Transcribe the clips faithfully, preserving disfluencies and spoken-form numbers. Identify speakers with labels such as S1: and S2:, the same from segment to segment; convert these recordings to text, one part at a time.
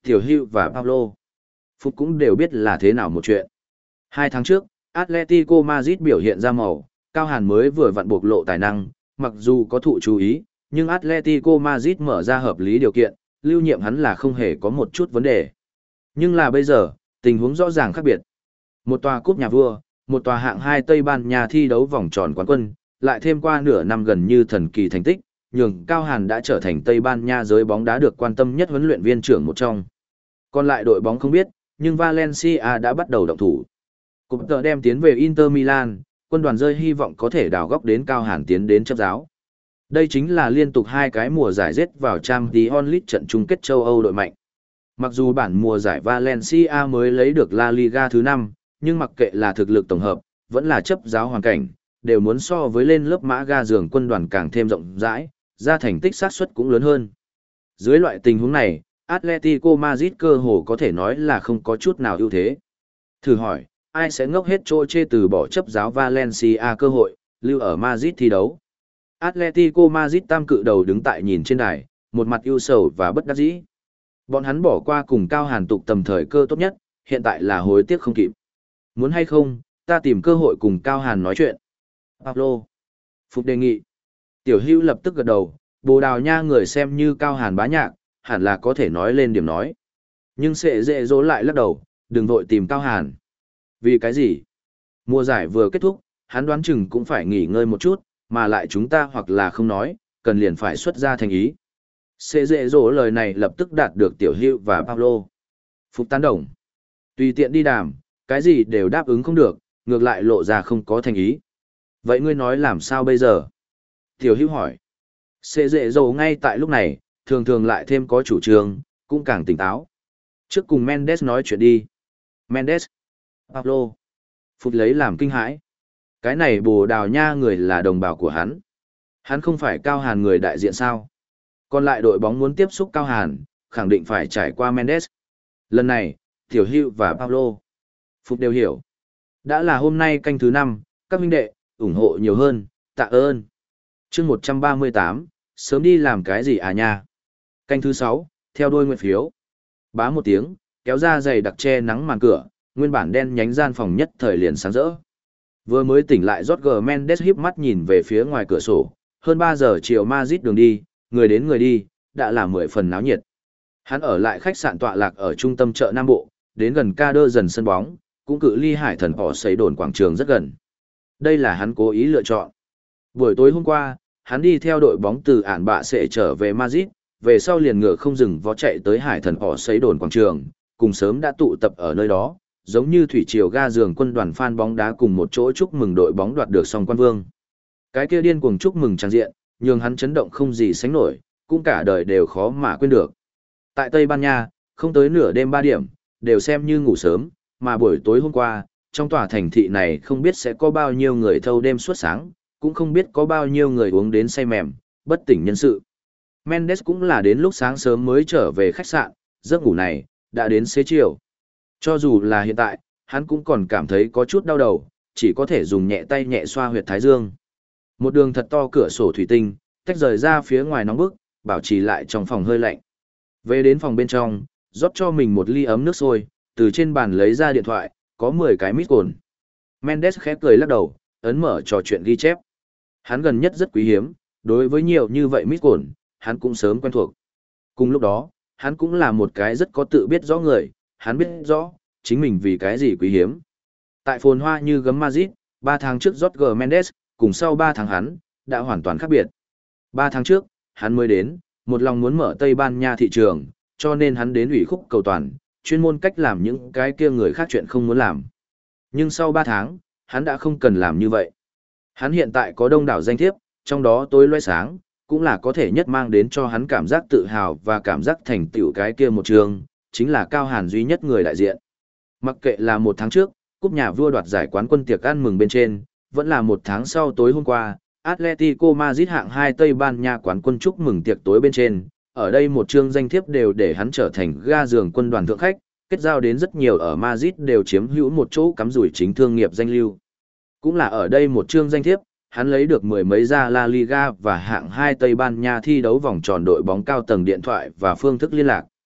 S1: Tiểu Hữu và Pablo Phúc cũng đều biết là thế nào một chuyện. Hai tháng trước, Atletico Madrid biểu hiện ra màu, Cao Hàn mới vừa vặn bộc lộ tài năng, mặc dù có thụ chú ý, nhưng Atletico Madrid mở ra hợp lý điều kiện, lưu nhiệm hắn là không hề có một chút vấn đề. Nhưng là bây giờ, tình huống rõ ràng khác biệt. Một tòa cúp nhà vua, một tòa hạng hai Tây Ban Nha thi đấu vòng tròn quán quân, lại thêm qua nửa năm gần như thần kỳ thành tích, nhường Cao Hàn đã trở thành Tây Ban Nha giới bóng đá được quan tâm nhất huấn luyện viên trưởng một trong. Còn lại đội bóng không biết, nhưng Valencia đã bắt đầu động thủ. Cúp tờ đem tiến về Inter Milan, quân đoàn rơi hy vọng có thể đào góc đến Cao Hàn tiến đến chấp giáo. Đây chính là liên tục hai cái mùa giải rết vào Champions League trận chung kết châu Âu đội mạnh. Mặc dù bản mùa giải Valencia mới lấy được La Liga thứ năm, nhưng mặc kệ là thực lực tổng hợp, vẫn là chấp giáo hoàn cảnh, đều muốn so với lên lớp mã ga giường quân đoàn càng thêm rộng rãi, ra thành tích xác suất cũng lớn hơn. Dưới loại tình huống này, Atletico Madrid cơ hồ có thể nói là không có chút nào ưu thế. Thử hỏi, ai sẽ ngốc hết chỗ chê từ bỏ chấp giáo Valencia cơ hội, lưu ở Madrid thi đấu. Atletico Madrid tam cự đầu đứng tại nhìn trên đài, một mặt ưu sầu và bất đắc dĩ. Bọn hắn bỏ qua cùng Cao Hàn tục tầm thời cơ tốt nhất, hiện tại là hối tiếc không kịp. Muốn hay không, ta tìm cơ hội cùng Cao Hàn nói chuyện. Pablo Phục đề nghị. Tiểu Hữu lập tức gật đầu, Bồ Đào Nha người xem như Cao Hàn bá nhạc, hẳn là có thể nói lên điểm nói. Nhưng sẽ dễ dỗ lại lắc đầu, đừng vội tìm Cao Hàn. Vì cái gì? Mùa giải vừa kết thúc, hắn đoán chừng cũng phải nghỉ ngơi một chút, mà lại chúng ta hoặc là không nói, cần liền phải xuất ra thành ý. Sẽ dễ dỗ lời này lập tức đạt được Tiểu Hữu và Pablo Phục tán đồng. Tùy tiện đi đàm, cái gì đều đáp ứng không được, ngược lại lộ ra không có thành ý. Vậy ngươi nói làm sao bây giờ? Tiểu Hữu hỏi. Sẽ dễ dỗ ngay tại lúc này, thường thường lại thêm có chủ trương, cũng càng tỉnh táo. Trước cùng Mendes nói chuyện đi. Mendes. Pablo Phục lấy làm kinh hãi. Cái này Bồ Đào Nha người là đồng bào của hắn. Hắn không phải Cao Hàn người đại diện sao? Còn lại đội bóng muốn tiếp xúc Cao Hàn, khẳng định phải trải qua Mendes. Lần này, Tiểu Hữu và Pablo Phục đều hiểu. Đã là hôm nay canh thứ năm, các huynh đệ, ủng hộ nhiều hơn, tạ ơn. chương một trăm ba mươi tám, sớm đi làm cái gì à nha? Canh thứ sáu, theo đôi nguyện phiếu. Bá một tiếng, kéo ra giày đặc che nắng màn cửa, nguyên bản đen nhánh gian phòng nhất thời liền sáng rỡ. Vừa mới tỉnh lại Jorge Mendes híp mắt nhìn về phía ngoài cửa sổ, hơn ba giờ chiều Madrid đường đi, người đến người đi, đã là mười phần náo nhiệt. Hắn ở lại khách sạn tọa lạc ở trung tâm chợ Nam Bộ, đến gần ca đơ dần sân bóng, cũng cự ly hải thần họ xây đồn quảng trường rất gần. Đây là hắn cố ý lựa chọn. Buổi tối hôm qua, hắn đi theo đội bóng từ ản bạ sẽ trở về Madrid, về sau liền ngựa không dừng vó chạy tới hải thần họ xây đồn quảng trường, cùng sớm đã tụ tập ở nơi đó, giống như thủy triều ga giường quân đoàn fan bóng đá cùng một chỗ chúc mừng đội bóng đoạt được song quan vương. Cái kia điên cuồng chúc mừng trang diện, nhường hắn chấn động không gì sánh nổi, cũng cả đời đều khó mà quên được. Tại Tây Ban Nha, không tới nửa đêm ba điểm, đều xem như ngủ sớm, mà buổi tối hôm qua, trong tòa thành thị này không biết sẽ có bao nhiêu người thâu đêm suốt sáng, cũng không biết có bao nhiêu người uống đến say mềm, bất tỉnh nhân sự. Mendes cũng là đến lúc sáng sớm mới trở về khách sạn, giấc ngủ này, đã đến xế chiều. Cho dù là hiện tại, hắn cũng còn cảm thấy có chút đau đầu, chỉ có thể dùng nhẹ tay nhẹ xoa huyệt thái dương. Một đường thật to cửa sổ thủy tinh, tách rời ra phía ngoài nóng bức, bảo trì lại trong phòng hơi lạnh. Về đến phòng bên trong, rót cho mình một ly ấm nước sôi, từ trên bàn lấy ra điện thoại, có mười cái mít cồn. Mendes khẽ cười lắc đầu, ấn mở trò chuyện ghi chép. Hắn gần nhất rất quý hiếm, đối với nhiều như vậy mít cồn, hắn cũng sớm quen thuộc. Cùng lúc đó, hắn cũng là một cái rất có tự biết rõ người, hắn biết rõ, chính mình vì cái gì quý hiếm. Tại phồn hoa như gấm Madrid, ba tháng trước Jorge Mendes, cùng sau ba tháng hắn, đã hoàn toàn khác biệt. ba tháng trước, hắn mới đến, một lòng muốn mở Tây Ban Nha thị trường, cho nên hắn đến ủy khúc cầu toàn, chuyên môn cách làm những cái kia người khác chuyện không muốn làm. Nhưng sau ba tháng, hắn đã không cần làm như vậy. Hắn hiện tại có đông đảo danh thiếp, trong đó tối loe sáng, cũng là có thể nhất mang đến cho hắn cảm giác tự hào và cảm giác thành tựu cái kia một trường, chính là Cao Hàn duy nhất người đại diện. Mặc kệ là một tháng trước, cúp nhà vua đoạt giải quán quân tiệc ăn mừng bên trên, vẫn là một tháng sau tối hôm qua, Atletico Madrid hạng hai Tây Ban Nha quán quân chúc mừng tiệc tối bên trên, ở đây một chương danh thiếp đều để hắn trở thành ga giường quân đoàn thượng khách, kết giao đến rất nhiều ở Madrid đều chiếm hữu một chỗ cắm rủi chính thương nghiệp danh lưu. Cũng là ở đây một chương danh thiếp, hắn lấy được mười mấy gia La Liga và hạng hai Tây Ban Nha thi đấu vòng tròn đội bóng cao tầng điện thoại và phương thức liên lạc.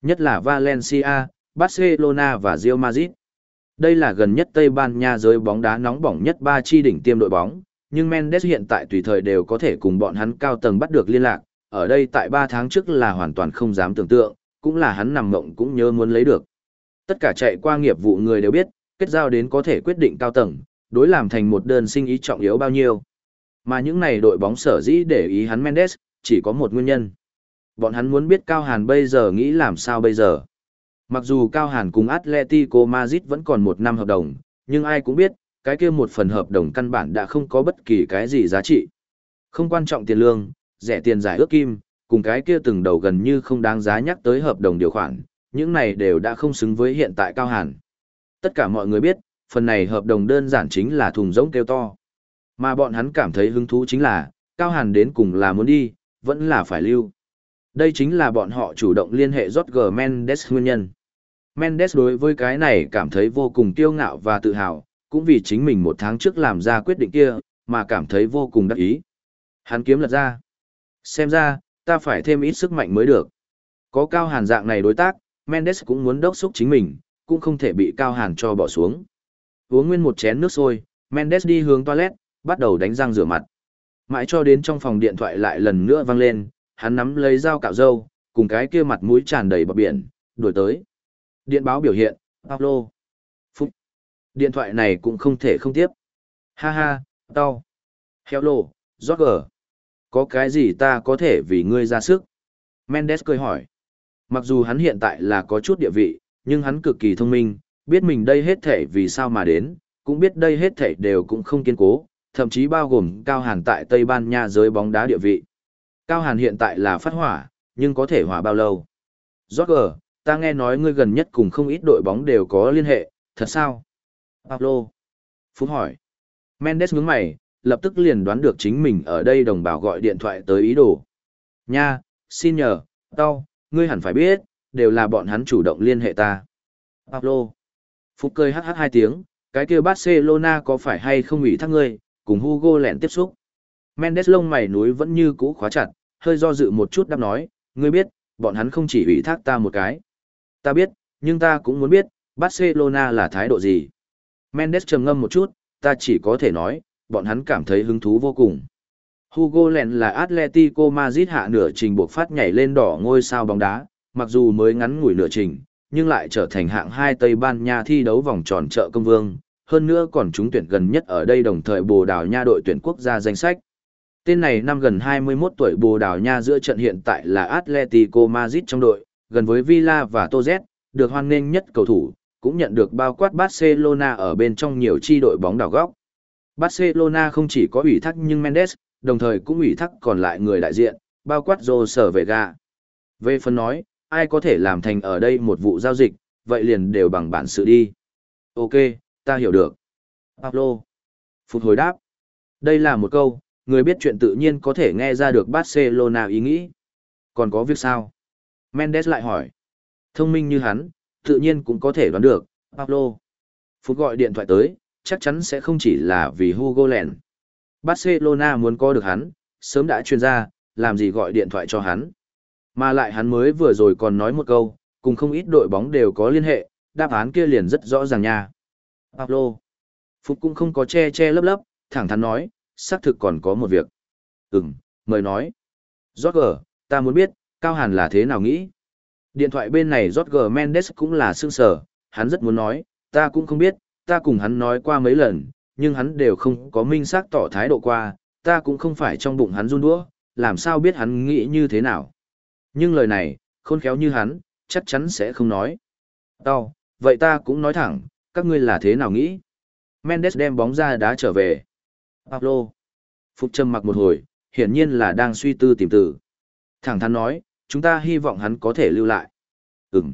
S1: Nhất là Valencia, Barcelona và Real Madrid. Đây là gần nhất Tây Ban Nha giới bóng đá nóng bỏng nhất ba chi đỉnh tiêm đội bóng, nhưng Mendes hiện tại tùy thời đều có thể cùng bọn hắn cao tầng bắt được liên lạc, ở đây tại ba tháng trước là hoàn toàn không dám tưởng tượng, cũng là hắn nằm mộng cũng nhớ muốn lấy được. Tất cả chạy qua nghiệp vụ người đều biết, kết giao đến có thể quyết định cao tầng, đối làm thành một đơn sinh ý trọng yếu bao nhiêu. Mà những này đội bóng sở dĩ để ý hắn Mendes, chỉ có một nguyên nhân. Bọn hắn muốn biết Cao Hàn bây giờ nghĩ làm sao bây giờ. Mặc dù Cao Hàn cùng Atletico Madrid vẫn còn một năm hợp đồng, nhưng ai cũng biết, cái kia một phần hợp đồng căn bản đã không có bất kỳ cái gì giá trị. Không quan trọng tiền lương, rẻ tiền giải ước kim, cùng cái kia từng đầu gần như không đáng giá nhắc tới hợp đồng điều khoản, những này đều đã không xứng với hiện tại Cao Hàn. Tất cả mọi người biết, phần này hợp đồng đơn giản chính là thùng rỗng kêu to. Mà bọn hắn cảm thấy hứng thú chính là, Cao Hàn đến cùng là muốn đi, vẫn là phải lưu. Đây chính là bọn họ chủ động liên hệ Jorge Mendes nguyên nhân. Mendes đối với cái này cảm thấy vô cùng kiêu ngạo và tự hào, cũng vì chính mình một tháng trước làm ra quyết định kia, mà cảm thấy vô cùng đắc ý. Hắn kiếm lật ra. Xem ra, ta phải thêm ít sức mạnh mới được. Có Cao Hàn dạng này đối tác, Mendes cũng muốn đốc xúc chính mình, cũng không thể bị Cao Hàn cho bỏ xuống. Uống nguyên một chén nước sôi, Mendes đi hướng toilet, bắt đầu đánh răng rửa mặt. Mãi cho đến trong phòng điện thoại lại lần nữa vang lên, hắn nắm lấy dao cạo râu, cùng cái kia mặt mũi tràn đầy bọt biển, đuổi tới. Điện báo biểu hiện, Pablo. Phúc. Điện thoại này cũng không thể không tiếp. Ha ha, đau. Hello, Jorge. Có cái gì ta có thể vì ngươi ra sức? Mendes cười hỏi. Mặc dù hắn hiện tại là có chút địa vị, nhưng hắn cực kỳ thông minh, biết mình đây hết thể vì sao mà đến, cũng biết đây hết thể đều cũng không kiên cố, thậm chí bao gồm Cao Hàn tại Tây Ban Nha giới bóng đá địa vị. Cao Hàn hiện tại là phát hỏa, nhưng có thể hỏa bao lâu? Jorge, ta nghe nói ngươi gần nhất cùng không ít đội bóng đều có liên hệ, thật sao? Pablo. Phúc hỏi. Mendes nhướng mày, lập tức liền đoán được chính mình ở đây đồng bào gọi điện thoại tới ý đồ. Nha, xin nhờ, tao, ngươi hẳn phải biết, đều là bọn hắn chủ động liên hệ ta. Pablo. Phúc cười hát hát hai tiếng, cái kia Barcelona có phải hay không ủy thác ngươi, cùng Hugo lẹn tiếp xúc. Mendes lông mày núi vẫn như cũ khóa chặt, hơi do dự một chút đáp nói, ngươi biết, bọn hắn không chỉ ủy thác ta một cái. Ta biết, nhưng ta cũng muốn biết, Barcelona là thái độ gì. Mendes trầm ngâm một chút, ta chỉ có thể nói, bọn hắn cảm thấy hứng thú vô cùng. Hugo Lens là Atletico Madrid hạ nửa trình buộc phát nhảy lên đỏ ngôi sao bóng đá, mặc dù mới ngắn ngủi nửa trình, nhưng lại trở thành hạng hai Tây Ban Nha thi đấu vòng tròn trợ công vương, hơn nữa còn trúng tuyển gần nhất ở đây đồng thời Bồ Đào Nha đội tuyển quốc gia danh sách. Tên này năm gần hai mươi mốt tuổi Bồ Đào Nha giữa trận hiện tại là Atletico Madrid trong đội, gần với Villa và Toz, được hoan nghênh nhất cầu thủ, cũng nhận được bao quát Barcelona ở bên trong nhiều chi đội bóng đảo góc. Barcelona không chỉ có ủy thác nhưng Mendes, đồng thời cũng ủy thác còn lại người đại diện, bao quát Jose Vega. Về phần nói, ai có thể làm thành ở đây một vụ giao dịch, vậy liền đều bằng bản sự đi. Ok, ta hiểu được. Pablo. Phục hồi đáp. Đây là một câu, người biết chuyện tự nhiên có thể nghe ra được Barcelona ý nghĩ. Còn có việc sao? Mendes lại hỏi. Thông minh như hắn, tự nhiên cũng có thể đoán được, Pablo. Phút gọi điện thoại tới, chắc chắn sẽ không chỉ là vì Hugo Lens. Barcelona muốn có được hắn, sớm đã truyền ra, làm gì gọi điện thoại cho hắn. Mà lại hắn mới vừa rồi còn nói một câu, cùng không ít đội bóng đều có liên hệ, đáp án kia liền rất rõ ràng nha. Pablo. Phúc cũng không có che che lấp lấp, thẳng thắn nói, xác thực còn có một việc. Ừm, mời nói. Jorge, ta muốn biết, Cao Hàn là thế nào nghĩ? Điện thoại bên này Jorge Mendes cũng là sương sở, hắn rất muốn nói, ta cũng không biết, ta cùng hắn nói qua mấy lần, nhưng hắn đều không có minh xác tỏ thái độ qua, ta cũng không phải trong bụng hắn run đũa, làm sao biết hắn nghĩ như thế nào. Nhưng lời này, khôn khéo như hắn, chắc chắn sẽ không nói. Đau, vậy ta cũng nói thẳng, các ngươi là thế nào nghĩ? Mendes đem bóng ra đá trở về. Pablo. Phục trầm mặc một hồi, hiển nhiên là đang suy tư tìm từ. Thẳng thắn nói, chúng ta hy vọng hắn có thể lưu lại. Ừm.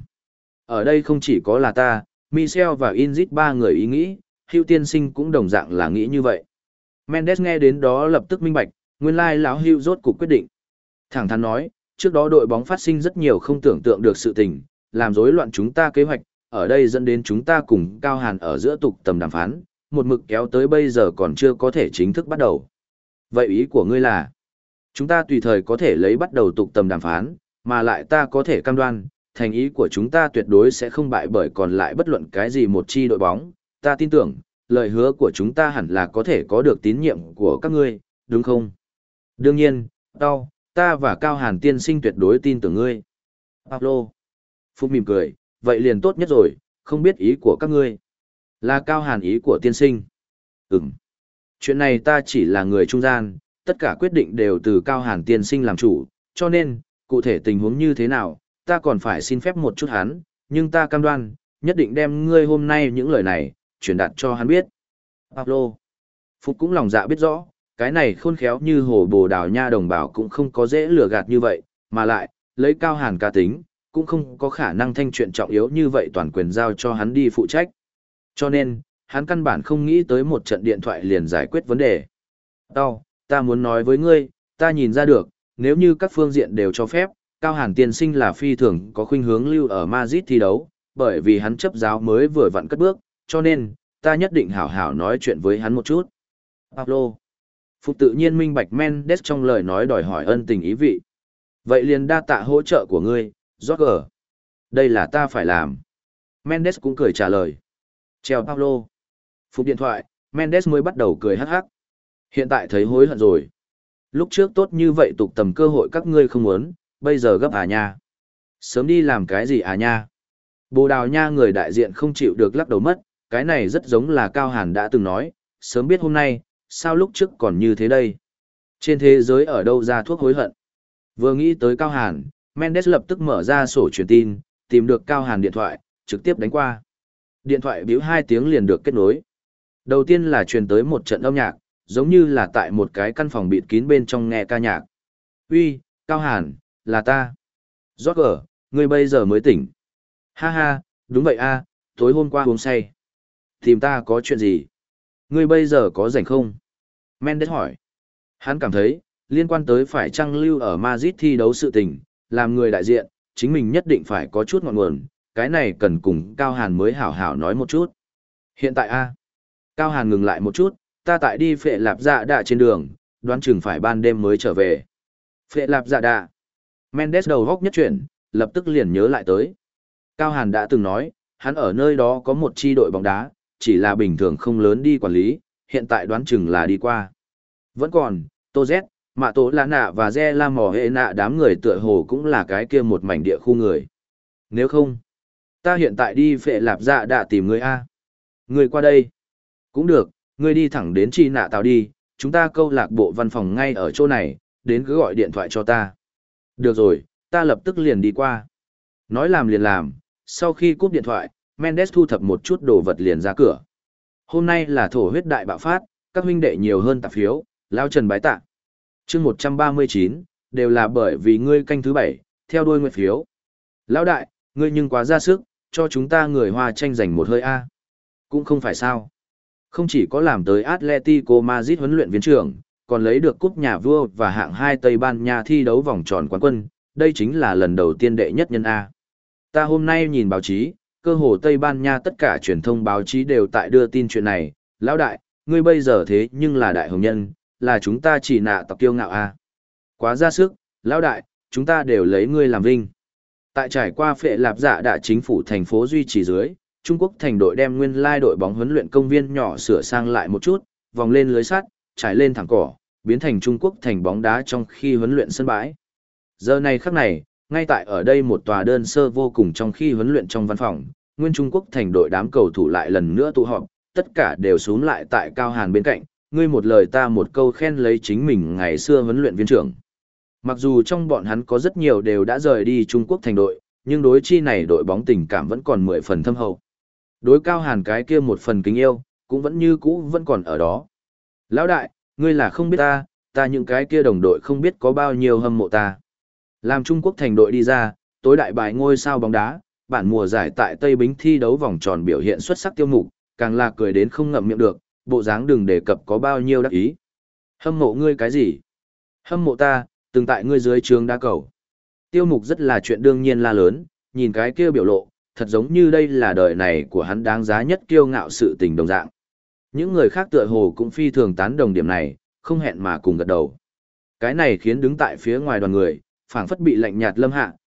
S1: Ở đây không chỉ có là ta, Michel và Inzit ba người ý nghĩ, Hữu tiên sinh cũng đồng dạng là nghĩ như vậy. Mendes nghe đến đó lập tức minh bạch, nguyên lai lão Hữu rốt cuộc quyết định. Thẳng thắn nói, trước đó đội bóng phát sinh rất nhiều không tưởng tượng được sự tình, làm rối loạn chúng ta kế hoạch, ở đây dẫn đến chúng ta cùng Cao Hàn ở giữa tục tầm đàm phán, một mực kéo tới bây giờ còn chưa có thể chính thức bắt đầu. Vậy ý của ngươi là, chúng ta tùy thời có thể lấy bắt đầu tục tầm đàm phán, mà lại ta có thể cam đoan, thành ý của chúng ta tuyệt đối sẽ không bại bởi còn lại bất luận cái gì một chi đội bóng, ta tin tưởng, lời hứa của chúng ta hẳn là có thể có được tín nhiệm của các ngươi, đúng không? Đương nhiên, tao, ta và Cao Hàn tiên sinh tuyệt đối tin tưởng ngươi. Pablo. Phúc mỉm cười, vậy liền tốt nhất rồi, không biết ý của các ngươi. Là Cao Hàn ý của tiên sinh. Ừm. Chuyện này ta chỉ là người trung gian, tất cả quyết định đều từ Cao Hàn tiên sinh làm chủ, cho nên, cụ thể tình huống như thế nào, ta còn phải xin phép một chút hắn, nhưng ta cam đoan, nhất định đem ngươi hôm nay những lời này, truyền đạt cho hắn biết. Pablo. Phúc cũng lòng dạ biết rõ, cái này khôn khéo như hồ bồ đào nha đồng bào cũng không có dễ lừa gạt như vậy, mà lại, lấy Cao Hàn ca tính, cũng không có khả năng thanh chuyện trọng yếu như vậy toàn quyền giao cho hắn đi phụ trách. Cho nên, hắn căn bản không nghĩ tới một trận điện thoại liền giải quyết vấn đề. Tao, ta muốn nói với ngươi, ta nhìn ra được, nếu như các phương diện đều cho phép, Cao Hàn tiên sinh là phi thường có khuynh hướng lưu ở Madrid thi đấu, bởi vì hắn chấp giáo mới vừa vặn cất bước, cho nên, ta nhất định hảo hảo nói chuyện với hắn một chút. Pablo. Phục tự nhiên minh bạch Mendes trong lời nói đòi hỏi ân tình ý vị. Vậy liền đa tạ hỗ trợ của ngươi, Jorge. Đây là ta phải làm. Mendes cũng cười trả lời. Chào Pablo. Phục điện thoại, Mendes mới bắt đầu cười hắc hắc. Hiện tại thấy hối hận rồi. Lúc trước tốt như vậy tục tầm cơ hội các ngươi không muốn, bây giờ gấp à nha. Sớm đi làm cái gì à nha. Bồ Đào Nha người đại diện không chịu được lắc đầu mất, cái này rất giống là Cao Hàn đã từng nói, sớm biết hôm nay, sao lúc trước còn như thế đây? Trên thế giới ở đâu ra thuốc hối hận? Vừa nghĩ tới Cao Hàn, Mendes lập tức mở ra sổ truyền tin, tìm được Cao Hàn điện thoại, trực tiếp đánh qua. Điện thoại bíu hai tiếng liền được kết nối. Đầu tiên là truyền tới một trận âm nhạc, giống như là tại một cái căn phòng bịt kín bên trong nghe ca nhạc. Uy, Cao Hàn, là ta. Roger, ngươi bây giờ mới tỉnh. Ha ha, đúng vậy a, tối hôm qua uống say. Tìm ta có chuyện gì? Ngươi bây giờ có rảnh không? Mendes hỏi. Hắn cảm thấy, liên quan tới phải chăng lưu ở Madrid thi đấu sự tình, làm người đại diện, chính mình nhất định phải có chút ngọn nguồn, cái này cần cùng Cao Hàn mới hảo hảo nói một chút. Hiện tại a, Cao Hàn ngừng lại một chút, ta tại đi phệ lạp dạ đạ trên đường, đoán chừng phải ban đêm mới trở về. Phệ lạp dạ đạ. Mendes đầu góc nhất chuyển, lập tức liền nhớ lại tới. Cao Hàn đã từng nói, hắn ở nơi đó có một chi đội bóng đá, chỉ là bình thường không lớn đi quản lý, hiện tại đoán chừng là đi qua. Vẫn còn, Tô Z, Mạ Tố Lã Nạ và Re La Mò Hệ Nạ đám người tựa hồ cũng là cái kia một mảnh địa khu người. Nếu không, ta hiện tại đi phệ lạp dạ đạ tìm người A. Người qua đây. Cũng được, người đi thẳng đến chi nạ tàu đi, chúng ta câu lạc bộ văn phòng ngay ở chỗ này, đến cứ gọi điện thoại cho ta. Được rồi, ta lập tức liền đi qua. Nói làm liền làm, sau khi cúp điện thoại, Mendes thu thập một chút đồ vật liền ra cửa. Hôm nay là thổ huyết đại bạo phát, các huynh đệ nhiều hơn tạp phiếu, lao trần bái tạ. chương một trăm ba mươi chín, đều là bởi vì ngươi canh thứ bảy, theo đuôi nguyện phiếu. Lão đại, ngươi nhưng quá ra sức, cho chúng ta người Hoa tranh giành một hơi A. Cũng không phải sao. Không chỉ có làm tới Atletico Madrid huấn luyện viên trưởng, còn lấy được cúp nhà vua và hạng hai Tây Ban Nha thi đấu vòng tròn quán quân, đây chính là lần đầu tiên đệ nhất nhân A. Ta hôm nay nhìn báo chí, cơ hồ Tây Ban Nha tất cả truyền thông báo chí đều tại đưa tin chuyện này. Lão đại, ngươi bây giờ thế nhưng là đại hồng nhân, là chúng ta chỉ nạ tộc kiêu ngạo A. Quá ra sức, lão đại, chúng ta đều lấy ngươi làm vinh. Tại trải qua phệ lạp dạ đạ chính phủ thành phố duy trì dưới, Trung Quốc thành đội đem nguyên lai đội bóng huấn luyện công viên nhỏ sửa sang lại một chút, vòng lên lưới sắt, trải lên thẳng cỏ, biến thành Trung Quốc thành bóng đá trong khi huấn luyện sân bãi. Giờ này khắc này, ngay tại ở đây một tòa đơn sơ vô cùng trong khi huấn luyện trong văn phòng, nguyên Trung Quốc thành đội đám cầu thủ lại lần nữa tụ họp, tất cả đều xuống lại tại Cao Hàn bên cạnh, ngươi một lời ta một câu khen lấy chính mình ngày xưa huấn luyện viên trưởng. Mặc dù trong bọn hắn có rất nhiều đều đã rời đi Trung Quốc thành đội, nhưng đối chi này đội bóng tình cảm vẫn còn mười phần thâm hậu. Đối Cao Hàn cái kia một phần kính yêu, cũng vẫn như cũ vẫn còn ở đó. Lão đại, ngươi là không biết ta, ta những cái kia đồng đội không biết có bao nhiêu hâm mộ ta. Làm Trung Quốc thành đội đi ra, tối đại bài ngôi sao bóng đá, bản mùa giải tại Tây Bính thi đấu vòng tròn biểu hiện xuất sắc tiêu mục, càng là cười đến không ngậm miệng được, bộ dáng đừng đề cập có bao nhiêu đắc ý. Hâm mộ ngươi cái gì? Hâm mộ ta, từng tại ngươi dưới trường đá cầu. Tiêu mục rất là chuyện đương nhiên la lớn, nhìn cái kia biểu lộ, thật giống như đây là đời này của hắn đáng giá nhất kiêu ngạo sự tình đồng dạng. Những người khác tựa hồ cũng phi thường tán đồng điểm này, không hẹn mà cùng gật đầu. Cái này khiến đứng tại phía ngoài đoàn người, phảng phất bị lạnh nhạt lâm hạ,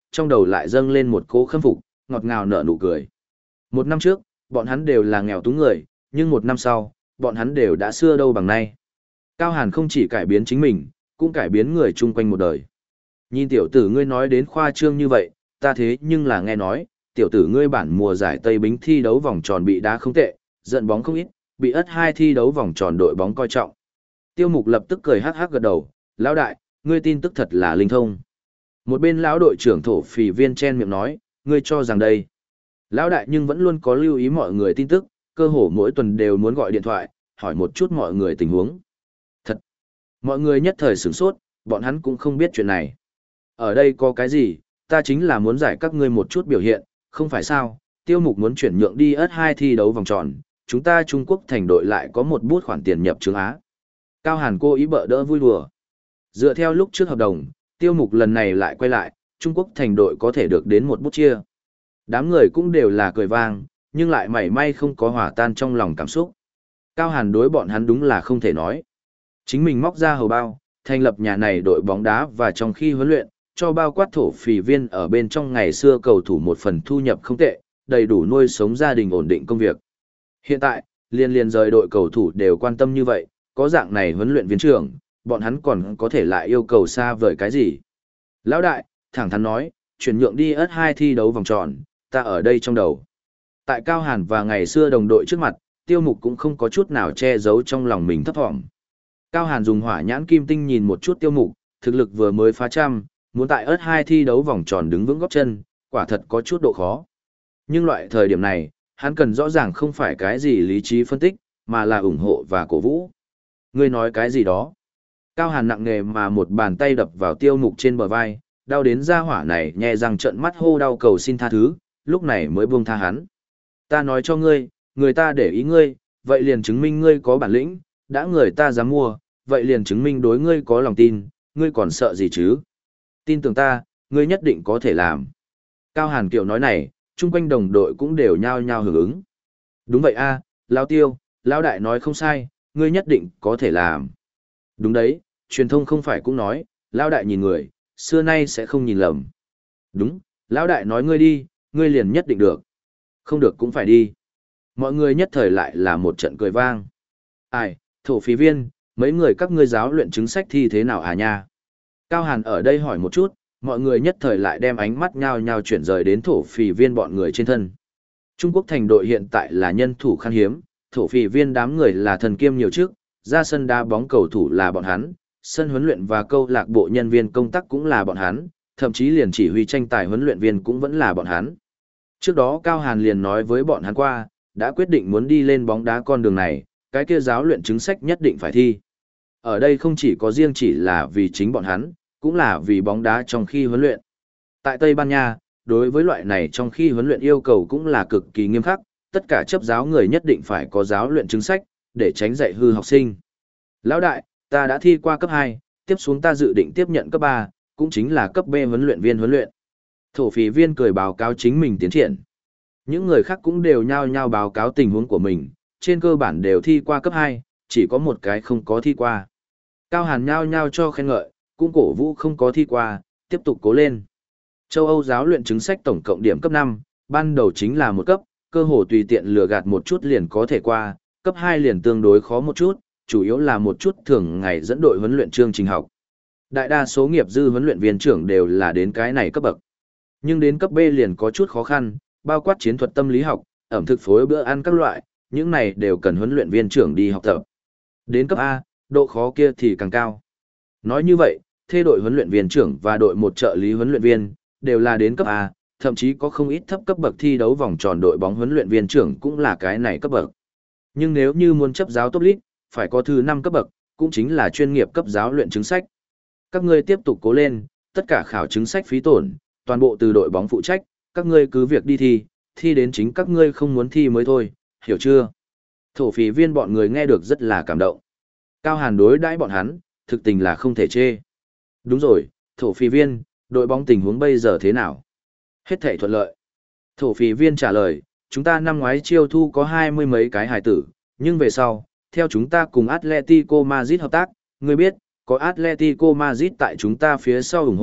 S1: trong đầu lại dâng lên một cỗ khâm phục, ngọt ngào nở nụ cười. Một năm trước, bọn hắn đều là nghèo túng người, nhưng một năm sau, bọn hắn đều đã xưa đâu bằng nay. Cao Hàn không chỉ cải biến chính mình, cũng cải biến người chung quanh một đời. Nhìn tiểu tử ngươi nói đến khoa trương như vậy, ta thế nhưng là nghe nói, tiểu tử ngươi bản mùa giải Tây Bính thi đấu vòng tròn bị đá không tệ, giận bóng không ít, bị ất hai thi đấu vòng tròn đội bóng coi trọng. Tiêu Mục lập tức cười hắc hắc gật đầu, lão đại, ngươi tin tức thật là linh thông. Một bên lão đội trưởng thổ phỉ viên chen miệng nói, ngươi cho rằng đây. Lão đại nhưng vẫn luôn có lưu ý mọi người tin tức, cơ hồ mỗi tuần đều muốn gọi điện thoại, hỏi một chút mọi người tình huống. Thật! Mọi người nhất thời sửng sốt, bọn hắn cũng không biết chuyện này. Ở đây có cái gì, ta chính là muốn giải các ngươi một chút biểu hiện, không phải sao, Tiêu Mục muốn chuyển nhượng đi ất hai thi đấu vòng tròn, chúng ta Trung Quốc thành đội lại có một bút khoản tiền nhập trướng Á. Cao Hàn cố ý bợ đỡ vui đùa. Dựa theo lúc trước hợp đồng, Tiêu Mục lần này lại quay lại, Trung Quốc thành đội có thể được đến một bút chia. Đám người cũng đều là cười vang, nhưng lại mảy may không có hòa tan trong lòng cảm xúc. Cao Hàn đối bọn hắn đúng là không thể nói. Chính mình móc ra hầu bao, thành lập nhà này đội bóng đá và trong khi huấn luyện, cho bao quát thổ phỉ viên ở bên trong ngày xưa cầu thủ một phần thu nhập không tệ, đầy đủ nuôi sống gia đình ổn định công việc. Hiện tại, liên liên rời đội cầu thủ đều quan tâm như vậy, có dạng này huấn luyện viên trưởng, bọn hắn còn có thể lại yêu cầu xa vời cái gì. Lão đại, thẳng thắn nói, chuyển nhượng đi ất hai thi đấu vòng tròn, ta ở đây trong đầu. Tại Cao Hàn và ngày xưa đồng đội trước mặt, Tiêu Mục cũng không có chút nào che giấu trong lòng mình thấp thỏm. Cao Hàn dùng hỏa nhãn kim tinh nhìn một chút Tiêu Mục, thực lực vừa mới phá trăm, muốn tại ất hai thi đấu vòng tròn đứng vững góp chân, quả thật có chút độ khó. Nhưng loại thời điểm này, hắn cần rõ ràng không phải cái gì lý trí phân tích, mà là ủng hộ và cổ vũ. Ngươi nói cái gì đó? Cao Hàn nặng nề mà một bàn tay đập vào Tiêu Mục trên bờ vai, đau đến ra hỏa này nhẹ răng trợn mắt hô đau cầu xin tha thứ, lúc này mới buông tha hắn. Ta nói cho ngươi, người ta để ý ngươi, vậy liền chứng minh ngươi có bản lĩnh, đã người ta dám mua, vậy liền chứng minh đối ngươi có lòng tin, ngươi còn sợ gì chứ? Tin tưởng ta, ngươi nhất định có thể làm. Cao Hàn kiểu nói này, chung quanh đồng đội cũng đều nhao nhao hưởng ứng. Đúng vậy a, Lão Tiêu, Lão Đại nói không sai, ngươi nhất định có thể làm. Đúng đấy, truyền thông không phải cũng nói, Lão Đại nhìn người, xưa nay sẽ không nhìn lầm. Đúng, Lão Đại nói ngươi đi, ngươi liền nhất định được. Không được cũng phải đi. Mọi người nhất thời lại là một trận cười vang. Ai, thổ phí viên, mấy người các ngươi giáo luyện chứng sách thi thế nào à nha? Cao Hàn ở đây hỏi một chút, mọi người nhất thời lại đem ánh mắt nhao nhao chuyển rời đến thổ phỉ viên bọn người trên thân. Trung Quốc thành đội hiện tại là nhân thủ khan hiếm, thổ phỉ viên đám người là thần kiêm nhiều trước, ra sân đá bóng cầu thủ là bọn hắn, sân huấn luyện và câu lạc bộ nhân viên công tác cũng là bọn hắn, thậm chí liền chỉ huy tranh tài huấn luyện viên cũng vẫn là bọn hắn. Trước đó Cao Hàn liền nói với bọn hắn qua, đã quyết định muốn đi lên bóng đá con đường này, cái kia giáo luyện chứng sách nhất định phải thi. Ở đây không chỉ có riêng chỉ là vì chính bọn hắn, cũng là vì bóng đá trong khi huấn luyện. Tại Tây Ban Nha, đối với loại này trong khi huấn luyện yêu cầu cũng là cực kỳ nghiêm khắc, tất cả chấp giáo người nhất định phải có giáo luyện chứng sách, để tránh dạy hư học sinh. Lão đại, ta đã thi qua cấp hai, tiếp xuống ta dự định tiếp nhận cấp ba, cũng chính là cấp B huấn luyện viên huấn luyện. Thổ phỉ viên cười báo cáo chính mình tiến triển. Những người khác cũng đều nhao nhao báo cáo tình huống của mình, trên cơ bản đều thi qua cấp hai, chỉ có một cái không có thi qua. Cao Hàn nhao nhao cho khen ngợi, cũng cổ vũ không có thi qua, tiếp tục cố lên. Châu Âu giáo luyện chứng sách tổng cộng điểm cấp năm, ban đầu chính là một cấp, cơ hồ tùy tiện lừa gạt một chút liền có thể qua, cấp hai liền tương đối khó một chút, chủ yếu là một chút thường ngày dẫn đội huấn luyện chương trình học. Đại đa số nghiệp dư huấn luyện viên trưởng đều là đến cái này cấp bậc. Nhưng đến cấp B liền có chút khó khăn, bao quát chiến thuật tâm lý học, ẩm thực phối bữa ăn các loại, những này đều cần huấn luyện viên trưởng đi học tập. Đến cấp A, độ khó kia thì càng cao. Nói như vậy, thê đội huấn luyện viên trưởng và đội một trợ lý huấn luyện viên đều là đến cấp A, thậm chí có không ít thấp cấp bậc thi đấu vòng tròn đội bóng huấn luyện viên trưởng cũng là cái này cấp bậc. Nhưng nếu như muốn chấp giáo top league, phải có thứ năm cấp bậc, cũng chính là chuyên nghiệp cấp giáo luyện chứng sách. Các ngươi tiếp tục cố lên, tất cả khảo chứng sách phí tổn, toàn bộ từ đội bóng phụ trách, các ngươi cứ việc đi thi, thi đến chính các ngươi không muốn thi mới thôi, hiểu chưa? Thổ phỉ viên bọn người nghe được rất là cảm động. Cao Hàn đối đãi bọn hắn, thực tình là không thể chê. Đúng rồi, thổ phỉ viên, đội bóng tình huống bây giờ thế nào? Hết thảy thuận lợi. Thổ phỉ viên trả lời, chúng ta năm ngoái chiêu thu có hai mươi mấy cái hài tử, nhưng về sau, theo chúng ta cùng Atletico Madrid hợp tác, ngươi biết, có Atletico Madrid tại chúng ta phía sau ủng hộ,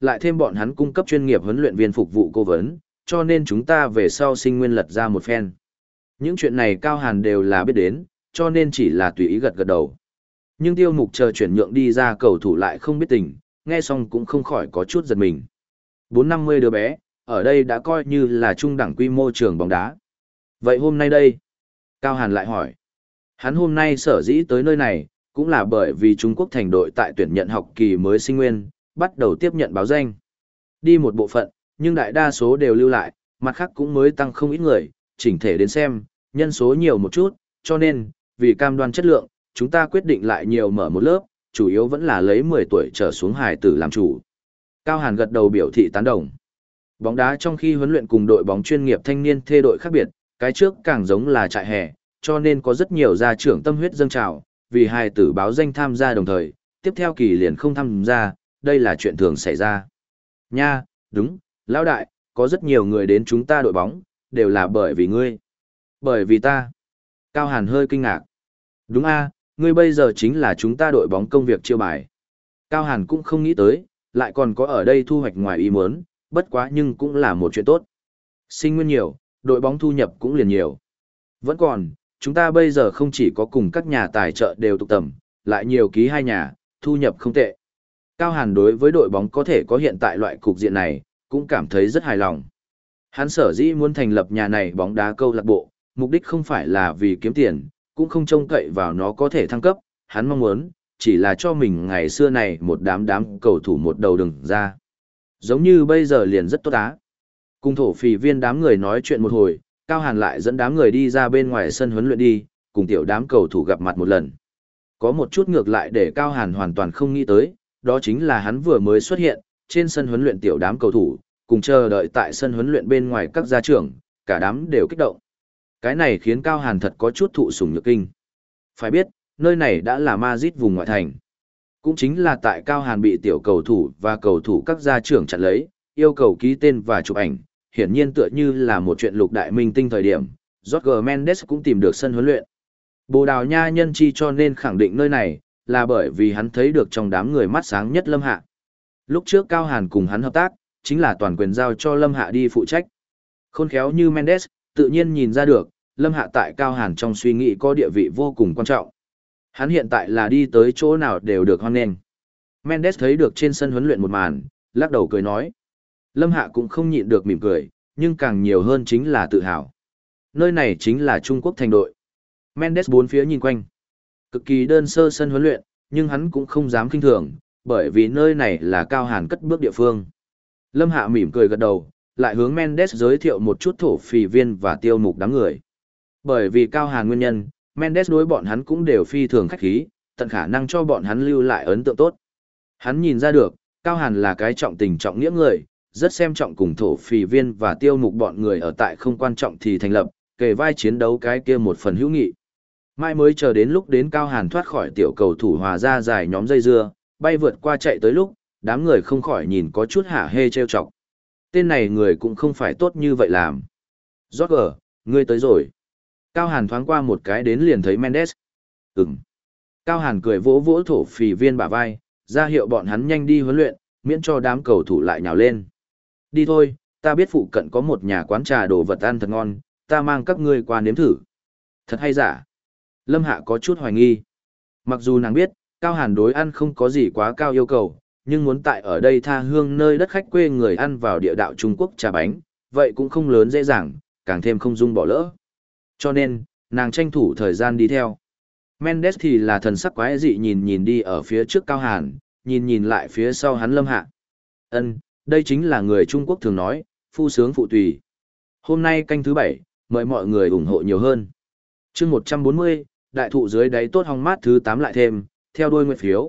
S1: lại thêm bọn hắn cung cấp chuyên nghiệp huấn luyện viên phục vụ cố vấn, cho nên chúng ta về sau sinh nguyên lật ra một phen. Những chuyện này Cao Hàn đều là biết đến, cho nên chỉ là tùy ý gật gật đầu. Nhưng Tiêu Mục chờ chuyển nhượng đi ra cầu thủ lại không biết tình, nghe xong cũng không khỏi có chút giật mình. bốn năm mươi đứa bé, ở đây đã coi như là trung đẳng quy mô trường bóng đá. Vậy hôm nay đây? Cao Hàn lại hỏi. Hắn hôm nay sở dĩ tới nơi này, cũng là bởi vì Trung Quốc thành đội tại tuyển nhận học kỳ mới sinh nguyên, bắt đầu tiếp nhận báo danh. Đi một bộ phận, nhưng đại đa số đều lưu lại, mặt khác cũng mới tăng không ít người, chỉnh thể đến xem, nhân số nhiều một chút, cho nên, vì cam đoan chất lượng, chúng ta quyết định lại nhiều mở một lớp, chủ yếu vẫn là lấy mười tuổi trở xuống hài tử làm chủ. Cao Hàn gật đầu biểu thị tán đồng. Bóng đá trong khi huấn luyện cùng đội bóng chuyên nghiệp thanh niên thê đội khác biệt, cái trước càng giống là trại hè, cho nên có rất nhiều gia trưởng tâm huyết dâng trào, vì hài tử báo danh tham gia đồng thời, tiếp theo kỳ liền không tham gia, đây là chuyện thường xảy ra. Nha, đúng, lão đại, có rất nhiều người đến chúng ta đội bóng, đều là bởi vì ngươi. Bởi vì ta. Cao Hàn hơi kinh ngạc. Đúng a, ngươi bây giờ chính là chúng ta đội bóng công việc chiêu bài. Cao Hàn cũng không nghĩ tới, lại còn có ở đây thu hoạch ngoài ý muốn, bất quá nhưng cũng là một chuyện tốt. Sinh nguyên nhiều, đội bóng thu nhập cũng liền nhiều. Vẫn còn, chúng ta bây giờ không chỉ có cùng các nhà tài trợ đều tụ tập, lại nhiều ký hai nhà, thu nhập không tệ. Cao Hàn đối với đội bóng có thể có hiện tại loại cục diện này, cũng cảm thấy rất hài lòng. Hắn sở dĩ muốn thành lập nhà này bóng đá câu lạc bộ, mục đích không phải là vì kiếm tiền, cũng không trông cậy vào nó có thể thăng cấp, hắn mong muốn, chỉ là cho mình ngày xưa này một đám đám cầu thủ một đầu đừng ra. Giống như bây giờ liền rất tốt á. Cùng thổ phỉ viên đám người nói chuyện một hồi, Cao Hàn lại dẫn đám người đi ra bên ngoài sân huấn luyện đi, cùng tiểu đám cầu thủ gặp mặt một lần. Có một chút ngược lại để Cao Hàn hoàn toàn không nghĩ tới, đó chính là hắn vừa mới xuất hiện, trên sân huấn luyện tiểu đám cầu thủ, cùng chờ đợi tại sân huấn luyện bên ngoài các gia trưởng, cả đám đều kích động. Cái này khiến Cao Hàn thật có chút thụ sủng nhược kinh. Phải biết, nơi này đã là Madrid vùng ngoại thành. Cũng chính là tại Cao Hàn bị tiểu cầu thủ và cầu thủ các gia trưởng chặn lấy, yêu cầu ký tên và chụp ảnh, hiển nhiên tựa như là một chuyện lục đại minh tinh thời điểm, Jorge Mendes cũng tìm được sân huấn luyện. Bồ Đào Nha nhân chi cho nên khẳng định nơi này, là bởi vì hắn thấy được trong đám người mắt sáng nhất Lâm Hạ. Lúc trước Cao Hàn cùng hắn hợp tác, chính là toàn quyền giao cho Lâm Hạ đi phụ trách. Khôn khéo như Mendes, tự nhiên nhìn ra được, Lâm Hạ tại Cao Hàn trong suy nghĩ có địa vị vô cùng quan trọng. Hắn hiện tại là đi tới chỗ nào đều được hoan nghênh. Mendes thấy được trên sân huấn luyện một màn, lắc đầu cười nói. Lâm Hạ cũng không nhịn được mỉm cười, nhưng càng nhiều hơn chính là tự hào. Nơi này chính là Trung Quốc thành đội. Mendes bốn phía nhìn quanh. Cực kỳ đơn sơ sân huấn luyện, nhưng hắn cũng không dám kinh thường, bởi vì nơi này là Cao Hàn cất bước địa phương. Lâm Hạ mỉm cười gật đầu, lại hướng Mendes giới thiệu một chút thổ phỉ viên và tiêu mục đám người. Bởi vì Cao Hàn nguyên nhân, Mendes đối bọn hắn cũng đều phi thường khách khí, tận khả năng cho bọn hắn lưu lại ấn tượng tốt. Hắn nhìn ra được, Cao Hàn là cái trọng tình trọng nghĩa người, rất xem trọng cùng thổ phỉ viên và tiêu mục bọn người ở tại không quan trọng thì thành lập, kề vai chiến đấu cái kia một phần hữu nghị. Mai mới chờ đến lúc đến Cao Hàn thoát khỏi tiểu cầu thủ hòa ra dài nhóm dây dưa, bay vượt qua chạy tới lúc, đám người không khỏi nhìn có chút hả hê trêu chọc. Tên này người cũng không phải tốt như vậy làm. Jorge, ngươi tới rồi. Cao Hàn thoáng qua một cái đến liền thấy Mendes. Ừm. Cao Hàn cười vỗ vỗ thổ phỉ viên bả vai, ra hiệu bọn hắn nhanh đi huấn luyện, miễn cho đám cầu thủ lại nhào lên. Đi thôi, ta biết phụ cận có một nhà quán trà đồ vật ăn thật ngon, ta mang các ngươi qua nếm thử. Thật hay giả? Lâm Hạ có chút hoài nghi. Mặc dù nàng biết, Cao Hàn đối ăn không có gì quá cao yêu cầu, nhưng muốn tại ở đây tha hương nơi đất khách quê người ăn vào địa đạo Trung Quốc trà bánh, vậy cũng không lớn dễ dàng, càng thêm không dung bỏ lỡ. Cho nên, nàng tranh thủ thời gian đi theo. Mendes thì là thần sắc quái dị nhìn nhìn đi ở phía trước Cao Hàn, nhìn nhìn lại phía sau hắn Lâm Hạ. Ân, đây chính là người Trung Quốc thường nói, phu sướng phụ tùy. Hôm nay canh thứ bảy, mời mọi người ủng hộ nhiều hơn. Chương một trăm bốn mươi, đại thụ dưới đáy tốt hong mát thứ tám lại thêm, theo đuôi nguyện phiếu.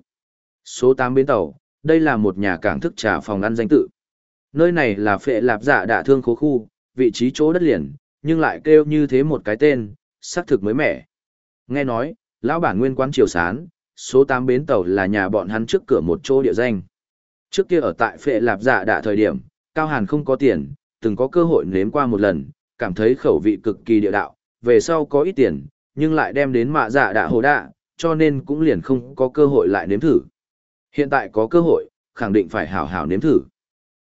S1: Số tám bến tàu, đây là một nhà cảng thức trà phòng ăn danh tự. Nơi này là Phệ Lạp Dạ Đạ Thương Khố Khu, vị trí chỗ đất liền, nhưng lại kêu như thế một cái tên, xác thực mới mẻ. Nghe nói, lão bản nguyên quán Triều Sán, số tám bến tàu là nhà bọn hắn trước cửa một chỗ địa danh. Trước kia ở tại Phệ Lạp Dạ Đạ thời điểm, Cao Hàn không có tiền, từng có cơ hội nếm qua một lần, cảm thấy khẩu vị cực kỳ địa đạo, về sau có ít tiền, nhưng lại đem đến Mạ Dạ Đạ Hồ Đạ, cho nên cũng liền không có cơ hội lại nếm thử. Hiện tại có cơ hội, khẳng định phải hảo hảo nếm thử.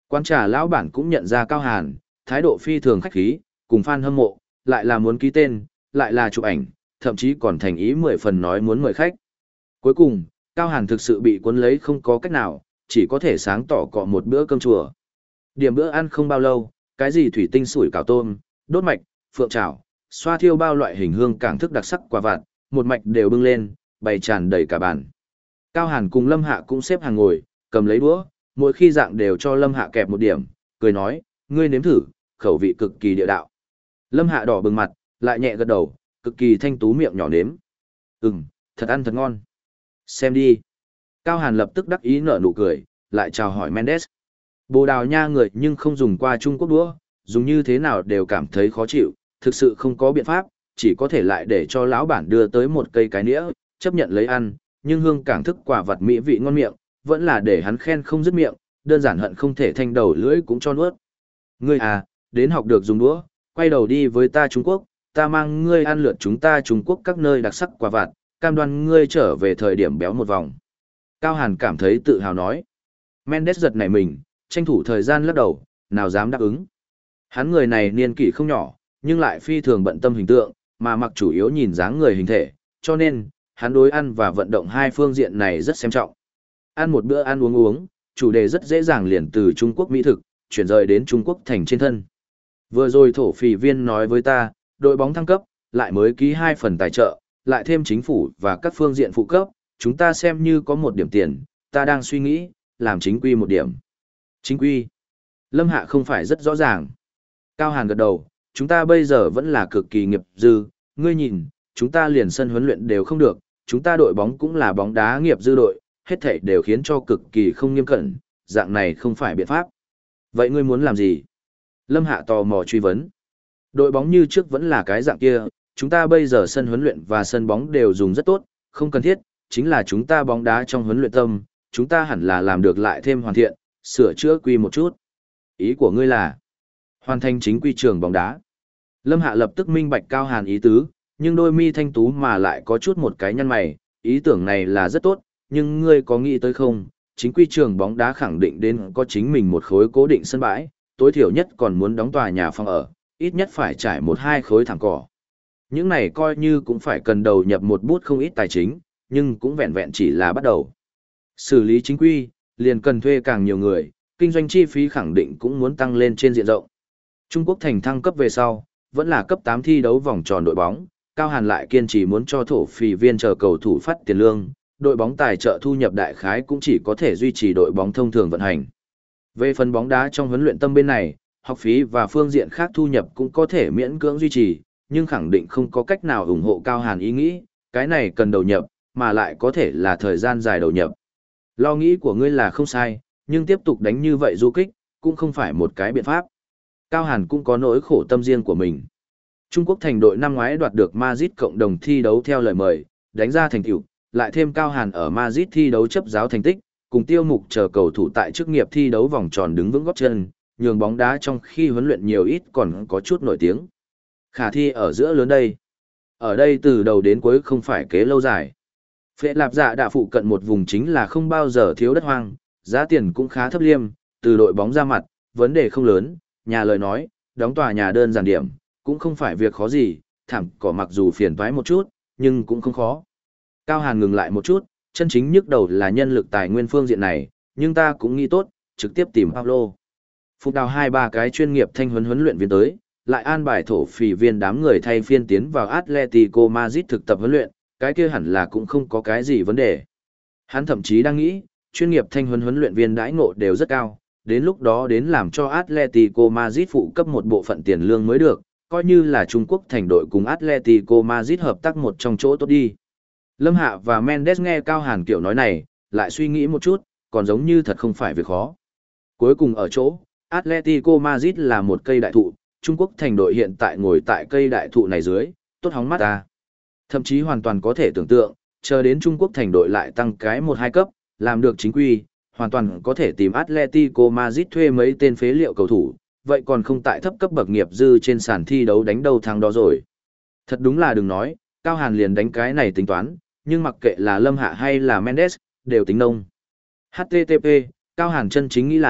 S1: Quán trà lão bản cũng nhận ra Cao Hàn, thái độ phi thường khách khí, cùng fan hâm mộ, lại là muốn ký tên, lại là chụp ảnh, thậm chí còn thành ý mười phần nói muốn mời khách. Cuối cùng, Cao Hàn thực sự bị cuốn lấy không có cách nào, chỉ có thể sáng tỏ cọ một bữa cơm chùa. Điểm bữa ăn không bao lâu, cái gì thủy tinh sủi cảo tôm, đốt mạch, phượng chảo, xoa thiêu bao loại hình hương cảng thức đặc sắc quả vặt, một mạch đều bưng lên, bày tràn đầy cả bàn. Cao Hàn cùng Lâm Hạ cũng xếp hàng ngồi, cầm lấy đũa, mỗi khi dạng đều cho Lâm Hạ kẹp một điểm, cười nói, ngươi nếm thử, khẩu vị cực kỳ địa đạo. Lâm Hạ đỏ bừng mặt, lại nhẹ gật đầu, cực kỳ thanh tú miệng nhỏ nếm. Ừm, thật ăn thật ngon. Xem đi. Cao Hàn lập tức đắc ý nở nụ cười, lại chào hỏi Mendes. Bồ Đào Nha người nhưng không dùng qua Trung Quốc đũa, dùng như thế nào đều cảm thấy khó chịu, thực sự không có biện pháp, chỉ có thể lại để cho lão bản đưa tới một cây cái nĩa, chấp nhận lấy ăn, nhưng hương cảng thức quả vật mỹ vị ngon miệng, vẫn là để hắn khen không dứt miệng, đơn giản hận không thể thanh đầu lưỡi cũng cho nuốt. Ngươi à, đến học được dùng đũa, quay đầu đi với ta Trung Quốc, ta mang ngươi ăn lượt chúng ta Trung Quốc các nơi đặc sắc quả vặt, cam đoan ngươi trở về thời điểm béo một vòng. Cao Hàn cảm thấy tự hào nói. Mendes giật nảy mình, tranh thủ thời gian lắc đầu, nào dám đáp ứng. Hắn người này niên kỷ không nhỏ, nhưng lại phi thường bận tâm hình tượng, mà mặc chủ yếu nhìn dáng người hình thể, cho nên, hắn đối ăn và vận động hai phương diện này rất xem trọng. Ăn một bữa ăn uống uống, chủ đề rất dễ dàng liền từ Trung Quốc mỹ thực, chuyển rời đến Trung Quốc thành trên thân. Vừa rồi thổ phỉ viên nói với ta, đội bóng thăng cấp, lại mới ký hai phần tài trợ, lại thêm chính phủ và các phương diện phụ cấp, chúng ta xem như có một điểm tiền, ta đang suy nghĩ, làm chính quy một điểm. Chính quy. Lâm Hạ không phải rất rõ ràng. Cao Hàn gật đầu, chúng ta bây giờ vẫn là cực kỳ nghiệp dư, ngươi nhìn, chúng ta liền sân huấn luyện đều không được, chúng ta đội bóng cũng là bóng đá nghiệp dư đội, hết thảy đều khiến cho cực kỳ không nghiêm cẩn, dạng này không phải biện pháp. Vậy ngươi muốn làm gì? Lâm Hạ tò mò truy vấn. Đội bóng như trước vẫn là cái dạng kia, chúng ta bây giờ sân huấn luyện và sân bóng đều dùng rất tốt, không cần thiết, chính là chúng ta bóng đá trong huấn luyện tâm, chúng ta hẳn là làm được lại thêm hoàn thiện, sửa chữa quy một chút. Ý của ngươi là hoàn thành chính quy trường bóng đá. Lâm Hạ lập tức minh bạch Cao Hàn ý tứ, nhưng đôi mi thanh tú mà lại có chút một cái nhăn mày, ý tưởng này là rất tốt, nhưng ngươi có nghĩ tới không, chính quy trường bóng đá khẳng định đến có chính mình một khối cố định sân bãi, tối thiểu nhất còn muốn đóng tòa nhà phòng ở, ít nhất phải trải một hai khối thảm cỏ. Những này coi như cũng phải cần đầu nhập một bút không ít tài chính, nhưng cũng vẹn vẹn chỉ là bắt đầu. Xử lý chính quy, liền cần thuê càng nhiều người, kinh doanh chi phí khẳng định cũng muốn tăng lên trên diện rộng. Trung Quốc thành thăng cấp về sau, vẫn là cấp tám thi đấu vòng tròn đội bóng, Cao Hàn lại kiên trì muốn cho thổ phỉ viên chờ cầu thủ phát tiền lương, đội bóng tài trợ thu nhập đại khái cũng chỉ có thể duy trì đội bóng thông thường vận hành. Về phần bóng đá trong huấn luyện tâm bên này, học phí và phương diện khác thu nhập cũng có thể miễn cưỡng duy trì, nhưng khẳng định không có cách nào ủng hộ Cao Hàn ý nghĩ, cái này cần đầu nhập, mà lại có thể là thời gian dài đầu nhập. Lo nghĩ của ngươi là không sai, nhưng tiếp tục đánh như vậy du kích, cũng không phải một cái biện pháp. Cao Hàn cũng có nỗi khổ tâm riêng của mình. Trung Quốc thành đội năm ngoái đoạt được Madrid cộng đồng thi đấu theo lời mời, đánh ra thành tựu, lại thêm Cao Hàn ở Madrid thi đấu chấp giáo thành tích, cùng Tiêu Mục chờ cầu thủ tại chức nghiệp thi đấu vòng tròn đứng vững gót chân, nhường bóng đá trong khi huấn luyện nhiều ít còn có chút nổi tiếng. Khả thi ở giữa lớn đây. Ở đây từ đầu đến cuối không phải kế lâu dài. Phệ Lạp Dạ đã phụ cận một vùng chính là không bao giờ thiếu đất hoang, giá tiền cũng khá thấp liêm, từ đội bóng ra mặt, vấn đề không lớn, nhà lời nói, đóng tòa nhà đơn giản điểm, cũng không phải việc khó gì, thảm cỏ mặc dù phiền toái một chút, nhưng cũng không khó. Cao Hàn ngừng lại một chút, chân chính nhức đầu là nhân lực tài nguyên phương diện này, nhưng ta cũng nghĩ tốt, trực tiếp tìm Pablo. Phục đào hai ba cái chuyên nghiệp thanh huấn huấn luyện viên tới, lại an bài thổ phỉ viên đám người thay phiên tiến vào Atletico Madrid thực tập huấn luyện, cái kia hẳn là cũng không có cái gì vấn đề. Hắn thậm chí đang nghĩ, chuyên nghiệp thanh huấn huấn luyện viên đãi ngộ đều rất cao, đến lúc đó đến làm cho Atletico Madrid phụ cấp một bộ phận tiền lương mới được, coi như là Trung Quốc thành đội cùng Atletico Madrid hợp tác một trong chỗ tốt đi. Lâm Hạ và Mendes nghe Cao Hàn kiểu nói này, lại suy nghĩ một chút, còn giống như thật không phải việc khó. Cuối cùng ở chỗ, Atletico Madrid là một cây đại thụ, Trung Quốc thành đội hiện tại ngồi tại cây đại thụ này dưới, tốt hóng mắt ta. Thậm chí hoàn toàn có thể tưởng tượng, chờ đến Trung Quốc thành đội lại tăng cái một hai cấp, làm được chính quy, hoàn toàn có thể tìm Atletico Madrid thuê mấy tên phế liệu cầu thủ, vậy còn không tại thấp cấp bậc nghiệp dư trên sàn thi đấu đánh đầu thắng đó rồi. Thật đúng là đừng nói, Cao Hàn liền đánh cái này tính toán, nhưng mặc kệ là Lâm Hạ hay là Mendes, đều tính nông. hát tê tê pê, Cao Hàn chân chính nghĩ là,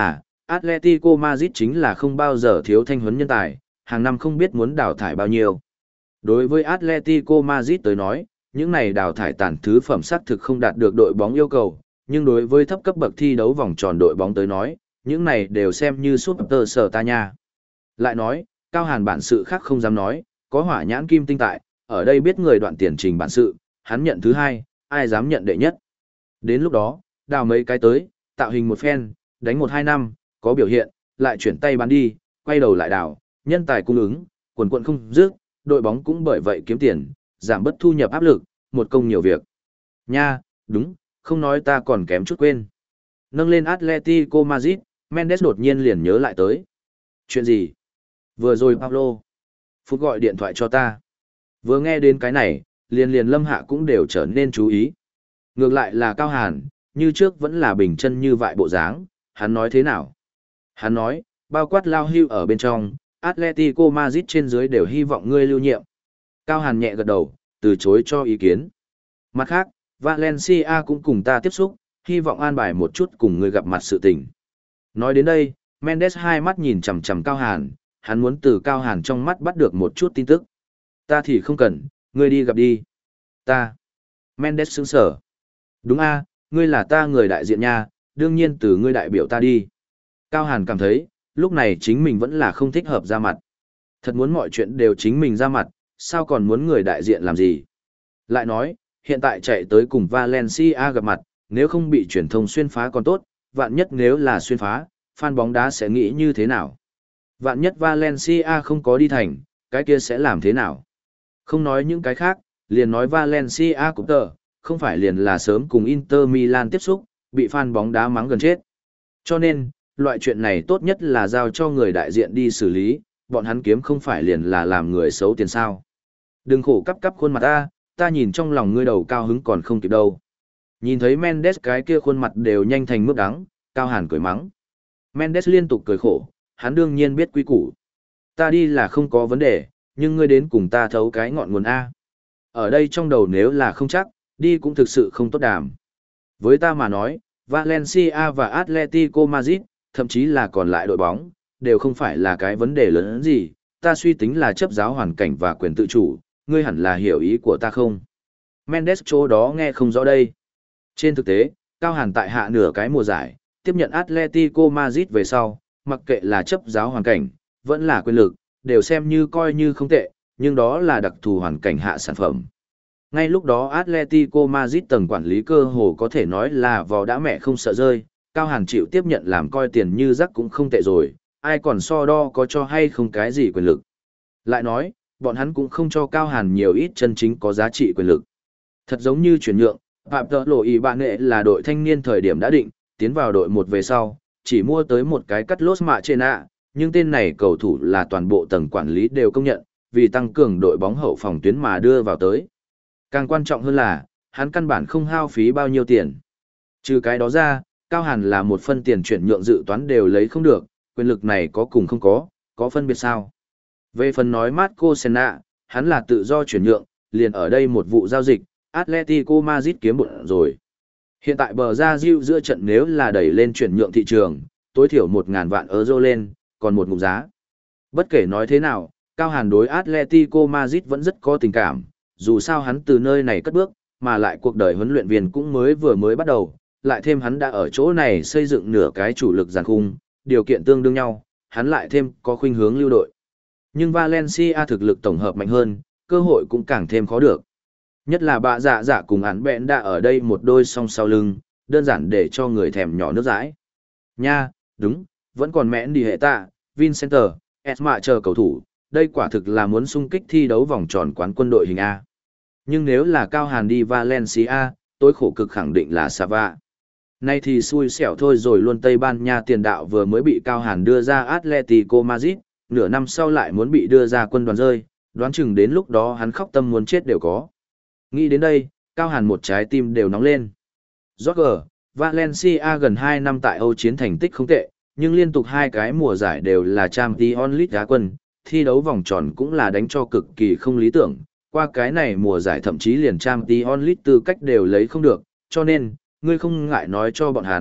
S1: Atletico Madrid chính là không bao giờ thiếu thanh huấn nhân tài, hàng năm không biết muốn đào thải bao nhiêu. Đối với Atletico Madrid tới nói, những này đào thải tàn thứ phẩm xác thực không đạt được đội bóng yêu cầu, nhưng đối với thấp cấp bậc thi đấu vòng tròn đội bóng tới nói, những này đều xem như Super sở ta nha. Lại nói, Cao Hàn bản sự khác không dám nói, có hỏa nhãn kim tinh tại, ở đây biết người đoạn tiền trình bản sự, hắn nhận thứ hai, ai dám nhận đệ nhất. Đến lúc đó, đào mấy cái tới, tạo hình một phen, đánh một hai năm, có biểu hiện, lại chuyển tay bán đi, quay đầu lại đào, nhân tài cung ứng, quần quận không dứt, đội bóng cũng bởi vậy kiếm tiền, giảm bất thu nhập áp lực, một công nhiều việc. Nha, đúng, không nói ta còn kém chút quên. Nâng lên Atletico Madrid, Mendes đột nhiên liền nhớ lại tới. Chuyện gì? Vừa rồi Pablo Phút gọi điện thoại cho ta. Vừa nghe đến cái này, liền liền Lâm Hạ cũng đều trở nên chú ý. Ngược lại là Cao Hàn, như trước vẫn là bình chân như vậy bộ dáng, hắn nói thế nào? Hắn nói, bao quát lao hưu ở bên trong, Atletico Madrid trên dưới đều hy vọng ngươi lưu nhiệm. Cao Hàn nhẹ gật đầu, từ chối cho ý kiến. Mặt khác, Valencia cũng cùng ta tiếp xúc, hy vọng an bài một chút cùng ngươi gặp mặt sự tình. Nói đến đây, Mendes hai mắt nhìn chằm chằm Cao Hàn, hắn muốn từ Cao Hàn trong mắt bắt được một chút tin tức. Ta thì không cần, ngươi đi gặp đi. Ta. Mendes sững sở. Đúng a, ngươi là ta người đại diện nha, đương nhiên từ ngươi đại biểu ta đi. Cao Hàn cảm thấy, lúc này chính mình vẫn là không thích hợp ra mặt. Thật muốn mọi chuyện đều chính mình ra mặt, sao còn muốn người đại diện làm gì? Lại nói, hiện tại chạy tới cùng Valencia gặp mặt, nếu không bị truyền thông xuyên phá còn tốt, vạn nhất nếu là xuyên phá, fan bóng đá sẽ nghĩ như thế nào? Vạn nhất Valencia không có đi thành, cái kia sẽ làm thế nào? Không nói những cái khác, liền nói Valencia cũng tờ, không phải liền là sớm cùng Inter Milan tiếp xúc, bị fan bóng đá mắng gần chết. Cho nên, loại chuyện này tốt nhất là giao cho người đại diện đi xử lý, bọn hắn kiếm không phải liền là làm người xấu tiền sao. Đừng khổ cắp cắp khuôn mặt ta, ta nhìn trong lòng ngươi đầu cao hứng còn không kịp đâu. Nhìn thấy Mendes cái kia khuôn mặt đều nhanh thành mướp đắng, Cao Hàn cười mắng. Mendes liên tục cười khổ, hắn đương nhiên biết quy củ. Ta đi là không có vấn đề, nhưng ngươi đến cùng ta thấu cái ngọn nguồn A. Ở đây trong đầu nếu là không chắc, đi cũng thực sự không tốt đàm. Với ta mà nói, Valencia và Atletico Madrid, thậm chí là còn lại đội bóng, đều không phải là cái vấn đề lớn gì, ta suy tính là chấp giáo hoàn cảnh và quyền tự chủ, ngươi hẳn là hiểu ý của ta không? Mendes chỗ đó nghe không rõ đây. Trên thực tế, Cao Hàn tại hạ nửa cái mùa giải, tiếp nhận Atletico Madrid về sau, mặc kệ là chấp giáo hoàn cảnh, vẫn là quyền lực, đều xem như coi như không tệ, nhưng đó là đặc thù hoàn cảnh hạ sản phẩm. Ngay lúc đó Atletico Madrid tầng quản lý cơ hồ có thể nói là vò đã mẹ không sợ rơi, Cao Hàn chịu tiếp nhận làm coi tiền như rắc cũng không tệ rồi, ai còn so đo có cho hay không cái gì quyền lực. Lại nói, bọn hắn cũng không cho Cao Hàn nhiều ít chân chính có giá trị quyền lực. Thật giống như chuyển nhượng, Phạm Tợ Lộ Ý Bạn Nghệ là đội thanh niên thời điểm đã định, tiến vào đội một về sau, chỉ mua tới một cái cắt lốt mạ trên ạ, nhưng tên này cầu thủ là toàn bộ tầng quản lý đều công nhận, vì tăng cường đội bóng hậu phòng tuyến mà đưa vào tới. Càng quan trọng hơn là, hắn căn bản không hao phí bao nhiêu tiền. Trừ cái đó ra, Cao Hàn là một phân tiền chuyển nhượng dự toán đều lấy không được, quyền lực này có cùng không có, có phân biệt sao. Về phần nói Marco Senna, hắn là tự do chuyển nhượng, liền ở đây một vụ giao dịch, Atletico Madrid kiếm bộn rồi. Hiện tại bờ ra Diu giữa trận nếu là đẩy lên chuyển nhượng thị trường, tối thiểu một ngàn vạn euro lên, còn một ngụm giá. Bất kể nói thế nào, Cao Hàn đối Atletico Madrid vẫn rất có tình cảm, dù sao hắn từ nơi này cất bước, mà lại cuộc đời huấn luyện viên cũng mới vừa mới bắt đầu, lại thêm hắn đã ở chỗ này xây dựng nửa cái chủ lực giàn khung, điều kiện tương đương nhau, hắn lại thêm có khuynh hướng lưu đội. Nhưng Valencia thực lực tổng hợp mạnh hơn, cơ hội cũng càng thêm khó được. Nhất là bạ dạ dạ cùng án bẹn đã ở đây một đôi song sau lưng, đơn giản để cho người thèm nhỏ nước dãi. Nha, đúng, vẫn còn mẽn đi hệ tạ, Vincenter, Esma chờ cầu thủ, đây quả thực là muốn xung kích thi đấu vòng tròn quán quân đội hình A. Nhưng nếu là Cao Hàn đi Valencia, tối khổ cực khẳng định là Sava. Nay thì xui xẻo thôi rồi luôn Tây Ban Nha tiền đạo vừa mới bị Cao Hàn đưa ra Atletico Madrid, nửa năm sau lại muốn bị đưa ra quân đoàn rơi, đoán chừng đến lúc đó hắn khóc tâm muốn chết đều có. Nghĩ đến đây, Cao Hàn một trái tim đều nóng lên. Jorge, Valencia gần hai năm tại Âu chiến thành tích không tệ, nhưng liên tục hai cái mùa giải đều là Champions League đá quân, thi đấu vòng tròn cũng là đánh cho cực kỳ không lý tưởng. Qua cái này mùa giải thậm chí liền Champions League tư cách đều lấy không được, cho nên, ngươi không ngại nói cho bọn hắn,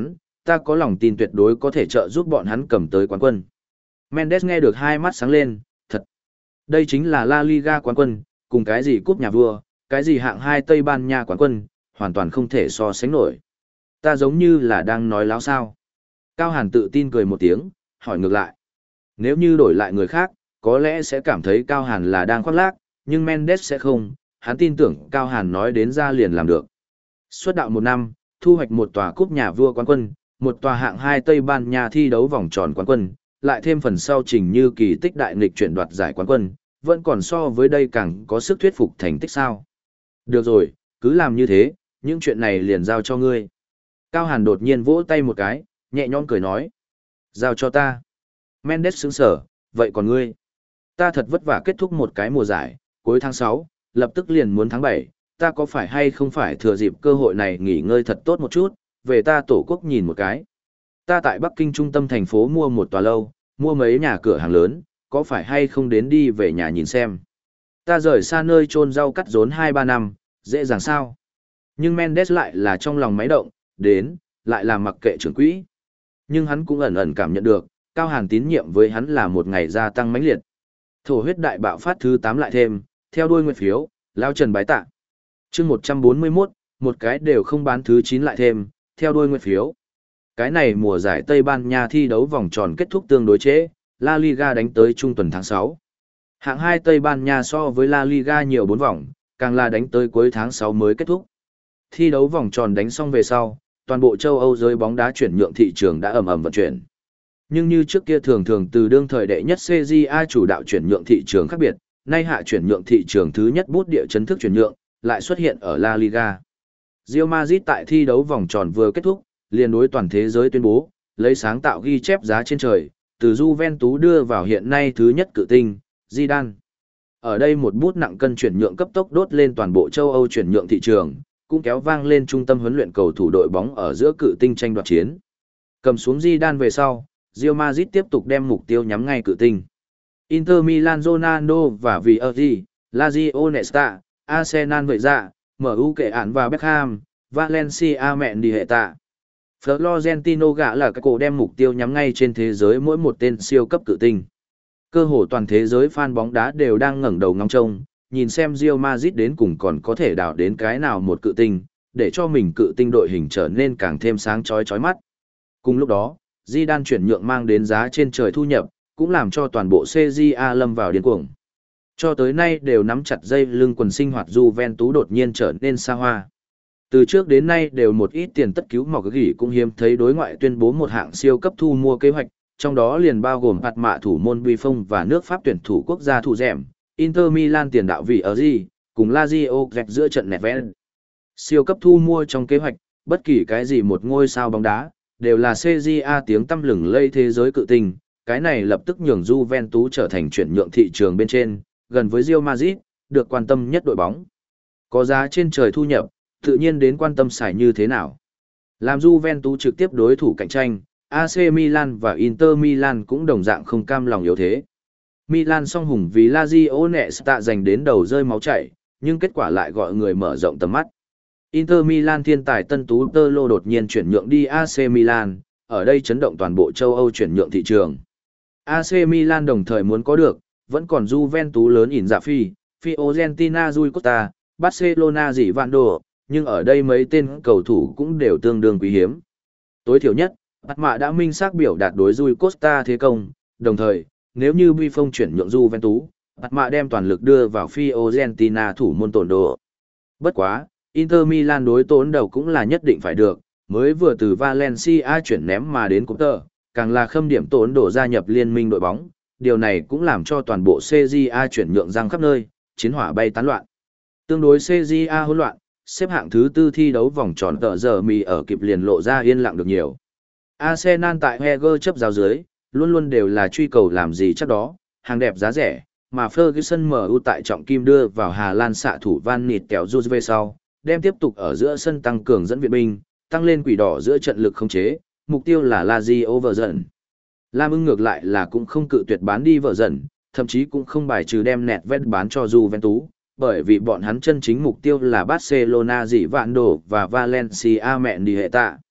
S1: ta có lòng tin tuyệt đối có thể trợ giúp bọn hắn cầm tới quán quân. Mendes nghe được hai mắt sáng lên, thật. Đây chính là La Liga quán quân, cùng cái gì cúp nhà vua, cái gì hạng hai Tây Ban Nha quán quân, hoàn toàn không thể so sánh nổi. Ta giống như là đang nói láo sao. Cao Hàn tự tin cười một tiếng, hỏi ngược lại. Nếu như đổi lại người khác, có lẽ sẽ cảm thấy Cao Hàn là đang khoác lác, nhưng Mendes sẽ không, hắn tin tưởng Cao Hàn nói đến ra liền làm được. Xuất đạo một năm, thu hoạch một tòa cúp nhà vua quán quân, một tòa hạng hai Tây Ban Nha thi đấu vòng tròn quán quân, lại thêm phần sau trình như kỳ tích đại nghịch chuyển đoạt giải quán quân, vẫn còn so với đây càng có sức thuyết phục thành tích sao. Được rồi, cứ làm như thế, những chuyện này liền giao cho ngươi. Cao Hàn đột nhiên vỗ tay một cái, nhẹ nhõm cười nói. Giao cho ta. Mendes sững sở, vậy còn ngươi? Ta thật vất vả kết thúc một cái mùa giải, cuối tháng sáu, lập tức liền muốn tháng bảy, ta có phải hay không phải thừa dịp cơ hội này nghỉ ngơi thật tốt một chút, về ta tổ quốc nhìn một cái. Ta tại Bắc Kinh trung tâm thành phố mua một tòa lâu, mua mấy nhà cửa hàng lớn, có phải hay không đến đi về nhà nhìn xem. Ta rời xa nơi chôn rau cắt rốn hai ba năm, dễ dàng sao? Nhưng Mendes lại là trong lòng máy động, đến, lại là mặc kệ trưởng quỹ. Nhưng hắn cũng ẩn ẩn cảm nhận được, Cao Hàn tín nhiệm với hắn là một ngày gia tăng mãnh liệt. Thổ huyết đại bạo phát thứ tám lại thêm, theo đuôi nguyệt phiếu, lao trần bái tạ. chương một trăm bốn mươi mốt, một cái đều không bán thứ chín lại thêm, theo đuôi nguyệt phiếu. Cái này mùa giải Tây Ban Nha thi đấu vòng tròn kết thúc tương đối trễ, La Liga đánh tới trung tuần tháng sáu. Hạng hai Tây Ban Nha so với La Liga nhiều bốn vòng, càng là đánh tới cuối tháng sáu mới kết thúc. Thi đấu vòng tròn đánh xong về sau, toàn bộ châu Âu giới bóng đá chuyển nhượng thị trường đã ầm ầm vận chuyển. Nhưng như trước kia thường thường từ đương thời đệ nhất xê giê a chủ đạo chuyển nhượng thị trường khác biệt, nay hạ chuyển nhượng thị trường thứ nhất bút địa chấn thức chuyển nhượng, lại xuất hiện ở La Liga. Real Madrid tại thi đấu vòng tròn vừa kết thúc, liền đối toàn thế giới tuyên bố, lấy sáng tạo ghi chép giá trên trời, từ Juventus đưa vào hiện nay thứ nhất cự tinh, Zidane. Ở đây một bút nặng cân chuyển nhượng cấp tốc đốt lên toàn bộ châu Âu chuyển nhượng thị trường, cũng kéo vang lên trung tâm huấn luyện cầu thủ đội bóng ở giữa cự tinh tranh đoạt chiến. Cầm xuống Zidane về sau, Real Madrid tiếp tục đem mục tiêu nhắm ngay cự tinh. Inter Milan Ronaldo và Vieri, Lazio Nesta, Arsenal vậy dạ, em u kệ ản và Beckham, Valencia mẹn đi hệ tạ. Florentino gã là các cổ đem mục tiêu nhắm ngay trên thế giới mỗi một tên siêu cấp cự tinh. Cơ hồ toàn thế giới fan bóng đá đều đang ngẩng đầu ngóng trông, nhìn xem Real Madrid đến cùng còn có thể đào đến cái nào một cự tinh, để cho mình cự tinh đội hình trở nên càng thêm sáng chói chói mắt. Cùng lúc đó, Zidane chuyển nhượng mang đến giá trên trời thu nhập, cũng làm cho toàn bộ xê giê a lâm vào điên cuồng. Cho tới nay đều nắm chặt dây lưng quần sinh hoạt Juventus đột nhiên trở nên xa hoa. Từ trước đến nay đều một ít tiền tất cứu mọc gỉ cũng hiếm thấy đối ngoại tuyên bố một hạng siêu cấp thu mua kế hoạch, trong đó liền bao gồm hạt mạ thủ môn Buffon và nước Pháp tuyển thủ quốc gia thủ dẻm, Inter Milan tiền đạo vị ở gì, cùng Lazio gạch giữa trận nẹt vẽ. Siêu cấp thu mua trong kế hoạch, bất kỳ cái gì một ngôi sao bóng đá, đều là xê giê a tiếng tăm lừng lây thế giới cự tinh, cái này lập tức nhường Juventus trở thành chuyển nhượng thị trường bên trên, gần với Real Madrid, được quan tâm nhất đội bóng. Có giá trên trời thu nhập, tự nhiên đến quan tâm xài như thế nào. Làm Juventus trực tiếp đối thủ cạnh tranh, a xê Milan và Inter Milan cũng đồng dạng không cam lòng yếu thế. Milan song hùng vì Lazio Nesta giành đến đầu rơi máu chảy, nhưng kết quả lại gọi người mở rộng tầm mắt. Inter Milan thiên tài tân tú Tơ Lô đột nhiên chuyển nhượng đi a xê Milan, ở đây chấn động toàn bộ châu Âu chuyển nhượng thị trường. a xê Milan đồng thời muốn có được, vẫn còn Juventus lớn ỉn dạ phi, Fiorentina Rui Costa, Barcelona dỉ Van Đồ, nhưng ở đây mấy tên cầu thủ cũng đều tương đương quý hiếm. Tối thiểu nhất, Bạt Mạ đã minh xác biểu đạt đối Rui Costa thế công, đồng thời, nếu như Buffon chuyển nhượng Juventus, Bạt Mạ đem toàn lực đưa vào Fiorentina thủ môn tổn đồ. Bất quá, Inter Milan đối tốn đầu cũng là nhất định phải được, mới vừa từ Valencia chuyển ném mà đến Cúp Tờ, càng là khâm điểm tốn đổ gia nhập liên minh đội bóng, điều này cũng làm cho toàn bộ xê giê a chuyển nhượng răng khắp nơi, chiến hỏa bay tán loạn. Tương đối xê giê a hỗn loạn, xếp hạng thứ tư thi đấu vòng tròn tờ giờ mì ở kịp liền lộ ra yên lặng được nhiều. Arsenal tại Heger chấp giáo dưới, luôn luôn đều là truy cầu làm gì chắc đó, hàng đẹp giá rẻ, mà Ferguson em u tại trọng kim đưa vào Hà Lan xạ thủ Van Nịt kéo Juz về sau, đem tiếp tục ở giữa sân tăng cường dẫn viện binh, tăng lên quỷ đỏ giữa trận lực khống chế, mục tiêu là Lazio vợ dần. Lam ưng ngược lại là cũng không cự tuyệt bán đi vợ dần, thậm chí cũng không bài trừ đem nẹt vét bán cho Juventus, bởi vì bọn hắn chân chính mục tiêu là Barcelona dị vạn đổ và Valencia mẹn đi hệ tạ.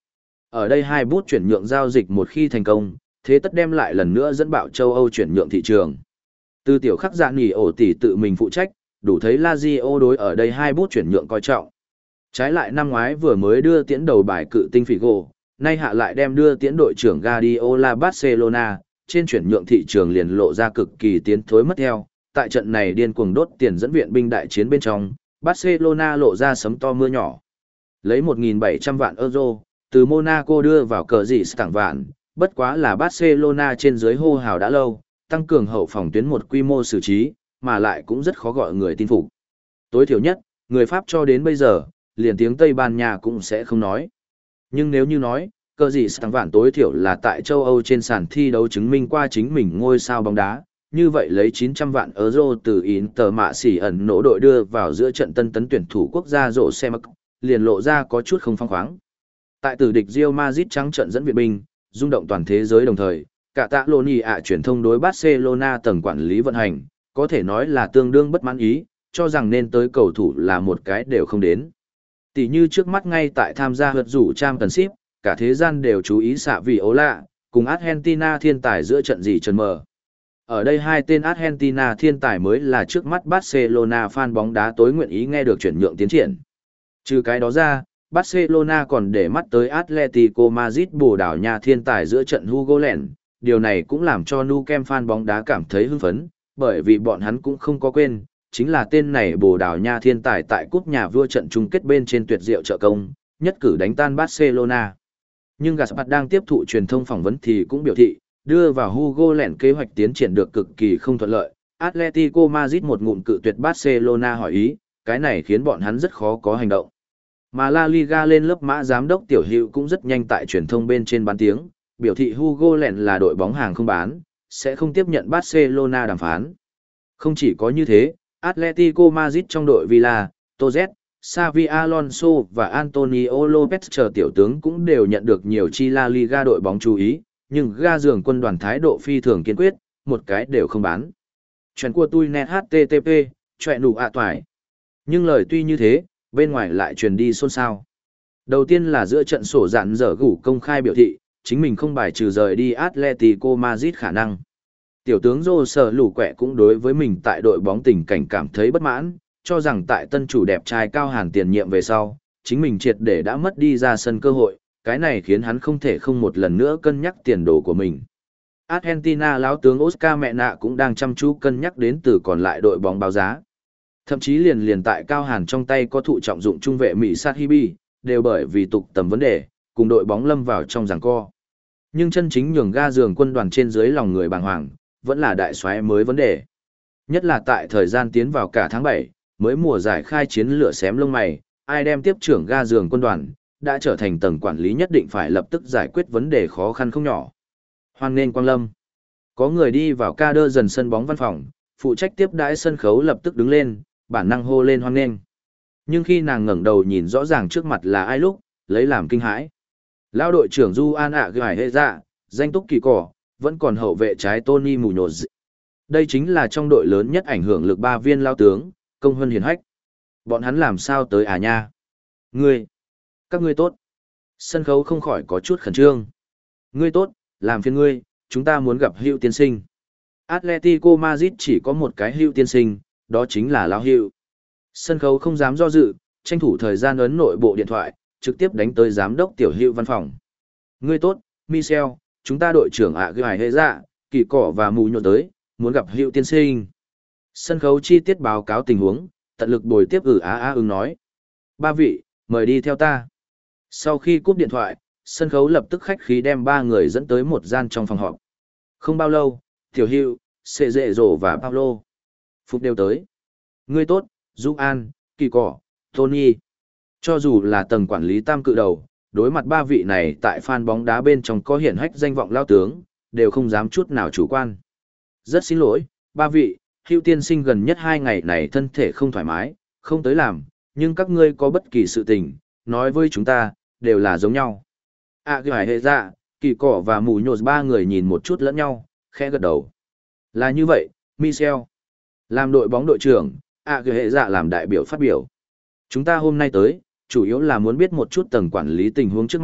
S1: Ở đây hai bút chuyển nhượng giao dịch một khi thành công, thế tất đem lại lần nữa dẫn bạo châu Âu chuyển nhượng thị trường. Từ tiểu khắc dạ nghỉ ổ tỷ tự mình phụ trách, đủ thấy Lazio đối ở đây hai bút chuyển nhượng coi trọng. Trái lại năm ngoái vừa mới đưa tiễn đầu bài cự tinh Figo, nay hạ lại đem đưa tiễn đội trưởng Guardiola Barcelona, trên chuyển nhượng thị trường liền lộ ra cực kỳ tiến thối mất theo. Tại trận này điên cuồng đốt tiền dẫn viện binh đại chiến bên trong, Barcelona lộ ra sấm to mưa nhỏ. Lấy một nghìn bảy trăm vạn euro, từ Monaco đưa vào cờ gì tảng vạn, bất quá là Barcelona trên dưới hô hào đã lâu, tăng cường hậu phòng tuyến một quy mô xử trí, mà lại cũng rất khó gọi người tin phục. Tối thiểu nhất, người Pháp cho đến bây giờ, liền tiếng Tây Ban Nha cũng sẽ không nói. Nhưng nếu như nói, cờ gì tảng vạn tối thiểu là tại châu Âu trên sàn thi đấu chứng minh qua chính mình ngôi sao bóng đá, như vậy lấy chín trăm vạn euro từ Inter mạ xỉ ẩn nỗ đội đưa vào giữa trận tân tấn tuyển thủ quốc gia rổ xe mắc, liền lộ ra có chút không phong khoáng. Tại tử địch Real Madrid trắng trận dẫn viện binh, rung động toàn thế giới đồng thời, cả tạ Loni ạ truyền thông đối Barcelona tầng quản lý vận hành, có thể nói là tương đương bất mãn ý, cho rằng nên tới cầu thủ là một cái đều không đến. Tỷ như trước mắt ngay tại tham gia hượt rủ Championship, cả thế gian đều chú ý xạ vì ố lạ, cùng Argentina thiên tài giữa trận gì trần mờ. Ở đây hai tên Argentina thiên tài mới là trước mắt Barcelona fan bóng đá tối nguyện ý nghe được chuyển nhượng tiến triển. Trừ cái đó ra, Barcelona còn để mắt tới Atletico Madrid bồ đảo nhà thiên tài giữa trận Hugo Lens, điều này cũng làm cho Nou Camp fan bóng đá cảm thấy hưng phấn, bởi vì bọn hắn cũng không có quên, chính là tên này bồ đảo nha thiên tài tại cúp nhà vua trận chung kết bên trên tuyệt diệu trợ công, nhất cử đánh tan Barcelona. Nhưng Gaspar đang tiếp thụ truyền thông phỏng vấn thì cũng biểu thị, đưa vào Hugo Lens kế hoạch tiến triển được cực kỳ không thuận lợi, Atletico Madrid một ngụm cự tuyệt Barcelona hỏi ý, cái này khiến bọn hắn rất khó có hành động. Mà La Liga lên lớp mã giám đốc tiểu hữu cũng rất nhanh tại truyền thông bên trên bán tiếng, biểu thị Hugo Lens là đội bóng hàng không bán, sẽ không tiếp nhận Barcelona đàm phán. Không chỉ có như thế, Atletico Madrid trong đội Villa, Toz, Xavi Alonso và Antonio Lopez chờ tiểu tướng cũng đều nhận được nhiều chi La Liga đội bóng chú ý, nhưng ga giường quân đoàn thái độ phi thường kiên quyết, một cái đều không bán. Chuyện của tôi net hát tê tê pê, chuyện đủ ạ toài. Nhưng lời tuy như thế, bên ngoài lại truyền đi xôn xao. Đầu tiên là giữa trận sổ dạn dở gủ công khai biểu thị, chính mình không bài trừ rời đi Atletico Madrid khả năng. Tiểu tướng Rô Sở Lũ Quẹ cũng đối với mình tại đội bóng tình cảnh cảm thấy bất mãn, cho rằng tại tân chủ đẹp trai Cao Hàn tiền nhiệm về sau, chính mình triệt để đã mất đi ra sân cơ hội, cái này khiến hắn không thể không một lần nữa cân nhắc tiền đồ của mình. Argentina lão tướng Oscar Mẹ Nạ cũng đang chăm chú cân nhắc đến từ còn lại đội bóng báo giá. Thậm chí liền liền tại Cao Hàn trong tay có thụ trọng dụng trung vệ Mỹ Sahibi, đều bởi vì tục tầm vấn đề, cùng đội bóng lâm vào trong giằng co. Nhưng chân chính nhường ga giường quân đoàn trên dưới lòng người bàng hoàng, vẫn là đại soái mới vấn đề. Nhất là tại thời gian tiến vào cả tháng bảy, mới mùa giải khai chiến lửa xém lông mày, ai đem tiếp trưởng ga giường quân đoàn, đã trở thành tầng quản lý nhất định phải lập tức giải quyết vấn đề khó khăn không nhỏ. Hoan nghênh Quang Lâm. Có người đi vào ca đơ dần sân bóng văn phòng, phụ trách tiếp đãi sân khấu lập tức đứng lên, bản năng hô lên hoan nghênh. Nhưng khi nàng ngẩng đầu nhìn rõ ràng trước mặt là ai lúc, lấy làm kinh hãi. Lao đội trưởng Du An ạ gửi hệ dạ, danh túc kỳ cỏ, vẫn còn hậu vệ trái Tony Munoz. Đây chính là trong đội lớn nhất ảnh hưởng lực ba viên lao tướng, công hơn hiển hách. Bọn hắn làm sao tới à nha? Ngươi! Các ngươi tốt! Sân khấu không khỏi có chút khẩn trương. Ngươi tốt, làm phiền ngươi, chúng ta muốn gặp Hữu tiên sinh. Atletico Madrid chỉ có một cái Hữu tiên sinh, đó chính là Lão Hữu. Sân khấu không dám do dự, tranh thủ thời gian ấn nội bộ điện thoại, trực tiếp đánh tới giám đốc tiểu Hữu văn phòng. Ngươi tốt, Michel, chúng ta đội trưởng ạ gửi hệ dạ, kỳ cỏ và mù nhộn tới, muốn gặp Hữu tiên sinh. Sân khấu chi tiết báo cáo tình huống, tận lực bồi tiếp ử á á ứng nói. Ba vị, mời đi theo ta. Sau khi cúp điện thoại, sân khấu lập tức khách khí đem ba người dẫn tới một gian trong phòng họp. Không bao lâu, Tiểu Hữu, Sệ Dệ Dỗ và Paulo Phục đều tới. Ngươi tốt, Du An, Kỳ Cỏ, Tony. Cho dù là tầng quản lý tam cự đầu, đối mặt ba vị này tại fan bóng đá bên trong có hiển hách danh vọng lao tướng, đều không dám chút nào chủ quan. Rất xin lỗi, ba vị, Hữu tiên sinh gần nhất hai ngày này thân thể không thoải mái, không tới làm, nhưng các ngươi có bất kỳ sự tình, nói với chúng ta, đều là giống nhau. À gửi hệ dạ, Kỳ Cỏ và mù nhột ba người nhìn một chút lẫn nhau, khẽ gật đầu. Là như vậy, Michel. Làm đội bóng đội trưởng, à gửi hệ dạ làm đại biểu phát biểu. Chúng ta hôm nay tới, chủ yếu là muốn biết một chút tầng quản lý tình huống trước mắt,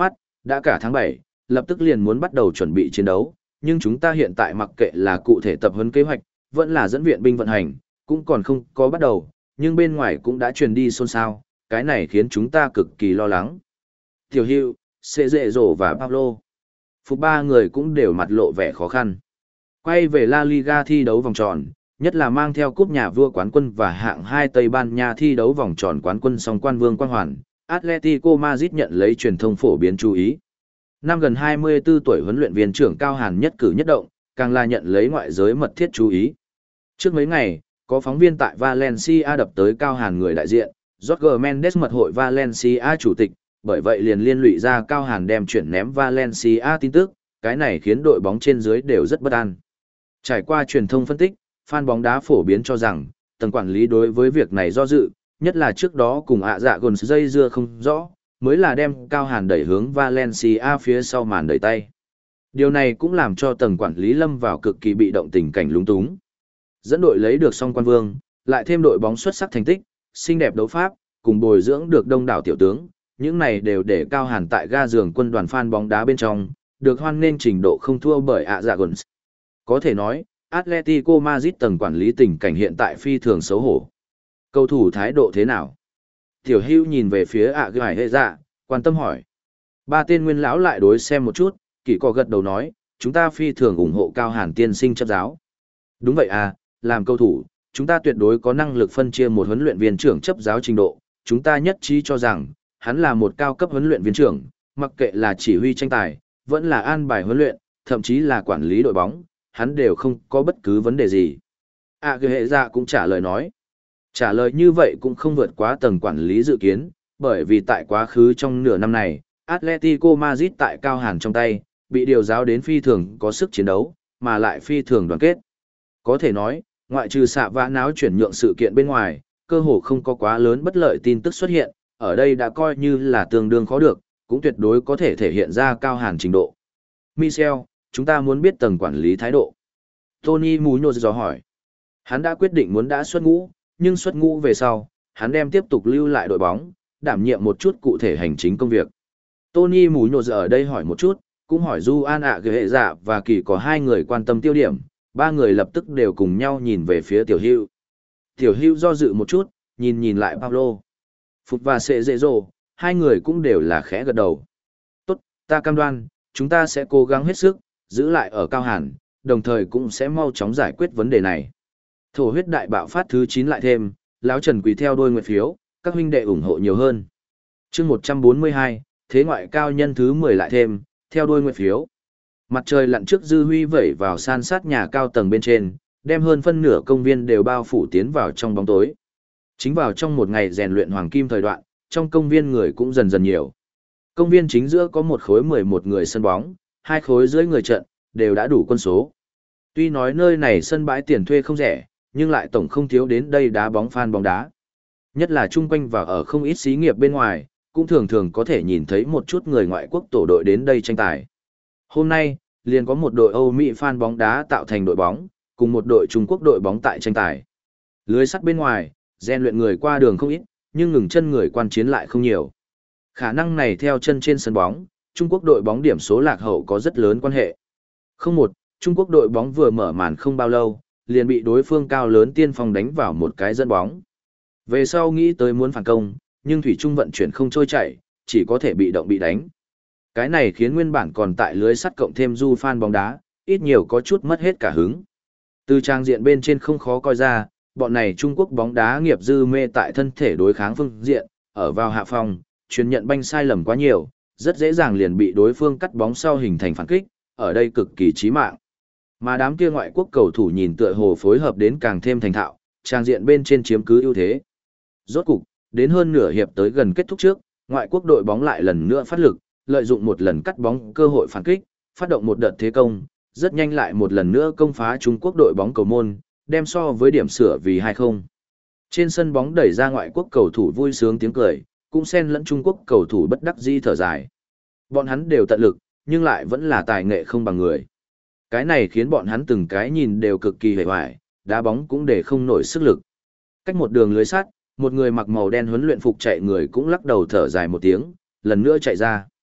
S1: Đã cả tháng bảy, lập tức liền muốn bắt đầu chuẩn bị chiến đấu, nhưng chúng ta hiện tại mặc kệ là cụ thể tập huấn kế hoạch, vẫn là dẫn viện binh vận hành, cũng còn không có bắt đầu, nhưng bên ngoài cũng đã truyền đi xôn xao, cái này khiến chúng ta cực kỳ lo lắng. Tiểu Hữu, Sệ Dệ Dỗ và Pablo. Phục ba người cũng đều mặt lộ vẻ khó khăn. Quay về La Liga thi đấu vòng tròn, nhất là mang theo cúp nhà vua quán quân và hạng hai Tây Ban Nha thi đấu vòng tròn quán quân song quan vương quang hoàn, Atletico Madrid nhận lấy truyền thông phổ biến chú ý. Năm gần hai mươi tư tuổi huấn luyện viên trưởng Cao Hàn nhất cử nhất động, càng là nhận lấy ngoại giới mật thiết chú ý. Trước mấy ngày, có phóng viên tại Valencia đập tới Cao Hàn người đại diện, Jorge Mendes mật hội Valencia chủ tịch, bởi vậy liền liên lụy ra Cao Hàn đem chuyển ném Valencia tin tức, cái này khiến đội bóng trên dưới đều rất bất an. Trải qua truyền thông phân tích, fan bóng đá phổ biến cho rằng, tầng quản lý đối với việc này do dự, nhất là trước đó cùng ạ dạ gồn dây dưa không rõ, mới là đem Cao Hàn đẩy hướng Valencia phía sau màn đẩy tay. Điều này cũng làm cho tầng quản lý lâm vào cực kỳ bị động tình cảnh lúng túng. Dẫn đội lấy được song quan vương, lại thêm đội bóng xuất sắc thành tích, xinh đẹp đấu pháp, cùng bồi dưỡng được đông đảo tiểu tướng, những này đều để Cao Hàn tại ga giường quân đoàn fan bóng đá bên trong, được hoan nghênh trình độ không thua bởi ạ dạ gồn. Có thể nói, Atletico Madrid tầng quản lý tình cảnh hiện tại phi thường xấu hổ. Cầu thủ thái độ thế nào? Tiểu Hữu nhìn về phía ạ gài hệ dạ, quan tâm hỏi. Ba tên nguyên lão lại đối xem một chút, kỳ cò gật đầu nói, chúng ta phi thường ủng hộ Cao Hàn tiên sinh chấp giáo. Đúng vậy à, làm cầu thủ, chúng ta tuyệt đối có năng lực phân chia một huấn luyện viên trưởng chấp giáo trình độ, chúng ta nhất trí cho rằng, hắn là một cao cấp huấn luyện viên trưởng, mặc kệ là chỉ huy tranh tài, vẫn là an bài huấn luyện, thậm chí là quản lý đội bóng, hắn đều không có bất cứ vấn đề gì. À cái hệ dạ cũng trả lời nói. Trả lời như vậy cũng không vượt quá tầng quản lý dự kiến, bởi vì tại quá khứ trong nửa năm này, Atletico Madrid tại Cao Hàn trong tay, bị điều giáo đến phi thường có sức chiến đấu, mà lại phi thường đoàn kết. Có thể nói, ngoại trừ xạ vã náo chuyển nhượng sự kiện bên ngoài, cơ hồ không có quá lớn bất lợi tin tức xuất hiện, ở đây đã coi như là tương đương khó được, cũng tuyệt đối có thể thể hiện ra Cao Hàn trình độ. Michel, chúng ta muốn biết tầng quản lý thái độ. Tony Muñoz dò hỏi. Hắn đã quyết định muốn đã xuất ngũ, nhưng xuất ngũ về sau, hắn đem tiếp tục lưu lại đội bóng, đảm nhiệm một chút cụ thể hành chính công việc. Tony Muñoz ở đây hỏi một chút, cũng hỏi Juan ạ ghệ dạ và kỳ có hai người quan tâm tiêu điểm, ba người lập tức đều cùng nhau nhìn về phía Tiểu Hữu. Tiểu Hữu do dự một chút, nhìn nhìn lại Pablo. Phục và Sệ Dệ Dỗ, hai người cũng đều là khẽ gật đầu. Tốt, ta cam đoan, chúng ta sẽ cố gắng hết sức, giữ lại ở Cao Hàn, đồng thời cũng sẽ mau chóng giải quyết vấn đề này. Thổ huyết đại bạo phát thứ chín lại thêm, lão Trần quỳ theo đôi nguyện phiếu, các huynh đệ ủng hộ nhiều hơn. chương một trăm bốn mươi hai, thế ngoại cao nhân thứ mười lại thêm, theo đôi nguyện phiếu. Mặt trời lặn trước dư huy vẩy vào san sát nhà cao tầng bên trên, đem hơn phân nửa công viên đều bao phủ tiến vào trong bóng tối. Chính vào trong một ngày rèn luyện hoàng kim thời đoạn, trong công viên người cũng dần dần nhiều. Công viên chính giữa có một khối mười một người sân bóng, hai khối dưới người trận, đều đã đủ quân số. Tuy nói nơi này sân bãi tiền thuê không rẻ, nhưng lại tổng không thiếu đến đây đá bóng fan bóng đá. Nhất là chung quanh và ở không ít xí nghiệp bên ngoài, cũng thường thường có thể nhìn thấy một chút người ngoại quốc tổ đội đến đây tranh tài. Hôm nay, liền có một đội Âu Mỹ fan bóng đá tạo thành đội bóng, cùng một đội Trung Quốc đội bóng tại tranh tài. Lưới sắt bên ngoài, rèn luyện người qua đường không ít, nhưng ngừng chân người quan chiến lại không nhiều. Khả năng này theo chân trên sân bóng, Trung Quốc đội bóng điểm số lạc hậu có rất lớn quan hệ. Không một, Trung Quốc đội bóng vừa mở màn không bao lâu, liền bị đối phương cao lớn tiên phong đánh vào một cái dẫn bóng. Về sau nghĩ tới muốn phản công, nhưng thủy trung vận chuyển không trôi chảy, chỉ có thể bị động bị đánh. Cái này khiến nguyên bản còn tại lưới sắt cộng thêm du fan bóng đá, ít nhiều có chút mất hết cả hứng. Từ trang diện bên trên không khó coi ra, bọn này Trung Quốc bóng đá nghiệp dư mê tại thân thể đối kháng phương diện, ở vào hạ phòng, truyền nhận banh sai lầm quá nhiều, rất dễ dàng liền bị đối phương cắt bóng sau hình thành phản kích, ở đây cực kỳ chí mạng. Mà đám kia ngoại quốc cầu thủ nhìn tựa hồ phối hợp đến càng thêm thành thạo, trang diện bên trên chiếm cứ ưu thế. Rốt cục, đến hơn nửa hiệp tới gần kết thúc trước, ngoại quốc đội bóng lại lần nữa phát lực, lợi dụng một lần cắt bóng cơ hội phản kích, phát động một đợt thế công, rất nhanh lại một lần nữa công phá Trung Quốc đội bóng cầu môn, đem so với điểm sửa vì hai không. Trên sân bóng đẩy ra ngoại quốc cầu thủ vui sướng tiếng cười, cũng xen lẫn Trung Quốc cầu thủ bất đắc dĩ thở dài. Bọn hắn đều tận lực, nhưng lại vẫn là tài nghệ không bằng người. Cái này khiến bọn hắn từng cái nhìn đều cực kỳ hề hoài, đá bóng cũng để không nổi sức lực. Cách một đường lưới sắt, một người mặc màu đen huấn luyện phục chạy người cũng lắc đầu thở dài một tiếng, lần nữa chạy ra.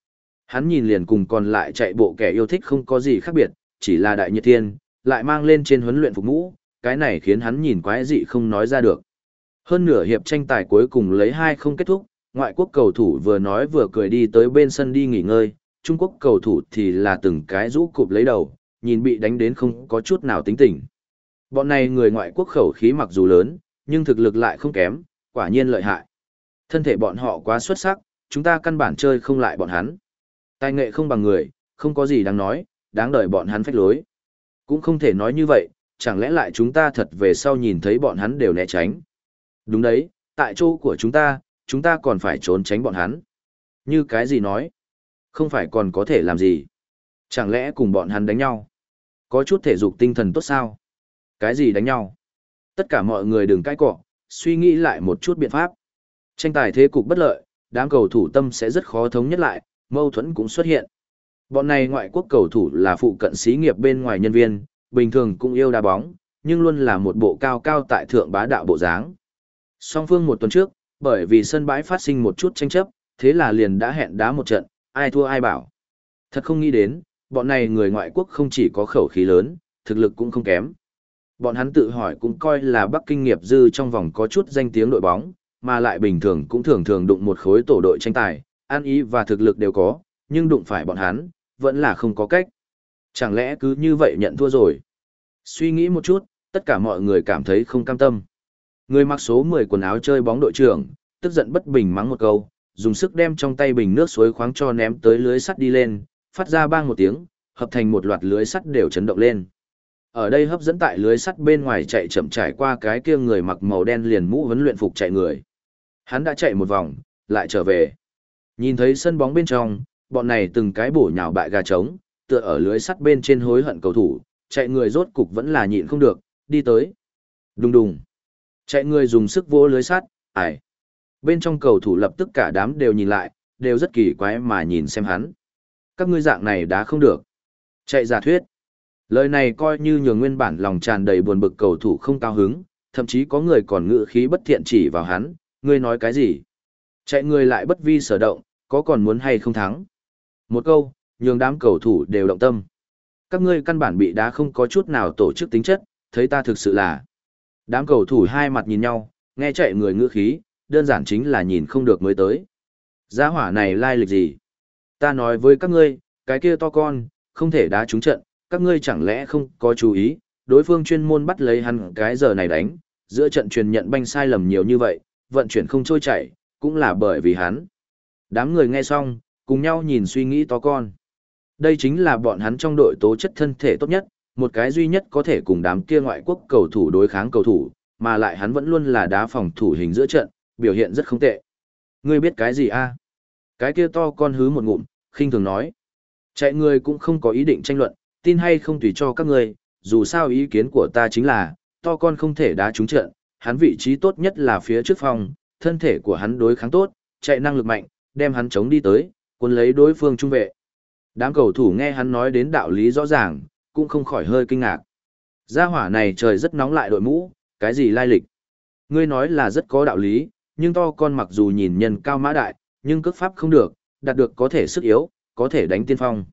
S1: Hắn nhìn liền cùng còn lại chạy bộ kẻ yêu thích không có gì khác biệt, chỉ là đại nhiệt thiên, lại mang lên trên huấn luyện phục mũ, cái này khiến hắn nhìn quái dị không nói ra được. Hơn nửa hiệp tranh tài cuối cùng lấy hai không kết thúc, ngoại quốc cầu thủ vừa nói vừa cười đi tới bên sân đi nghỉ ngơi, Trung Quốc cầu thủ thì là từng cái rũ cụp lấy đầu, nhìn bị đánh đến không có chút nào tính tình. Bọn này người ngoại quốc khẩu khí mặc dù lớn, nhưng thực lực lại không kém, quả nhiên lợi hại. Thân thể bọn họ quá xuất sắc, chúng ta căn bản chơi không lại bọn hắn. Tài nghệ không bằng người, không có gì đáng nói, đáng đợi bọn hắn phách lối. Cũng không thể nói như vậy, chẳng lẽ lại chúng ta thật về sau nhìn thấy bọn hắn đều né tránh. Đúng đấy, tại chỗ của chúng ta, chúng ta còn phải trốn tránh bọn hắn. Như cái gì nói? Không phải còn có thể làm gì? Chẳng lẽ cùng bọn hắn đánh nhau? Có chút thể dục tinh thần tốt sao? Cái gì đánh nhau? Tất cả mọi người đừng cãi cọ, suy nghĩ lại một chút biện pháp. Tranh tài thế cục bất lợi, đám cầu thủ tâm sẽ rất khó thống nhất lại, mâu thuẫn cũng xuất hiện. Bọn này ngoại quốc cầu thủ là phụ cận xí nghiệp bên ngoài nhân viên, bình thường cũng yêu đá bóng, nhưng luôn là một bộ cao cao tại thượng bá đạo bộ dáng. Song phương một tuần trước, bởi vì sân bãi phát sinh một chút tranh chấp, thế là liền đã hẹn đá một trận, ai thua ai bảo. Thật không nghĩ đến, bọn này người ngoại quốc không chỉ có khẩu khí lớn, thực lực cũng không kém. Bọn hắn tự hỏi cũng coi là Bắc Kinh nghiệp dư trong vòng có chút danh tiếng đội bóng, mà lại bình thường cũng thường thường đụng một khối tổ đội tranh tài, an ý và thực lực đều có, nhưng đụng phải bọn hắn, vẫn là không có cách. Chẳng lẽ cứ như vậy nhận thua rồi? Suy nghĩ một chút, tất cả mọi người cảm thấy không cam tâm. Người mặc số mười quần áo chơi bóng đội trưởng, tức giận bất bình mắng một câu, dùng sức đem trong tay bình nước suối khoáng cho ném tới lưới sắt đi lên, phát ra bang một tiếng, hợp thành một loạt lưới sắt đều chấn động lên. Ở đây hấp dẫn tại lưới sắt bên ngoài chạy chậm trải qua cái kia người mặc màu đen liền mũ huấn luyện phục chạy người. Hắn đã chạy một vòng, lại trở về. Nhìn thấy sân bóng bên trong, bọn này từng cái bổ nhào bại gà trống, tựa ở lưới sắt bên trên hối hận cầu thủ, chạy người rốt cục vẫn là nhịn không được, đi tới. Đùng đùng. Chạy người dùng sức vỗ lưới sắt, ải. Bên trong cầu thủ lập tức cả đám đều nhìn lại, đều rất kỳ quái mà nhìn xem hắn. Các ngươi dạng này đã không được. Chạy giả thuyết. Lời này coi như nhường nguyên bản lòng tràn đầy buồn bực cầu thủ không cao hứng, thậm chí có người còn ngữ khí bất thiện chỉ vào hắn, ngươi nói cái gì? Chạy người lại bất vi sở động, có còn muốn hay không thắng? Một câu, nhường đám cầu thủ đều động tâm. Các ngươi căn bản bị đá không có chút nào tổ chức tính chất, thấy ta thực sự là. Đám cầu thủ hai mặt nhìn nhau, nghe chạy người ngữ khí, đơn giản chính là nhìn không được mới tới. Gia hỏa này lai lịch gì? Ta nói với các ngươi, cái kia to con, không thể đá trúng trận, các ngươi chẳng lẽ không có chú ý, đối phương chuyên môn bắt lấy hắn cái giờ này đánh, giữa trận truyền nhận banh sai lầm nhiều như vậy, vận chuyển không trôi chảy, cũng là bởi vì hắn. Đám người nghe xong, cùng nhau nhìn suy nghĩ to con. Đây chính là bọn hắn trong đội tố chất thân thể tốt nhất, một cái duy nhất có thể cùng đám kia ngoại quốc cầu thủ đối kháng cầu thủ, mà lại hắn vẫn luôn là đá phòng thủ hình giữa trận, biểu hiện rất không tệ. Ngươi biết cái gì a? Cái kia to con hứ một ngụm, khinh thường nói. Chạy người cũng không có ý định tranh luận, tin hay không tùy cho các ngươi, dù sao ý kiến của ta chính là, to con không thể đá trúng trận, hắn vị trí tốt nhất là phía trước phòng, thân thể của hắn đối kháng tốt, chạy năng lực mạnh, đem hắn chống đi tới, cuốn lấy đối phương trung vệ. Đám cầu thủ nghe hắn nói đến đạo lý rõ ràng, cũng không khỏi hơi kinh ngạc. Gia hỏa này trời rất nóng lại đội mũ, cái gì lai lịch? Ngươi nói là rất có đạo lý, nhưng to con mặc dù nhìn nhân cao mã đại, nhưng cước pháp không được, đạt được có thể sức yếu, có thể đánh tiên phong.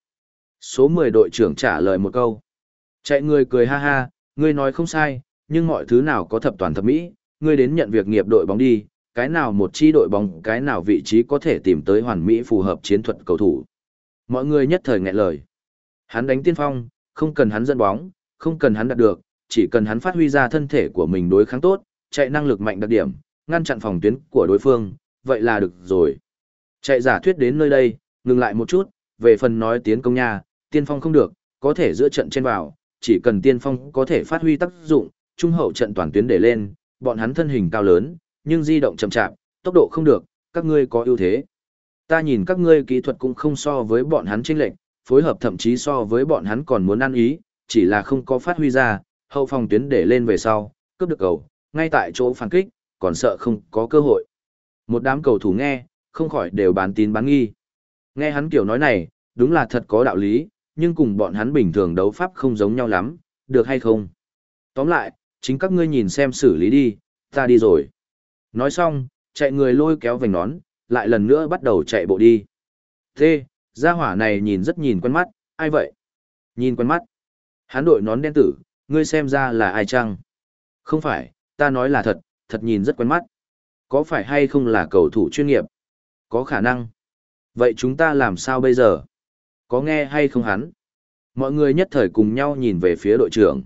S1: Số mười đội trưởng trả lời một câu. Chạy người cười ha ha, ngươi nói không sai, nhưng mọi thứ nào có thập toàn thập mỹ, ngươi đến nhận việc nghiệp đội bóng đi, cái nào một chi đội bóng, cái nào vị trí có thể tìm tới hoàn mỹ phù hợp chiến thuật cầu thủ. Mọi người nhất thời nghẹn lời. Hắn đánh tiên phong, không cần hắn dẫn bóng, không cần hắn đạt được, chỉ cần hắn phát huy ra thân thể của mình đối kháng tốt, chạy năng lực mạnh đặc điểm, ngăn chặn phòng tuyến của đối phương, vậy là được rồi. Chạy giả thuyết đến nơi đây, ngừng lại một chút, về phần nói tiến công nha, tiên phong không được, có thể giữa trận trên vào, chỉ cần tiên phong có thể phát huy tác dụng, trung hậu trận toàn tuyến để lên, bọn hắn thân hình cao lớn, nhưng di động chậm chạp, tốc độ không được, các ngươi có ưu thế. Ta nhìn các ngươi kỹ thuật cũng không so với bọn hắn chênh lệch, phối hợp thậm chí so với bọn hắn còn muốn ăn ý, chỉ là không có phát huy ra, hậu phòng tuyến để lên về sau, cướp được cầu, ngay tại chỗ phản kích, còn sợ không có cơ hội. Một đám cầu thủ nghe, không khỏi đều bán tín bán nghi. Nghe hắn kiểu nói này, đúng là thật có đạo lý, nhưng cùng bọn hắn bình thường đấu pháp không giống nhau lắm, được hay không? Tóm lại, chính các ngươi nhìn xem xử lý đi, ta đi rồi. Nói xong, chạy người lôi kéo vành nón, lại lần nữa bắt đầu chạy bộ đi. Thế, Gia hỏa này nhìn rất nhìn quen mắt, ai vậy? Nhìn quen mắt. Hắn đội nón đen tử, ngươi xem ra là ai chăng? Không phải, ta nói là thật, thật nhìn rất quen mắt. Có phải hay không là cầu thủ chuyên nghiệp? Có khả năng. Vậy chúng ta làm sao bây giờ? Có nghe hay không hắn? Mọi người nhất thời cùng nhau nhìn về phía đội trưởng.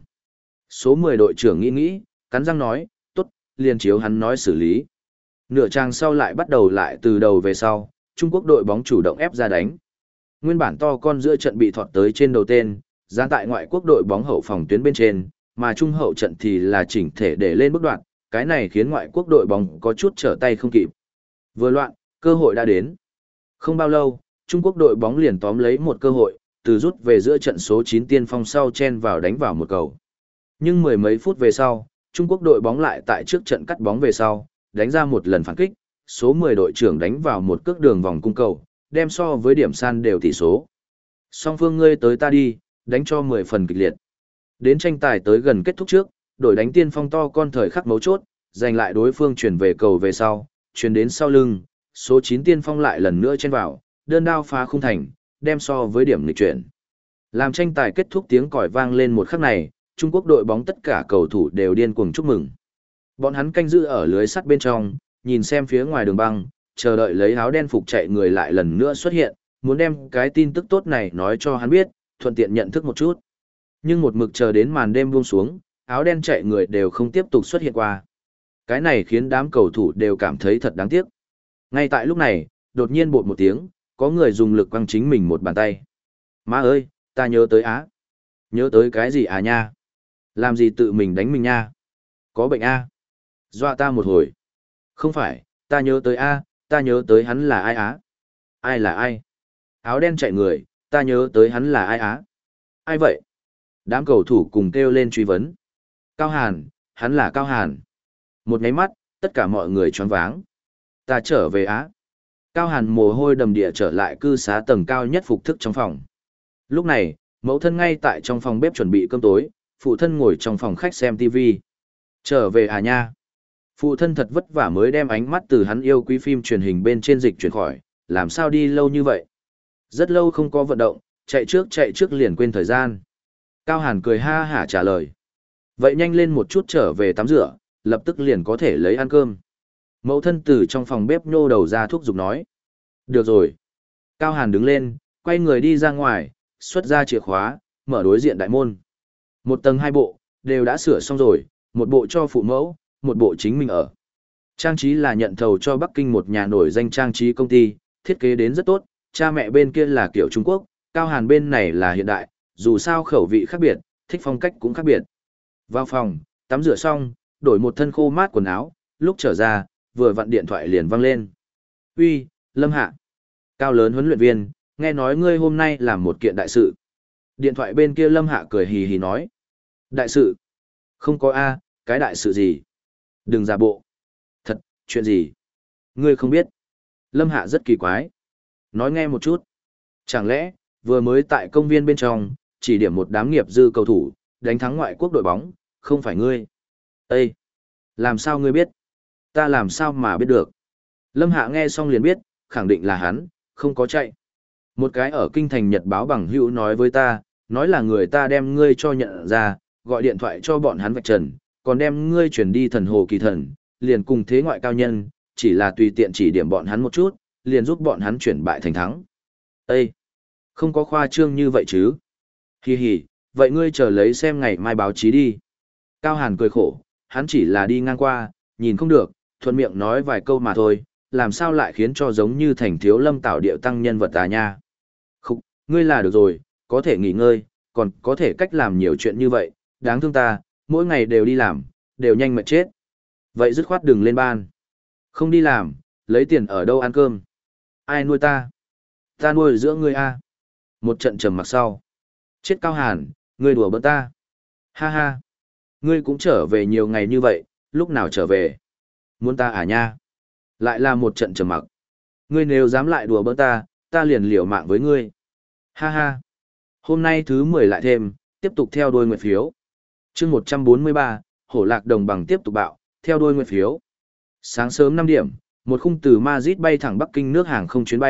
S1: Số mười đội trưởng nghĩ nghĩ, cắn răng nói, tốt, liền chiếu hắn nói xử lý. Nửa trang sau lại bắt đầu lại từ đầu về sau, Trung Quốc đội bóng chủ động ép ra đánh. Nguyên bản to con giữa trận bị thọt tới trên đầu tên, dán tại ngoại quốc đội bóng hậu phòng tuyến bên trên, mà trung hậu trận thì là chỉnh thể để lên bước đoạn, cái này khiến ngoại quốc đội bóng có chút trở tay không kịp. Vừa loạn, cơ hội đã đến. Không bao lâu, Trung Quốc đội bóng liền tóm lấy một cơ hội, từ rút về giữa trận số chín tiên phong sau chen vào đánh vào một cầu. Nhưng mười mấy phút về sau, Trung Quốc đội bóng lại tại trước trận cắt bóng về sau, đánh ra một lần phản kích, số mười đội trưởng đánh vào một cước đường vòng cung cầu, đem so với điểm san đều tỷ số. Song phương ngươi tới ta đi, đánh cho mười phần kịch liệt. Đến tranh tài tới gần kết thúc trước, đội đánh tiên phong to con thời khắc mấu chốt, giành lại đối phương chuyển về cầu về sau, chuyển đến sau lưng, số chín tiên phong lại lần nữa chen vào, đơn đao phá khung thành, đem so với điểm nghịch chuyển. Làm tranh tài kết thúc tiếng còi vang lên một khắc này, Trung Quốc đội bóng tất cả cầu thủ đều điên cuồng chúc mừng. Bọn hắn canh giữ ở lưới sắt bên trong, nhìn xem phía ngoài đường băng, chờ đợi lấy áo đen phục chạy người lại lần nữa xuất hiện, muốn đem cái tin tức tốt này nói cho hắn biết, thuận tiện nhận thức một chút. Nhưng một mực chờ đến màn đêm buông xuống, áo đen chạy người đều không tiếp tục xuất hiện qua. Cái này khiến đám cầu thủ đều cảm thấy thật đáng tiếc. Ngay tại lúc này, đột nhiên bột một tiếng, có người dùng lực quăng chính mình một bàn tay. Má ơi, ta nhớ tới á. Nhớ tới cái gì à nha? Làm gì tự mình đánh mình nha? Có bệnh a? Dọa ta một hồi. Không phải, ta nhớ tới a, ta nhớ tới hắn là ai á? Ai là ai? Áo đen chạy người, ta nhớ tới hắn là ai á? Ai vậy? Đám cầu thủ cùng kêu lên truy vấn. Cao Hàn, hắn là Cao Hàn. Một nháy mắt, tất cả mọi người choáng váng. Ta trở về á. Cao Hàn mồ hôi đầm địa trở lại cư xá tầng cao nhất phục thức trong phòng. Lúc này, mẫu thân ngay tại trong phòng bếp chuẩn bị cơm tối, phụ thân ngồi trong phòng khách xem ti vi. Trở về à nha. Phụ thân thật vất vả mới đem ánh mắt từ hắn yêu quý phim truyền hình bên trên dịch chuyển khỏi, làm sao đi lâu như vậy. Rất lâu không có vận động, chạy trước chạy trước liền quên thời gian. Cao Hàn cười ha hả trả lời. Vậy nhanh lên một chút trở về tắm rửa, lập tức liền có thể lấy ăn cơm. Mẫu thân từ trong phòng bếp nhô đầu ra thuốc giục nói. Được rồi. Cao Hàn đứng lên, quay người đi ra ngoài, xuất ra chìa khóa, mở đối diện đại môn. Một tầng hai bộ, đều đã sửa xong rồi, một bộ cho phụ mẫu, một bộ chính mình ở. Trang trí là nhận thầu cho Bắc Kinh một nhà nổi danh trang trí công ty, thiết kế đến rất tốt, cha mẹ bên kia là kiểu Trung Quốc, Cao Hàn bên này là hiện đại, dù sao khẩu vị khác biệt, thích phong cách cũng khác biệt. Vào phòng, tắm rửa xong, đổi một thân khô mát quần áo, lúc trở ra, vừa vặn điện thoại liền vang lên. Uy, Lâm Hạ. Cao lớn huấn luyện viên, nghe nói ngươi hôm nay làm một kiện đại sự. Điện thoại bên kia Lâm Hạ cười hì hì nói. Đại sự? Không có A, cái đại sự gì? Đừng giả bộ. Thật, chuyện gì? Ngươi không biết. Lâm Hạ rất kỳ quái. Nói nghe một chút. Chẳng lẽ, vừa mới tại công viên bên trong, chỉ điểm một đám nghiệp dư cầu thủ, đánh thắng ngoại quốc đội bóng, không phải ngươi. Ê! Làm sao ngươi biết? Ta làm sao mà biết được? Lâm Hạ nghe xong liền biết, khẳng định là hắn, không có chạy. Một cái ở kinh thành Nhật báo bằng hữu nói với ta, nói là người ta đem ngươi cho nhận ra, gọi điện thoại cho bọn hắn vạch trần, còn đem ngươi chuyển đi thần hồ kỳ thần, liền cùng thế ngoại cao nhân, chỉ là tùy tiện chỉ điểm bọn hắn một chút, liền giúp bọn hắn chuyển bại thành thắng. Ê! Không có khoa trương như vậy chứ? Hi hi, vậy ngươi chờ lấy xem ngày mai báo chí đi. Cao Hàn cười khổ, hắn chỉ là đi ngang qua, nhìn không được, thuận miệng nói vài câu mà thôi, làm sao lại khiến cho giống như thành thiếu lâm tạo điệu tăng nhân vật à nha. Khúc, ngươi là được rồi, có thể nghỉ ngơi, còn có thể cách làm nhiều chuyện như vậy, đáng thương ta, mỗi ngày đều đi làm, đều nhanh mệt chết. Vậy dứt khoát đừng lên ban. Không đi làm, lấy tiền ở đâu ăn cơm? Ai nuôi ta? Ta nuôi giữa ngươi a. Một trận trầm mặc sau. Chết Cao Hàn, ngươi đùa bỡn ta. Ha ha. Ngươi cũng trở về nhiều ngày như vậy, lúc nào trở về? Muốn ta à nha? Lại là một trận trầm mặc. Ngươi nếu dám lại đùa bỡn ta, ta liền liều mạng với ngươi. Ha ha. Hôm nay thứ mười lại thêm, tiếp tục theo đuôi nguyệt phiếu. Chương một trăm bốn mươi ba, Hổ Lạc Đồng Bằng tiếp tục bạo, theo đuôi nguyệt phiếu. Sáng sớm năm điểm, một khung từ Madrid bay thẳng Bắc Kinh nước hàng không chuyến bay,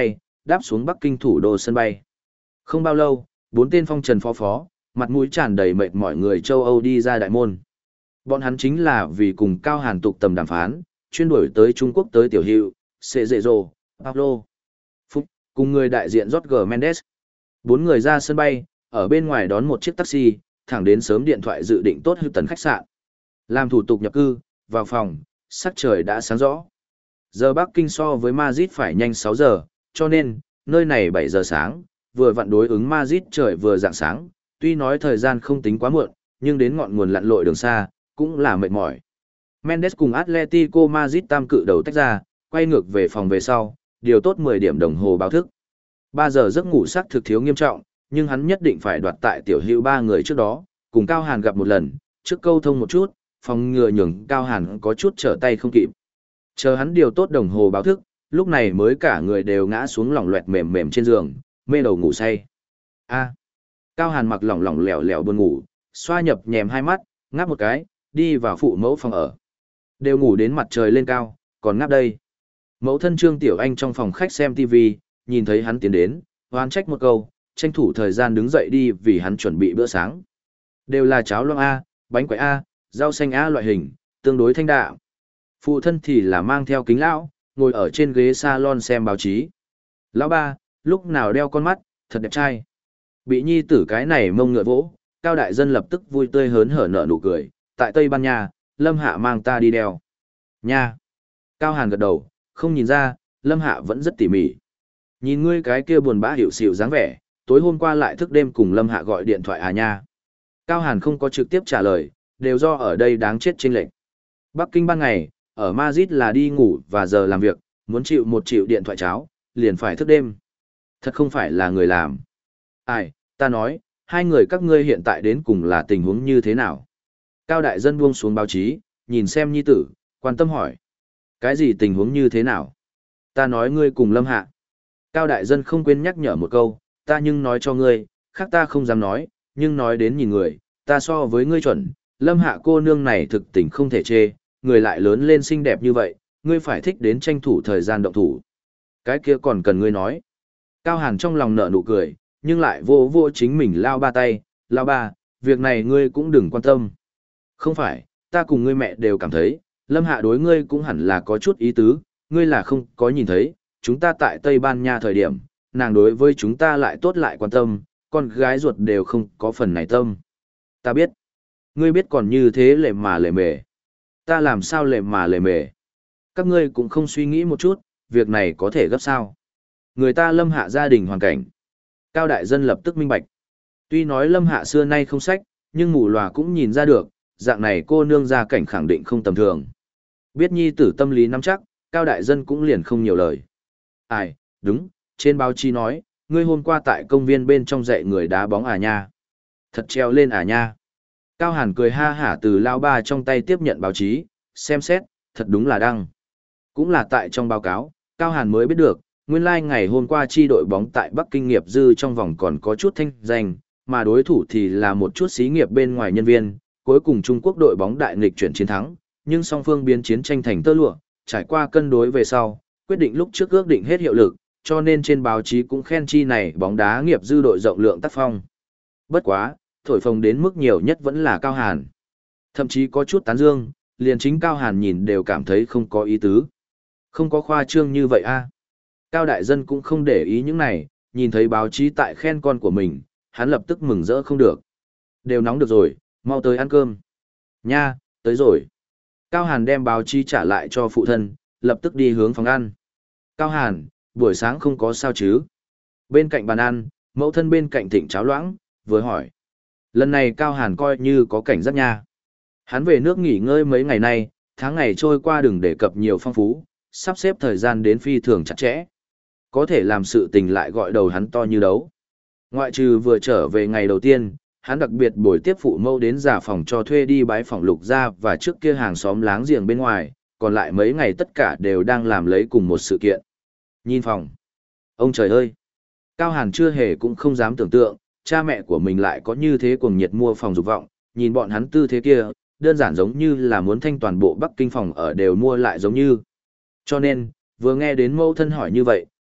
S1: đáp xuống Bắc Kinh thủ đô sân bay. Không bao lâu, bốn tên phong trần phó phó, mặt mũi tràn đầy mệt mỏi người châu Âu đi ra đại môn. Bọn hắn chính là vì cùng Cao Hàn tục tầm đàm phán, chuyên đuổi tới Trung Quốc tới tiểu hiệu, Sệ Dệ Rồ, Pablo, Phúc, cùng người đại diện Jorge Mendes. Bốn người ra sân bay, ở bên ngoài đón một chiếc taxi, thẳng đến sớm điện thoại dự định tốt Hilton khách sạn. Làm thủ tục nhập cư, vào phòng, sắc trời đã sáng rõ. Giờ Bắc Kinh so với Madrid phải nhanh sáu giờ, cho nên, nơi này bảy giờ sáng, vừa vặn đối ứng Madrid trời vừa rạng sáng, tuy nói thời gian không tính quá muộn, nhưng đến ngọn nguồn lặn lội đường xa, cũng là mệt mỏi. Mendes cùng Atletico Madrid tam cự đầu tách ra, quay ngược về phòng về sau, điều tốt mười điểm đồng hồ báo thức. ba giờ giấc ngủ sắc thực thiếu nghiêm trọng, nhưng hắn nhất định phải đoạt tại tiểu hữu ba người trước đó, cùng Cao Hàn gặp một lần, trước câu thông một chút, phòng ngừa nhường Cao Hàn có chút trở tay không kịp. Chờ hắn điều tốt đồng hồ báo thức, lúc này mới cả người đều ngã xuống lỏng loẹt mềm mềm trên giường, mê đầu ngủ say. A. Cao Hàn mặc lỏng lỏng lẻo lẻo buồn ngủ, xoa nhập nhèm hai mắt, ngáp một cái, đi vào phụ mẫu phòng ở. Đều ngủ đến mặt trời lên cao, còn ngáp đây. Mẫu thân Trương Tiểu Anh trong phòng khách xem ti vi, nhìn thấy hắn tiến đến, oán trách một câu, tranh thủ thời gian đứng dậy đi vì hắn chuẩn bị bữa sáng. Đều là cháo loãng A, bánh quẩy A, rau xanh A loại hình, tương đối thanh đạm. Phụ thân thì là mang theo kính lão, ngồi ở trên ghế salon xem báo chí. Lão ba, lúc nào đeo con mắt, thật đẹp trai. Bị nhi tử cái này mông ngựa vỗ, Cao Đại Dân lập tức vui tươi hớn hở nở nụ cười. Tại Tây Ban Nha, Lâm Hạ mang ta đi đeo. Nha. Cao Hàn gật đầu, không nhìn ra, Lâm Hạ vẫn rất tỉ mỉ. Nhìn ngươi cái kia buồn bã hiểu xỉu dáng vẻ, tối hôm qua lại thức đêm cùng Lâm Hạ gọi điện thoại à nha. Cao Hàn không có trực tiếp trả lời, đều do ở đây đáng chết chênh lệch. Bắc Kinh ban ngày, ở Madrid là đi ngủ và giờ làm việc, muốn chịu một triệu điện thoại cháo, liền phải thức đêm. Thật không phải là người làm. Ai, ta nói, hai người các ngươi hiện tại đến cùng là tình huống như thế nào? Cao Đại Dân buông xuống báo chí, nhìn xem nhi tử, quan tâm hỏi. Cái gì tình huống như thế nào? Ta nói ngươi cùng Lâm Hạ. Cao Đại Dân không quên nhắc nhở một câu, ta nhưng nói cho ngươi, khác ta không dám nói, nhưng nói đến nhìn người, ta so với ngươi chuẩn, Lâm Hạ cô nương này thực tình không thể chê, người lại lớn lên xinh đẹp như vậy, ngươi phải thích đến tranh thủ thời gian động thủ. Cái kia còn cần ngươi nói. Cao Hàn trong lòng nở nụ cười, nhưng lại vô vô chính mình lao ba tay, lao ba, việc này ngươi cũng đừng quan tâm. Không phải, ta cùng ngươi mẹ đều cảm thấy, Lâm Hạ đối ngươi cũng hẳn là có chút ý tứ, ngươi là không có nhìn thấy, chúng ta tại Tây Ban Nha thời điểm, nàng đối với chúng ta lại tốt lại quan tâm, con gái ruột đều không có phần này tâm. Ta biết, ngươi biết còn như thế lệ mà lệ mề. Ta làm sao lệ mà lệ mề. Các ngươi cũng không suy nghĩ một chút, việc này có thể gấp sao. Người ta Lâm Hạ gia đình hoàn cảnh. Cao Đại Dân lập tức minh bạch. Tuy nói Lâm Hạ xưa nay không sách, nhưng mù lòa cũng nhìn ra được, dạng này cô nương gia cảnh khẳng định không tầm thường. Biết nhi tử tâm lý nắm chắc, Cao Đại Dân cũng liền không nhiều lời. Ai, đúng, trên báo chí nói, ngươi hôm qua tại công viên bên trong dạy người đá bóng à nha. Thật treo lên à nha. Cao Hàn cười ha hả từ lao ba trong tay tiếp nhận báo chí, xem xét, thật đúng là đăng. Cũng là tại trong báo cáo, Cao Hàn mới biết được, nguyên lai like ngày hôm qua chi đội bóng tại Bắc Kinh nghiệp dư trong vòng còn có chút thanh danh, mà đối thủ thì là một chút xí nghiệp bên ngoài nhân viên, cuối cùng Trung Quốc đội bóng đại nghịch chuyển chiến thắng, nhưng song phương biến chiến tranh thành tơ lụa, trải qua cân đối về sau, quyết định lúc trước ước định hết hiệu lực, cho nên trên báo chí cũng khen chi này bóng đá nghiệp dư đội rộng lượng tác phong. Bất quá, thổi phồng đến mức nhiều nhất vẫn là Cao Hàn. Thậm chí có chút tán dương, liền chính Cao Hàn nhìn đều cảm thấy không có ý tứ. Không có khoa trương như vậy a. Cao Đại Dân cũng không để ý những này, nhìn thấy báo chí tại khen con của mình, hắn lập tức mừng rỡ không được. Đều nóng được rồi, mau tới ăn cơm. Nha, tới rồi. Cao Hàn đem báo chí trả lại cho phụ thân, lập tức đi hướng phòng ăn. Cao Hàn, buổi sáng không có sao chứ? Bên cạnh bàn ăn, mẫu thân bên cạnh thịnh cháo loãng, vừa hỏi. Lần này Cao Hàn coi như có cảnh giác nha. Hắn về nước nghỉ ngơi mấy ngày nay, tháng ngày trôi qua đừng đề cập nhiều phong phú, sắp xếp thời gian đến phi thường chặt chẽ. Có thể làm sự tình lại gọi đầu hắn to như đấu. Ngoại trừ vừa trở về ngày đầu tiên, hắn đặc biệt buổi tiếp phụ mâu đến giả phòng cho thuê đi bái phòng Lục gia và trước kia hàng xóm láng giềng bên ngoài, còn lại mấy ngày tất cả đều đang làm lấy cùng một sự kiện. Nhìn phòng. Ông trời ơi! Cao Hàn chưa hề cũng không dám tưởng tượng, cha mẹ của mình lại có như thế cuồng nhiệt mua phòng dục vọng, nhìn bọn hắn tư thế kia, đơn giản giống như là muốn thanh toàn bộ Bắc Kinh phòng ở đều mua lại giống như. Cho nên, vừa nghe đến mẫu thân hỏi như vậy,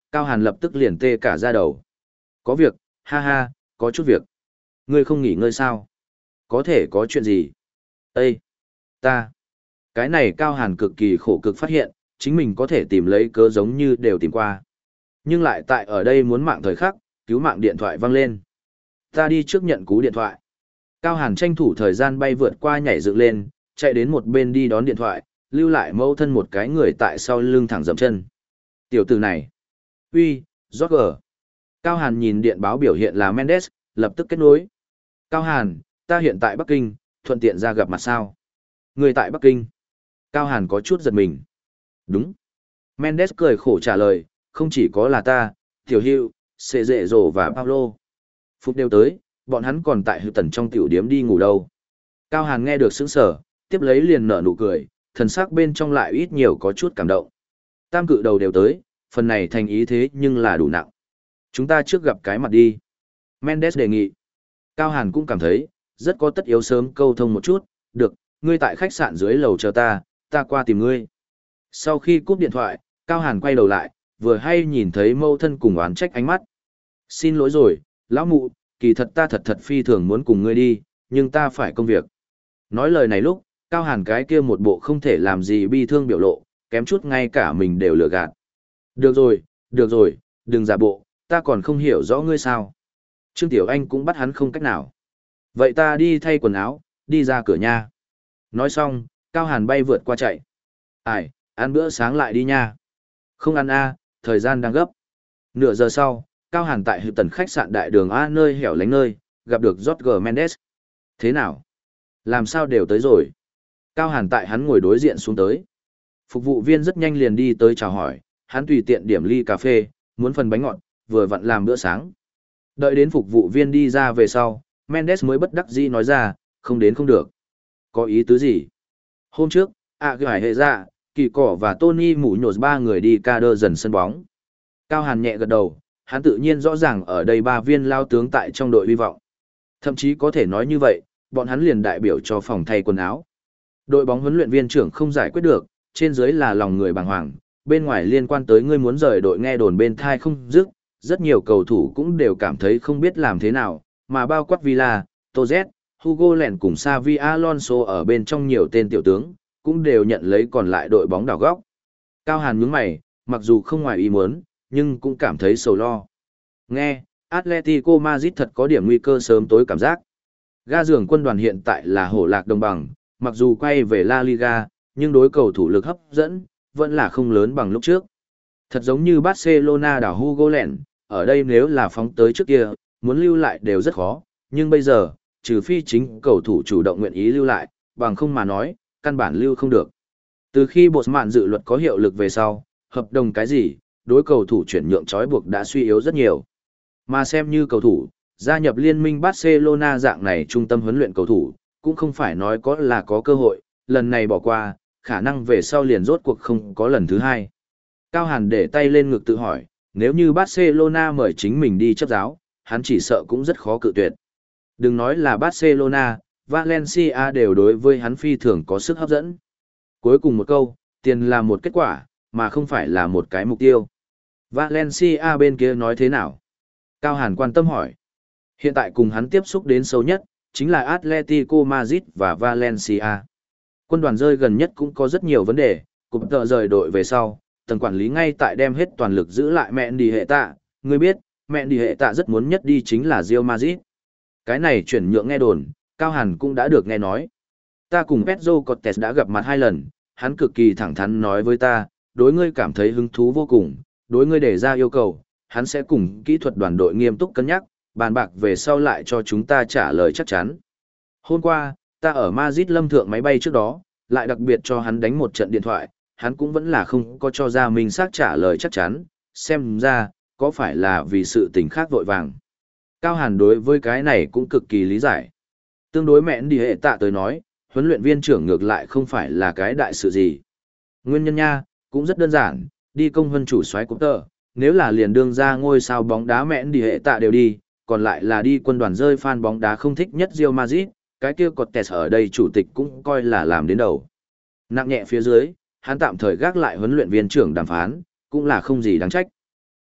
S1: Cao Hàn lập tức liền tê cả da đầu. Có việc, ha ha, có chút việc. Ngươi không nghỉ ngơi sao? Có thể có chuyện gì? Ê! Ta! Cái này Cao Hàn cực kỳ khổ cực phát hiện, chính mình có thể tìm lấy cớ giống như đều tìm qua. Nhưng lại tại ở đây muốn mạng thời khắc, cứu mạng điện thoại vang lên. Ta đi trước nhận cú điện thoại. Cao Hàn tranh thủ thời gian bay vượt qua nhảy dựng lên, chạy đến một bên đi đón điện thoại, lưu lại mâu thân một cái người tại sau lưng thẳng dậm chân. Tiểu tử này. Uy, Roger. Cao Hàn nhìn điện báo biểu hiện là Mendes, lập tức kết nối. Cao Hàn, ta hiện tại Bắc Kinh, thuận tiện ra gặp mặt sao? Người tại Bắc Kinh. Cao Hàn có chút giật mình. Đúng. Mendes cười khổ trả lời, không chỉ có là ta, Tiểu Hữu, Sệ Dệ Dồ và Paulo. Phút đều tới, bọn hắn còn tại hư tần trong tiểu điếm đi ngủ đâu. Cao Hàn nghe được sững sờ, tiếp lấy liền nở nụ cười, thần sắc bên trong lại ít nhiều có chút cảm động. Tam cự đầu đều tới, phần này thành ý thế nhưng là đủ nặng. Chúng ta trước gặp cái mặt đi. Mendes đề nghị. Cao Hàn cũng cảm thấy, rất có tất yếu sớm câu thông một chút, được, ngươi tại khách sạn dưới lầu chờ ta, ta qua tìm ngươi. Sau khi cúp điện thoại, Cao Hàn quay đầu lại, vừa hay nhìn thấy mâu thân cùng oán trách ánh mắt. Xin lỗi rồi, lão mụ, kỳ thật ta thật thật phi thường muốn cùng ngươi đi, nhưng ta phải công việc. Nói lời này lúc, Cao Hàn cái kia một bộ không thể làm gì bi thương biểu lộ, kém chút ngay cả mình đều lừa gạt. Được rồi, được rồi, đừng giả bộ, ta còn không hiểu rõ ngươi sao. Trương Tiểu Anh cũng bắt hắn không cách nào. Vậy ta đi thay quần áo, đi ra cửa nha. Nói xong, Cao Hàn bay vượt qua chạy. Ai, ăn bữa sáng lại đi nha. Không ăn a, thời gian đang gấp. Nửa giờ sau, Cao Hàn tại hư tần khách sạn đại đường A nơi hẻo lánh nơi, gặp được Jorge Mendes. Thế nào? Làm sao đều tới rồi? Cao Hàn tại hắn ngồi đối diện xuống tới. Phục vụ viên rất nhanh liền đi tới chào hỏi, hắn tùy tiện điểm ly cà phê, muốn phần bánh ngọt, vừa vặn làm bữa sáng. Đợi đến phục vụ viên đi ra về sau, Mendes mới bất đắc dĩ nói ra, không đến không được. Có ý tứ gì? Hôm trước, ạ gửi hệ ra, Kỳ Cỏ và Tony mũ nhột ba người đi ca đơ dần sân bóng. Cao Hàn nhẹ gật đầu, hắn tự nhiên rõ ràng ở đây ba viên lao tướng tại trong đội hy vọng. Thậm chí có thể nói như vậy, bọn hắn liền đại biểu cho phòng thay quần áo. Đội bóng huấn luyện viên trưởng không giải quyết được, trên dưới là lòng người bàng hoàng, bên ngoài liên quan tới ngươi muốn rời đội nghe đồn bên thai không dứt, rất nhiều cầu thủ cũng đều cảm thấy không biết làm thế nào, mà bao quát Villa, Toz, Hugo Lèn cùng Xavi Alonso ở bên trong nhiều tên tiểu tướng, cũng đều nhận lấy còn lại đội bóng đảo góc. Cao Hàn nhướng mày, mặc dù không ngoài ý muốn, nhưng cũng cảm thấy sầu lo. Nghe, Atletico Madrid thật có điểm nguy cơ sớm tối cảm giác. Ga giường quân đoàn hiện tại là hổ lạc đồng bằng, mặc dù quay về La Liga, nhưng đối cầu thủ lực hấp dẫn, vẫn là không lớn bằng lúc trước. Thật giống như Barcelona đảo Hugo Lèn, ở đây nếu là phóng tới trước kia, muốn lưu lại đều rất khó, nhưng bây giờ, trừ phi chính cầu thủ chủ động nguyện ý lưu lại, bằng không mà nói, căn bản lưu không được. Từ khi bộ mạn dự luật có hiệu lực về sau, hợp đồng cái gì, đối cầu thủ chuyển nhượng trói buộc đã suy yếu rất nhiều. Mà xem như cầu thủ, gia nhập liên minh Barcelona dạng này trung tâm huấn luyện cầu thủ, cũng không phải nói có là có cơ hội, lần này bỏ qua, khả năng về sau liền rốt cuộc không có lần thứ hai. Cao Hàn để tay lên ngực tự hỏi, nếu như Barcelona mời chính mình đi chấp giáo, hắn chỉ sợ cũng rất khó cự tuyệt. Đừng nói là Barcelona, Valencia đều đối với hắn phi thường có sức hấp dẫn. Cuối cùng một câu, tiền là một kết quả, mà không phải là một cái mục tiêu. Valencia bên kia nói thế nào? Cao Hàn quan tâm hỏi. Hiện tại cùng hắn tiếp xúc đến sâu nhất, chính là Atletico Madrid và Valencia. Quân đoàn rơi gần nhất cũng có rất nhiều vấn đề, cụm tợ rời đội về sau, tầng quản lý ngay tại đem hết toàn lực giữ lại mẹ đi hệ tạ. Ngươi biết, mẹ đi hệ tạ rất muốn nhất đi chính là Real Madrid. Cái này chuyển nhượng nghe đồn, Cao Hàn cũng đã được nghe nói. Ta cùng Pedro Cortés đã gặp mặt hai lần, hắn cực kỳ thẳng thắn nói với ta, đối ngươi cảm thấy hứng thú vô cùng, đối ngươi đề ra yêu cầu, hắn sẽ cùng kỹ thuật đoàn đội nghiêm túc cân nhắc, bàn bạc về sau lại cho chúng ta trả lời chắc chắn. Hôm qua, ta ở Madrid lâm thượng máy bay trước đó, lại đặc biệt cho hắn đánh một trận điện thoại, hắn cũng vẫn là không có cho ra mình xác trả lời chắc chắn, xem ra, có phải là vì sự tình khác vội vàng. Cao Hàn đối với cái này cũng cực kỳ lý giải. Tương đối mẹn đi hệ tạ tới nói, huấn luyện viên trưởng ngược lại không phải là cái đại sự gì. Nguyên nhân nha, cũng rất đơn giản, đi công vân chủ soái cúp tờ, nếu là liền đương ra ngôi sao bóng đá mẹn đi hệ tạ đều đi, còn lại là đi quân đoàn rơi fan bóng đá không thích nhất Real Madrid, cái kia Cortés ở đây chủ tịch cũng coi là làm đến đầu. Nặng nhẹ phía dưới, hắn tạm thời gác lại huấn luyện viên trưởng đàm phán, cũng là không gì đáng trách.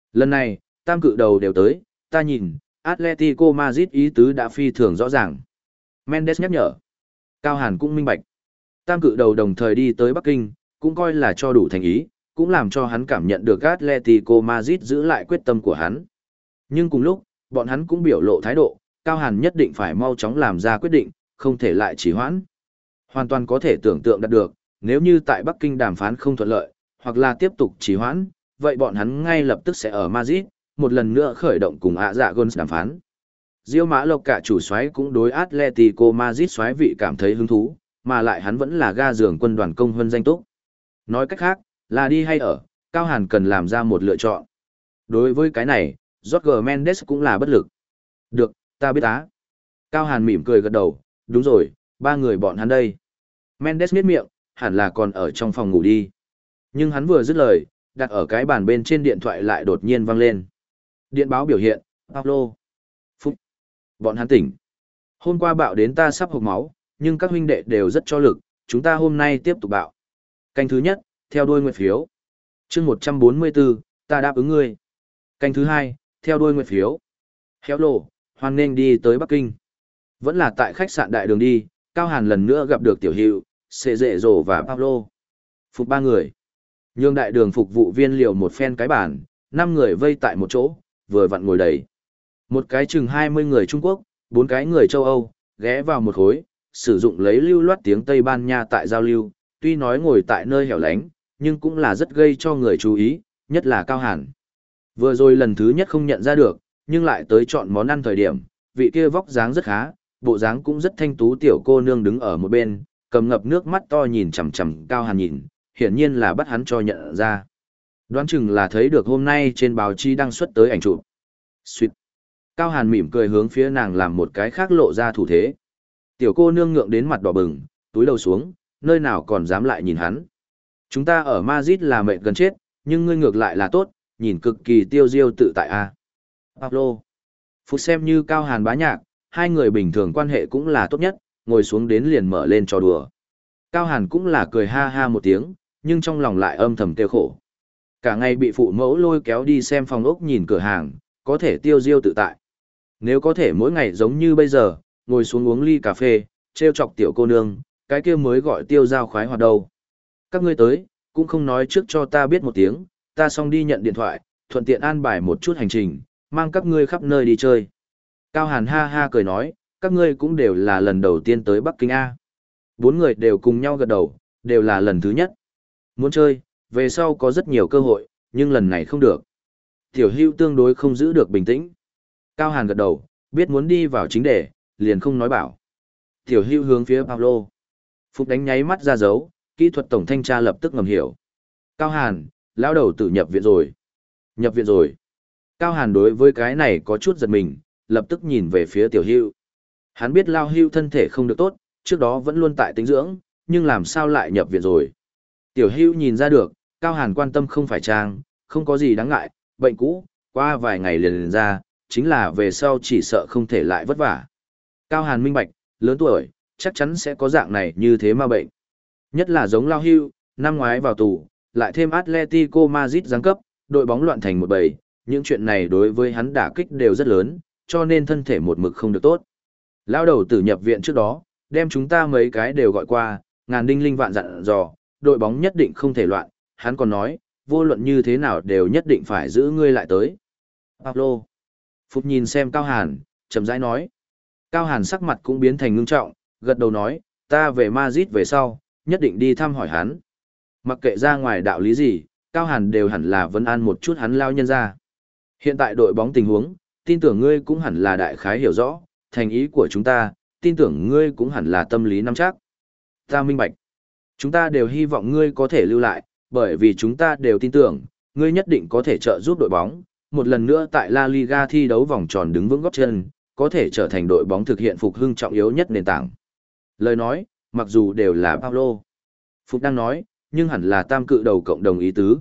S1: Lần này, tam cự đầu đều tới, ta nhìn, Atletico Madrid ý tứ đã phi thường rõ ràng. Mendes nhắc nhở. Cao Hàn cũng minh bạch. Tam cự đầu đồng thời đi tới Bắc Kinh, cũng coi là cho đủ thành ý, cũng làm cho hắn cảm nhận được Atletico Madrid giữ lại quyết tâm của hắn. Nhưng cùng lúc, bọn hắn cũng biểu lộ thái độ, Cao Hàn nhất định phải mau chóng làm ra quyết định, không thể lại trì hoãn. Hoàn toàn có thể tưởng tượng đạt được, nếu như tại Bắc Kinh đàm phán không thuận lợi, hoặc là tiếp tục trì hoãn, vậy bọn hắn ngay lập tức sẽ ở Madrid, một lần nữa khởi động cùng ạ dạ Gons đàm phán. Diêu Mã Lộc cả chủ soái cũng đối Atletico Madrid soái vị cảm thấy hứng thú, mà lại hắn vẫn là ga giường quân đoàn công hơn danh túc. Nói cách khác, là đi hay ở, Cao Hàn cần làm ra một lựa chọn. Đối với cái này, Jorge Mendes cũng là bất lực. Được, ta biết á. Cao Hàn mỉm cười gật đầu, đúng rồi, ba người bọn hắn đây. Mendes miết miệng, hẳn là còn ở trong phòng ngủ đi. Nhưng hắn vừa dứt lời, đặt ở cái bàn bên trên điện thoại lại đột nhiên vang lên. Điện báo biểu hiện, Paulo. Phúc. Bọn hắn tỉnh. Hôm qua bạo đến ta sắp hộc máu, nhưng các huynh đệ đều rất cho lực, chúng ta hôm nay tiếp tục bạo. Canh thứ nhất, theo đuôi nguyệt phiếu. chương một trăm bốn mươi tư, ta đáp ứng ngươi. Canh thứ hai, theo đuôi nguyệt phiếu. Hello, hoan nghênh đi tới Bắc Kinh. Vẫn là tại khách sạn đại đường đi, Cao Hàn lần nữa gặp được Tiểu Hữu, Sệ Dệ Dồ và Paulo. Phục ba người. Nhường đại đường phục vụ viên liều một phen cái bàn, năm người vây tại một chỗ, vừa vặn ngồi đầy. Một cái chừng hai mươi người Trung Quốc, bốn cái người châu Âu, ghé vào một khối, sử dụng lấy lưu loát tiếng Tây Ban Nha tại giao lưu, tuy nói ngồi tại nơi hẻo lánh, nhưng cũng là rất gây cho người chú ý, nhất là Cao Hàn. Vừa rồi lần thứ nhất không nhận ra được, nhưng lại tới chọn món ăn thời điểm, vị kia vóc dáng rất khá, bộ dáng cũng rất thanh tú tiểu cô nương đứng ở một bên, cầm ngập nước mắt to nhìn chằm chằm Cao Hàn nhìn, hiển nhiên là bắt hắn cho nhận ra. Đoán chừng là thấy được hôm nay trên báo chí đăng xuất tới ảnh chụp. Xuyệt. Cao Hàn mỉm cười hướng phía nàng làm một cái khác lộ ra thủ thế. Tiểu cô nương ngượng đến mặt đỏ bừng, túi đầu xuống, nơi nào còn dám lại nhìn hắn. Chúng ta ở Madrid là mệt gần chết, nhưng ngươi ngược lại là tốt, nhìn cực kỳ tiêu diêu tự tại a. À. Pablo. Phút xem như Cao Hàn bá nhạc, hai người bình thường quan hệ cũng là tốt nhất, ngồi xuống đến liền mở lên trò đùa. Cao Hàn cũng là cười ha ha một tiếng, nhưng trong lòng lại âm thầm tiêu khổ. Cả ngày bị phụ mẫu lôi kéo đi xem phòng ốc nhìn cửa hàng, có thể tiêu diêu tự tại. Nếu có thể mỗi ngày giống như bây giờ, ngồi xuống uống ly cà phê, trêu chọc tiểu cô nương, cái kia mới gọi tiêu giao khoái hoạt đâu. Các ngươi tới, cũng không nói trước cho ta biết một tiếng, ta xong đi nhận điện thoại, thuận tiện an bài một chút hành trình, mang các ngươi khắp nơi đi chơi. Cao Hàn ha ha cười nói, các ngươi cũng đều là lần đầu tiên tới Bắc Kinh A. Bốn người đều cùng nhau gật đầu, đều là lần thứ nhất. Muốn chơi, về sau có rất nhiều cơ hội, nhưng lần này không được. Tiểu Hưu tương đối không giữ được bình tĩnh. Cao Hàn gật đầu, biết muốn đi vào chính đề, liền không nói bảo. Tiểu Hưu hướng phía Paulo. Phục đánh nháy mắt ra dấu, kỹ thuật tổng thanh tra lập tức ngầm hiểu. Cao Hàn, lão đầu tử nhập viện rồi. Nhập viện rồi. Cao Hàn đối với cái này có chút giật mình, lập tức nhìn về phía Tiểu Hưu. Hắn biết Lao Hưu thân thể không được tốt, trước đó vẫn luôn tại tính dưỡng, nhưng làm sao lại nhập viện rồi. Tiểu Hưu nhìn ra được, Cao Hàn quan tâm không phải trang, không có gì đáng ngại, bệnh cũ, qua vài ngày liền liền ra, chính là về sau chỉ sợ không thể lại vất vả. Cao Hàn minh bạch, lớn tuổi, chắc chắn sẽ có dạng này như thế mà bệnh. Nhất là giống Lao Hưu, năm ngoái vào tù, lại thêm Atletico Madrid giáng cấp, đội bóng loạn thành một bầy, những chuyện này đối với hắn đả kích đều rất lớn, cho nên thân thể một mực không được tốt. Lao đầu tử nhập viện trước đó, đem chúng ta mấy cái đều gọi qua, ngàn đinh linh vạn dặn dò, đội bóng nhất định không thể loạn, hắn còn nói, vô luận như thế nào đều nhất định phải giữ ngươi lại tới. Pablo. Phục nhìn xem Cao Hàn, chậm rãi nói. Cao Hàn sắc mặt cũng biến thành ngưng trọng, gật đầu nói, ta về Madrid về sau, nhất định đi thăm hỏi hắn. Mặc kệ ra ngoài đạo lý gì, Cao Hàn đều hẳn là vấn an một chút hắn lao nhân ra. Hiện tại đội bóng tình huống, tin tưởng ngươi cũng hẳn là đại khái hiểu rõ, thành ý của chúng ta, tin tưởng ngươi cũng hẳn là tâm lý nắm chắc. Ta minh bạch. Chúng ta đều hy vọng ngươi có thể lưu lại, bởi vì chúng ta đều tin tưởng, ngươi nhất định có thể trợ giúp đội bóng, một lần nữa tại La Liga thi đấu vòng tròn đứng vững gót chân, có thể trở thành đội bóng thực hiện phục hưng trọng yếu nhất nền tảng. Lời nói, mặc dù đều là Paulo. Phục đang nói, nhưng hẳn là tam cự đầu cộng đồng ý tứ.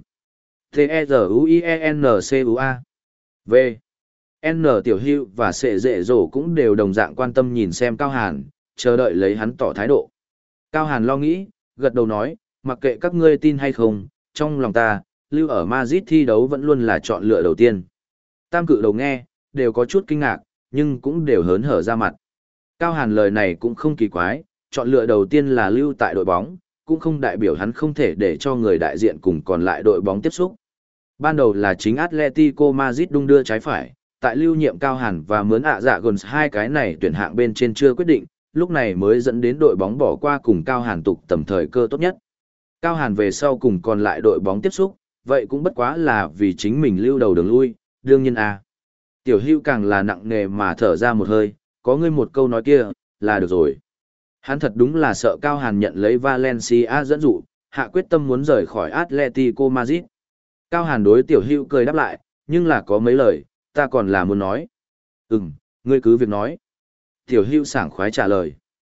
S1: T-E-Z-U-I-E-N-C-U-A V. N. Tiểu Hưu và Sệ Dệ Dỗ cũng đều đồng dạng quan tâm nhìn xem Cao Hàn, chờ đợi lấy hắn tỏ thái độ. Cao Hàn lo nghĩ, gật đầu nói, mặc kệ các ngươi tin hay không, trong lòng ta, lưu ở Madrid thi đấu vẫn luôn là chọn lựa đầu tiên. Tam cự đầu nghe, đều có chút kinh ngạc, nhưng cũng đều hớn hở ra mặt. Cao Hàn lời này cũng không kỳ quái, chọn lựa đầu tiên là lưu tại đội bóng, cũng không đại biểu hắn không thể để cho người đại diện cùng còn lại đội bóng tiếp xúc. Ban đầu là chính Atletico Madrid đung đưa trái phải, tại lưu nhiệm Cao Hàn và mướn ạ dạ gần hai cái này tuyển hạng bên trên chưa quyết định, lúc này mới dẫn đến đội bóng bỏ qua cùng Cao Hàn tục tầm thời cơ tốt nhất. Cao Hàn về sau cùng còn lại đội bóng tiếp xúc, vậy cũng bất quá là vì chính mình lưu đầu đường lui, đương nhiên a. Tiểu Hưu càng là nặng nề mà thở ra một hơi, có ngươi một câu nói kia, là được rồi. Hắn thật đúng là sợ Cao Hàn nhận lấy Valencia dẫn dụ, hạ quyết tâm muốn rời khỏi Atletico Madrid. Cao Hàn đối Tiểu Hưu cười đáp lại, nhưng là có mấy lời, ta còn là muốn nói. Ừm, ngươi cứ việc nói. Tiểu Hưu sảng khoái trả lời.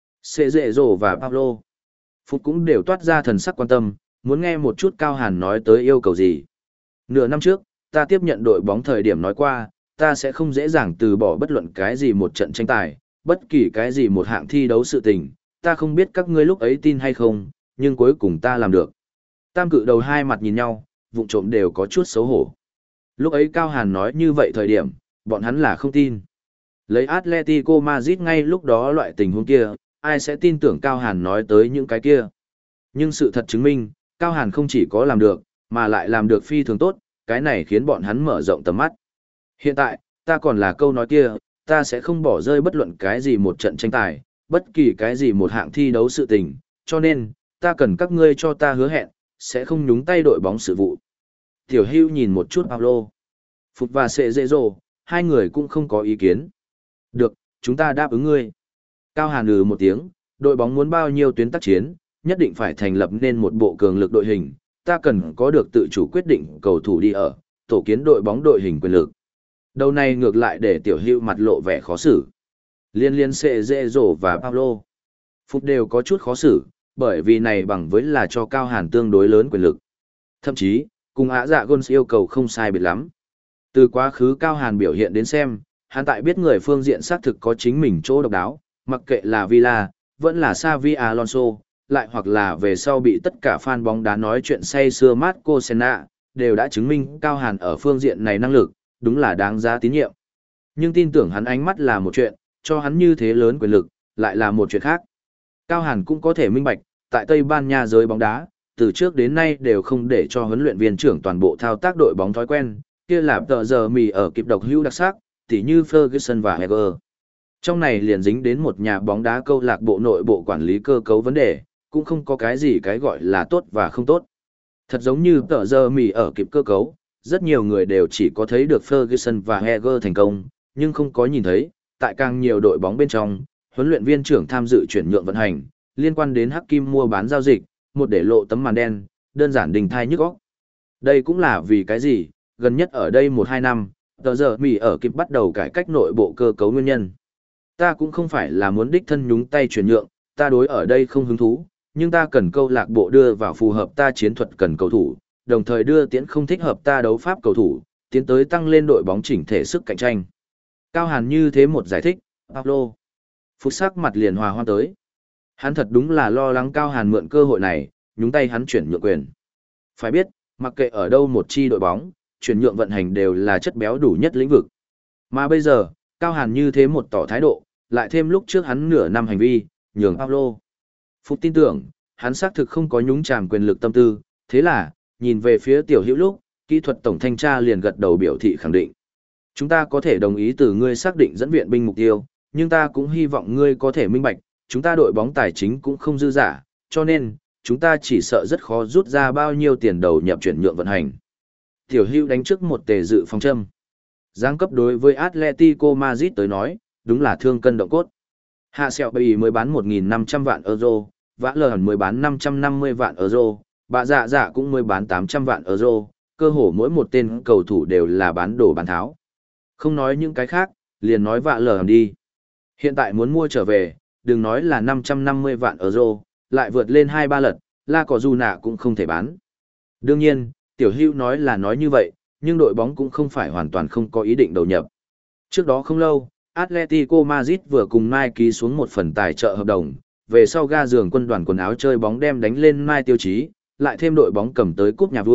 S1: Sê Dệ Dồ và Pablo Phút cũng đều toát ra thần sắc quan tâm, muốn nghe một chút Cao Hàn nói tới yêu cầu gì. Nửa năm trước, ta tiếp nhận đội bóng thời điểm nói qua, ta sẽ không dễ dàng từ bỏ bất luận cái gì một trận tranh tài, bất kỳ cái gì một hạng thi đấu sự tình, ta không biết các ngươi lúc ấy tin hay không, nhưng cuối cùng ta làm được. Tam cự đầu hai mặt nhìn nhau, vụng trộm đều có chút xấu hổ. Lúc ấy Cao Hàn nói như vậy thời điểm, bọn hắn là không tin. Lấy Atletico Madrid ngay lúc đó loại tình huống kia, ai sẽ tin tưởng Cao Hàn nói tới những cái kia. Nhưng sự thật chứng minh, Cao Hàn không chỉ có làm được, mà lại làm được phi thường tốt, cái này khiến bọn hắn mở rộng tầm mắt. Hiện tại, ta còn là câu nói kia, ta sẽ không bỏ rơi bất luận cái gì một trận tranh tài, bất kỳ cái gì một hạng thi đấu sự tình, cho nên, ta cần các ngươi cho ta hứa hẹn, sẽ không nhúng tay đội bóng sự vụ. Tiểu Hưu nhìn một chút Pablo. Phục và Sệ Dễ Dồ, hai người cũng không có ý kiến. Được, chúng ta đáp ứng ngươi. Cao Hàn ừ một tiếng, đội bóng muốn bao nhiêu tuyến tác chiến, nhất định phải thành lập nên một bộ cường lực đội hình, ta cần có được tự chủ quyết định cầu thủ đi ở, tổ kiến đội bóng đội hình quyền lực. Đầu này ngược lại để Tiểu Hưu mặt lộ vẻ khó xử. Liên liên Sệ Dễ Dồ và Pablo Phục đều có chút khó xử, bởi vì này bằng với là cho Cao Hàn tương đối lớn quyền lực. Thậm chí, cùng Ả Dạ Gôn yêu cầu không sai biệt lắm. Từ quá khứ Cao Hàn biểu hiện đến xem, hắn tại biết người phương diện xác thực có chính mình chỗ độc đáo, mặc kệ là Villa, vẫn là Xavi Alonso, lại hoặc là về sau bị tất cả fan bóng đá nói chuyện say sưa Marco Senna, đều đã chứng minh Cao Hàn ở phương diện này năng lực, đúng là đáng giá tín nhiệm. Nhưng tin tưởng hắn ánh mắt là một chuyện, cho hắn như thế lớn quyền lực, lại là một chuyện khác. Cao Hàn cũng có thể minh bạch, tại Tây Ban Nha giới bóng đá, từ trước đến nay đều không để cho huấn luyện viên trưởng toàn bộ thao tác đội bóng thói quen, kia là tờ giờ mì ở kịp độc hữu đặc sắc, tỉ như Ferguson và Heger. Trong này liền dính đến một nhà bóng đá câu lạc bộ nội bộ quản lý cơ cấu vấn đề, cũng không có cái gì cái gọi là tốt và không tốt. Thật giống như tờ giờ mì ở kịp cơ cấu, rất nhiều người đều chỉ có thấy được Ferguson và Heger thành công, nhưng không có nhìn thấy, tại càng nhiều đội bóng bên trong, huấn luyện viên trưởng tham dự chuyển nhượng vận hành, liên quan đến hắc kim mua bán giao dịch, một để lộ tấm màn đen, đơn giản đình thai nhức óc. Đây cũng là vì cái gì, gần nhất ở đây một hai năm, tờ giờ mì ở kịp bắt đầu cải cách nội bộ cơ cấu nguyên nhân. Ta cũng không phải là muốn đích thân nhúng tay chuyển nhượng, ta đối ở đây không hứng thú, nhưng ta cần câu lạc bộ đưa vào phù hợp ta chiến thuật cần cầu thủ, đồng thời đưa tiễn không thích hợp ta đấu pháp cầu thủ, tiến tới tăng lên đội bóng chỉnh thể sức cạnh tranh. Cao Hàn như thế một giải thích, Pablo Phút sắc mặt liền hòa hoan tới. Hắn thật đúng là lo lắng Cao Hàn mượn cơ hội này, nhúng tay hắn chuyển nhượng quyền. Phải biết, mặc kệ ở đâu một chi đội bóng, chuyển nhượng vận hành đều là chất béo đủ nhất lĩnh vực. Mà bây giờ, Cao Hàn như thế một tỏ thái độ, lại thêm lúc trước hắn nửa năm hành vi, nhường Pablo Phút tin tưởng, hắn xác thực không có nhúng chàm quyền lực tâm tư, thế là, nhìn về phía Tiểu Hữu lúc, kỹ thuật tổng thanh tra liền gật đầu biểu thị khẳng định. Chúng ta có thể đồng ý từ ngươi xác định dẫn viện binh mục tiêu, nhưng ta cũng hy vọng ngươi có thể minh bạch, chúng ta đội bóng tài chính cũng không dư giả, cho nên, chúng ta chỉ sợ rất khó rút ra bao nhiêu tiền đầu nhập chuyển nhượng vận hành. Tiểu Hữu đánh trước một tề dự phòng châm. Giáng cấp đối với Atletico Madrid tới nói, đúng là thương cân động cốt. Hạ Sẹo Bì mới bán một nghìn năm trăm vạn euro, Vã Lờ Hẩn mới bán năm trăm năm mươi vạn euro, Bà Dạ Dạ cũng mới bán tám trăm vạn euro, cơ hồ mỗi một tên cầu thủ đều là bán đồ bán tháo. Không nói những cái khác, liền nói Vã Lờ Hẩn đi. Hiện tại muốn mua trở về, đừng nói là năm trăm năm mươi vạn euro, lại vượt lên hai ba lần, La Cò Dù Nạ cũng không thể bán. Đương nhiên, Tiểu Hữu nói là nói như vậy, nhưng đội bóng cũng không phải hoàn toàn không có ý định đầu nhập. Trước đó không lâu, Atletico Madrid vừa cùng Nike ký xuống một phần tài trợ hợp đồng, về sau ga giường quân đoàn quần áo chơi bóng đem đánh lên Nike tiêu chí, lại thêm đội bóng cầm tới cúp nhà vua,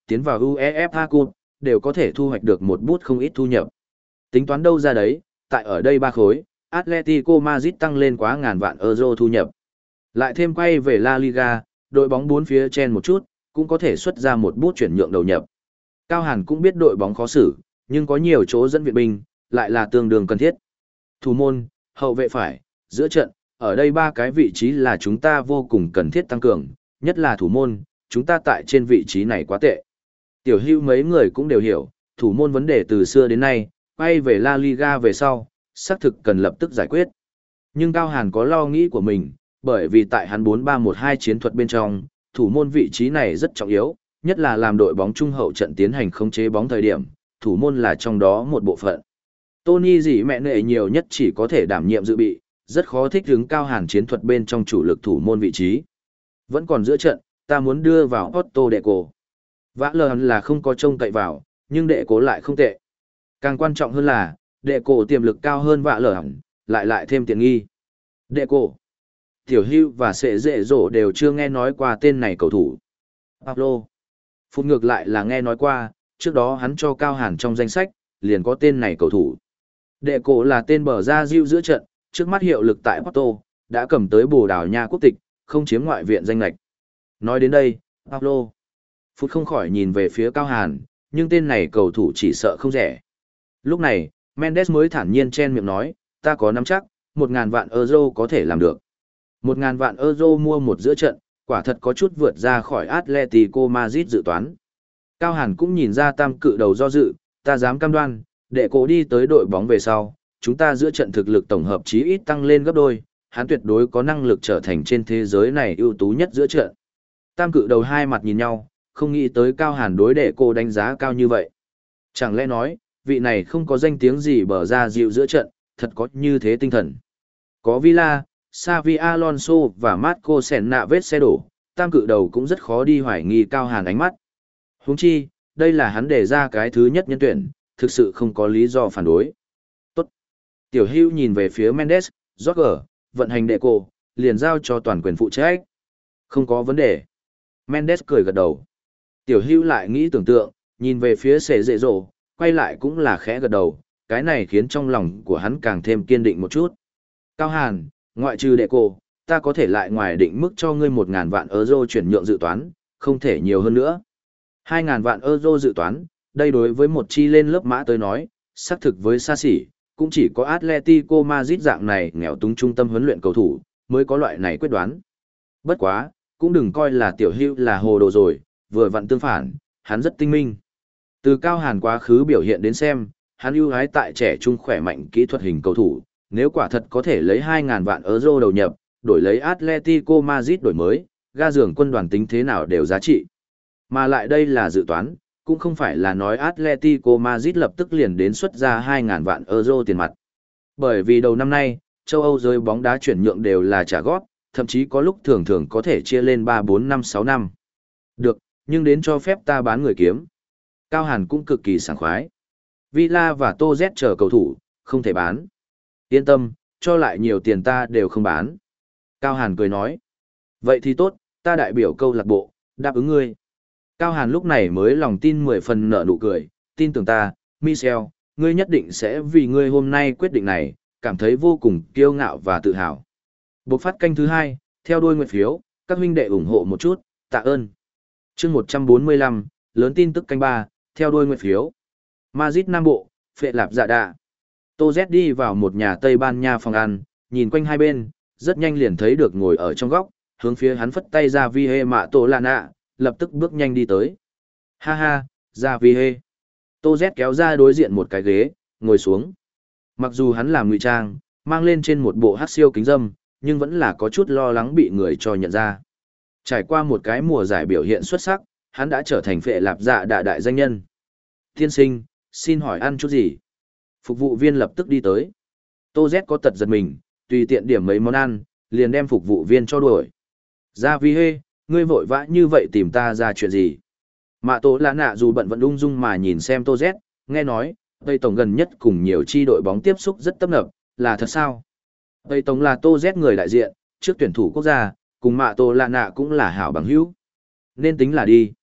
S1: tiến vào UEFA Cup, đều có thể thu hoạch được một bút không ít thu nhập. Tính toán đâu ra đấy, tại ở đây ba khối, Atletico Madrid tăng lên quá ngàn vạn euro thu nhập. Lại thêm quay về La Liga, đội bóng bốn phía trên một chút, cũng có thể xuất ra một bút chuyển nhượng đầu nhập. Cao Hàn cũng biết đội bóng khó xử, nhưng có nhiều chỗ dẫn viện binh, lại là tương đương cần thiết. Thủ môn, hậu vệ phải, giữa trận, ở đây ba cái vị trí là chúng ta vô cùng cần thiết tăng cường, nhất là thủ môn, chúng ta tại trên vị trí này quá tệ. Tiểu Hưu mấy người cũng đều hiểu, thủ môn vấn đề từ xưa đến nay, quay về La Liga về sau, xác thực cần lập tức giải quyết. Nhưng Cao Hàn có lo nghĩ của mình, bởi vì tại hắn bốn ba một hai chiến thuật bên trong, thủ môn vị trí này rất trọng yếu, nhất là làm đội bóng trung hậu trận tiến hành khống chế bóng thời điểm, thủ môn là trong đó một bộ phận. Tony dĩ mẹ nệ nhiều nhất chỉ có thể đảm nhiệm dự bị, rất khó thích ứng Cao Hàn chiến thuật bên trong chủ lực thủ môn vị trí. Vẫn còn giữa trận, ta muốn đưa vào Otto Deco. Vã lờ là không có trông cậy vào, nhưng Deco lại không tệ. Càng quan trọng hơn là, Deco tiềm lực cao hơn Vã lờ lại lại thêm tiện nghi. Deco, Tiểu Hưu và Sệ Dệ Dỗ đều chưa nghe nói qua tên này cầu thủ. Pablo, Phút ngược lại là nghe nói qua, trước đó hắn cho Cao Hàn trong danh sách, liền có tên này cầu thủ. Deco là tên bờ ra diệu giữa trận, trước mắt hiệu lực tại Porto, đã cầm tới Bồ Đào Nha quốc tịch, không chiếm ngoại viện danh lệch. Nói đến đây, Pablo, Phút không khỏi nhìn về phía Cao Hàn, nhưng tên này cầu thủ chỉ sợ không rẻ. Lúc này, Mendes mới thản nhiên chen miệng nói, ta có nắm chắc, một ngàn vạn euro có thể làm được. Một ngàn vạn euro mua một giữa trận, quả thật có chút vượt ra khỏi Atletico Madrid dự toán. Cao Hàn cũng nhìn ra tam cự đầu do dự, ta dám cam đoan, để cổ đi tới đội bóng về sau, chúng ta giữa trận thực lực tổng hợp chí ít tăng lên gấp đôi, hắn tuyệt đối có năng lực trở thành trên thế giới này ưu tú nhất giữa trận. Tam cự đầu hai mặt nhìn nhau, không nghĩ tới Cao Hàn đối để cô đánh giá cao như vậy. Chẳng lẽ nói, vị này không có danh tiếng gì bở ra dịu giữa trận, thật có như thế tinh thần. Có Villa, Xavi Alonso và Marco Senna vết xe đổ, tam cự đầu cũng rất khó đi hoài nghi Cao Hàn ánh mắt. Huống chi, đây là hắn đề ra cái thứ nhất nhân tuyển, thực sự không có lý do phản đối. Tốt. Tiểu Hưu nhìn về phía Mendes, Jorge, vận hành đệ cổ, liền giao cho toàn quyền phụ trách. Không có vấn đề. Mendes cười gật đầu. Tiểu Hưu lại nghĩ tưởng tượng, nhìn về phía Sệ Dệ Dỗ, quay lại cũng là khẽ gật đầu, cái này khiến trong lòng của hắn càng thêm kiên định một chút. Cao Hàn, ngoại trừ đệ cổ, ta có thể lại ngoài định mức cho ngươi một ngàn vạn euro chuyển nhượng dự toán, không thể nhiều hơn nữa. Hai ngàn vạn euro dự toán, đây đối với một chi lên lớp mã tới nói, xác thực với xa xỉ, cũng chỉ có Atletico Madrid dạng này nghèo túng trung tâm huấn luyện cầu thủ, mới có loại này quyết đoán. Bất quá, cũng đừng coi là Tiểu Hưu là hồ đồ rồi, vừa vặn tương phản, hắn rất tinh minh. Từ Cao Hàn quá khứ biểu hiện đến xem, hắn ưu ái tại trẻ trung khỏe mạnh kỹ thuật hình cầu thủ, nếu quả thật có thể lấy hai ngàn vạn euro đầu nhập, đổi lấy Atletico Madrid đổi mới, ga giường quân đoàn tính thế nào đều giá trị. Mà lại đây là dự toán, cũng không phải là nói Atletico Madrid lập tức liền đến xuất ra hai ngàn vạn euro tiền mặt. Bởi vì đầu năm nay, châu Âu giới bóng đá chuyển nhượng đều là trả góp, thậm chí có lúc thường thường có thể chia lên ba bốn năm sáu năm. Được, nhưng đến cho phép ta bán người kiếm. Cao Hàn cũng cực kỳ sảng khoái. Villa và Tô Z chờ cầu thủ, không thể bán. Yên tâm, cho lại nhiều tiền ta đều không bán. Cao Hàn cười nói. Vậy thì tốt, ta đại biểu câu lạc bộ, đáp ứng ngươi. Cao Hàn lúc này mới lòng tin mười phần nở nụ cười, tin tưởng ta, Michel, ngươi nhất định sẽ vì ngươi hôm nay quyết định này, cảm thấy vô cùng kiêu ngạo và tự hào. Bộc phát canh thứ hai, theo đuôi nguyện phiếu, các huynh đệ ủng hộ một chút, tạ ơn. Chương một trăm bốn mươi lăm, lớn tin tức canh ba, theo đuôi nguyện phiếu. Madrid Nam Bộ, phệ lạp dạ đạ. Tô Z đi vào một nhà Tây Ban Nha phòng ăn, nhìn quanh hai bên, rất nhanh liền thấy được ngồi ở trong góc, hướng phía hắn phất tay ra vi hê mạ tổ lạ nạ, lập tức bước nhanh đi tới. Ha ha, ra vi hê. Tô Z kéo ra đối diện một cái ghế, ngồi xuống. Mặc dù hắn làm ngụy trang, mang lên trên một bộ hát siêu kính dâm, nhưng vẫn là có chút lo lắng bị người cho nhận ra. Trải qua một cái mùa giải biểu hiện xuất sắc, hắn đã trở thành phệ lạp dạ đạ đại danh nhân. Tiên sinh, xin hỏi ăn chút gì? Phục vụ viên lập tức đi tới. Tô Z có tật giật mình, tùy tiện điểm mấy món ăn, liền đem phục vụ viên cho đuổi. Ra vi hê, ngươi vội vã như vậy tìm ta ra chuyện gì? Mạ tổ là nạ dù bận vẫn ung dung mà nhìn xem Tô Z, nghe nói, Tây Tổng gần nhất cùng nhiều chi đội bóng tiếp xúc rất tấp nập, là thật sao? Tây Tổng là Tô Z người đại diện, trước tuyển thủ quốc gia, cùng mạ tổ là nạ cũng là hảo bằng hữu. Nên tính là đi.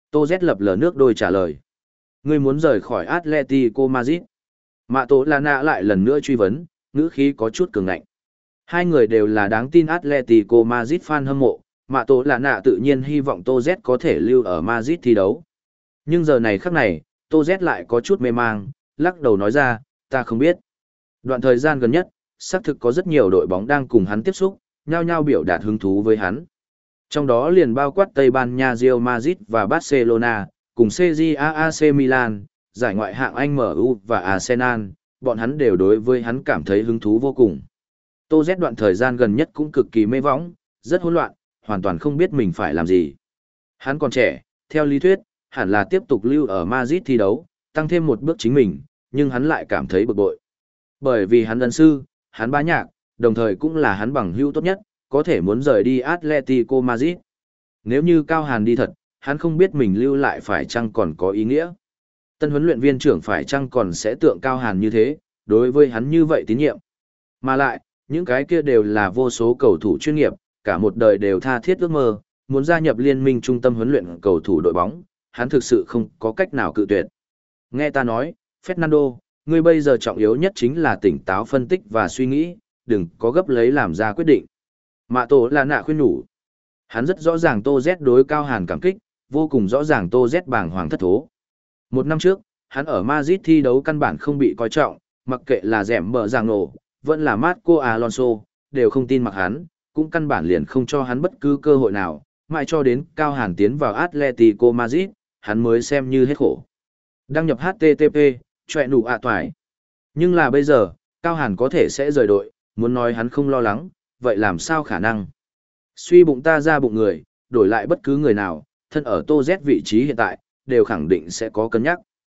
S1: Tô Z lập lờ nước đôi trả lời. Ngươi muốn rời khỏi Atletico Madrid. Mạ Tổ Là Nạ lại lần nữa truy vấn, ngữ khí có chút cường ngạnh. Hai người đều là đáng tin Atletico Madrid fan hâm mộ, Mạ Tổ Là Nạ tự nhiên hy vọng Tô Z có thể lưu ở Madrid thi đấu. Nhưng giờ này khắc này, Tô Z lại có chút mê mang, lắc đầu nói ra, ta không biết. Đoạn thời gian gần nhất, xác thực có rất nhiều đội bóng đang cùng hắn tiếp xúc, nhao nhao biểu đạt hứng thú với hắn. Trong đó liền bao quát Tây Ban Nha Real Madrid và Barcelona, cùng xê giê a a xê Milan, giải ngoại hạng Anh em u và Arsenal, bọn hắn đều đối với hắn cảm thấy hứng thú vô cùng. Tô Z đoạn thời gian gần nhất cũng cực kỳ mê võng, rất hỗn loạn, hoàn toàn không biết mình phải làm gì. Hắn còn trẻ, theo lý thuyết, hẳn là tiếp tục lưu ở Madrid thi đấu, tăng thêm một bước chính mình, nhưng hắn lại cảm thấy bực bội. Bởi vì hắn ân sư, hắn bá nhạc, đồng thời cũng là hắn bằng hữu tốt nhất, có thể muốn rời đi Atletico Madrid. Nếu như Cao Hàn đi thật, hắn không biết mình lưu lại phải chăng còn có ý nghĩa. Tân huấn luyện viên trưởng phải chăng còn sẽ tượng Cao Hàn như thế, đối với hắn như vậy tín nhiệm. Mà lại, những cái kia đều là vô số cầu thủ chuyên nghiệp, cả một đời đều tha thiết ước mơ, muốn gia nhập liên minh trung tâm huấn luyện cầu thủ đội bóng, hắn thực sự không có cách nào cự tuyệt. Nghe ta nói, Fernando, ngươi bây giờ trọng yếu nhất chính là tỉnh táo phân tích và suy nghĩ, đừng có gấp lấy làm ra quyết định. Mạ Tổ Là Nạ khuyên nhủ. Hắn rất rõ ràng Tô Z đối Cao Hàn cảm kích, vô cùng rõ ràng Tô Z bàng hoàng thất thố. Một năm trước, hắn ở Madrid thi đấu căn bản không bị coi trọng, mặc kệ là dẻm bờ giang nổ, vẫn là Marco Alonso, đều không tin mặc hắn, cũng căn bản liền không cho hắn bất cứ cơ hội nào, mãi cho đến Cao Hàn tiến vào Atletico Madrid, hắn mới xem như hết khổ. Đăng nhập hát tê tê pê, chọe nụ ạ toài. Nhưng là bây giờ, Cao Hàn có thể sẽ rời đội, muốn nói hắn không lo lắng, vậy làm sao khả năng? Suy bụng ta ra bụng người, đổi lại bất cứ người nào, thân ở Tô Z vị trí hiện tại, đều khẳng định sẽ có cân nhắc.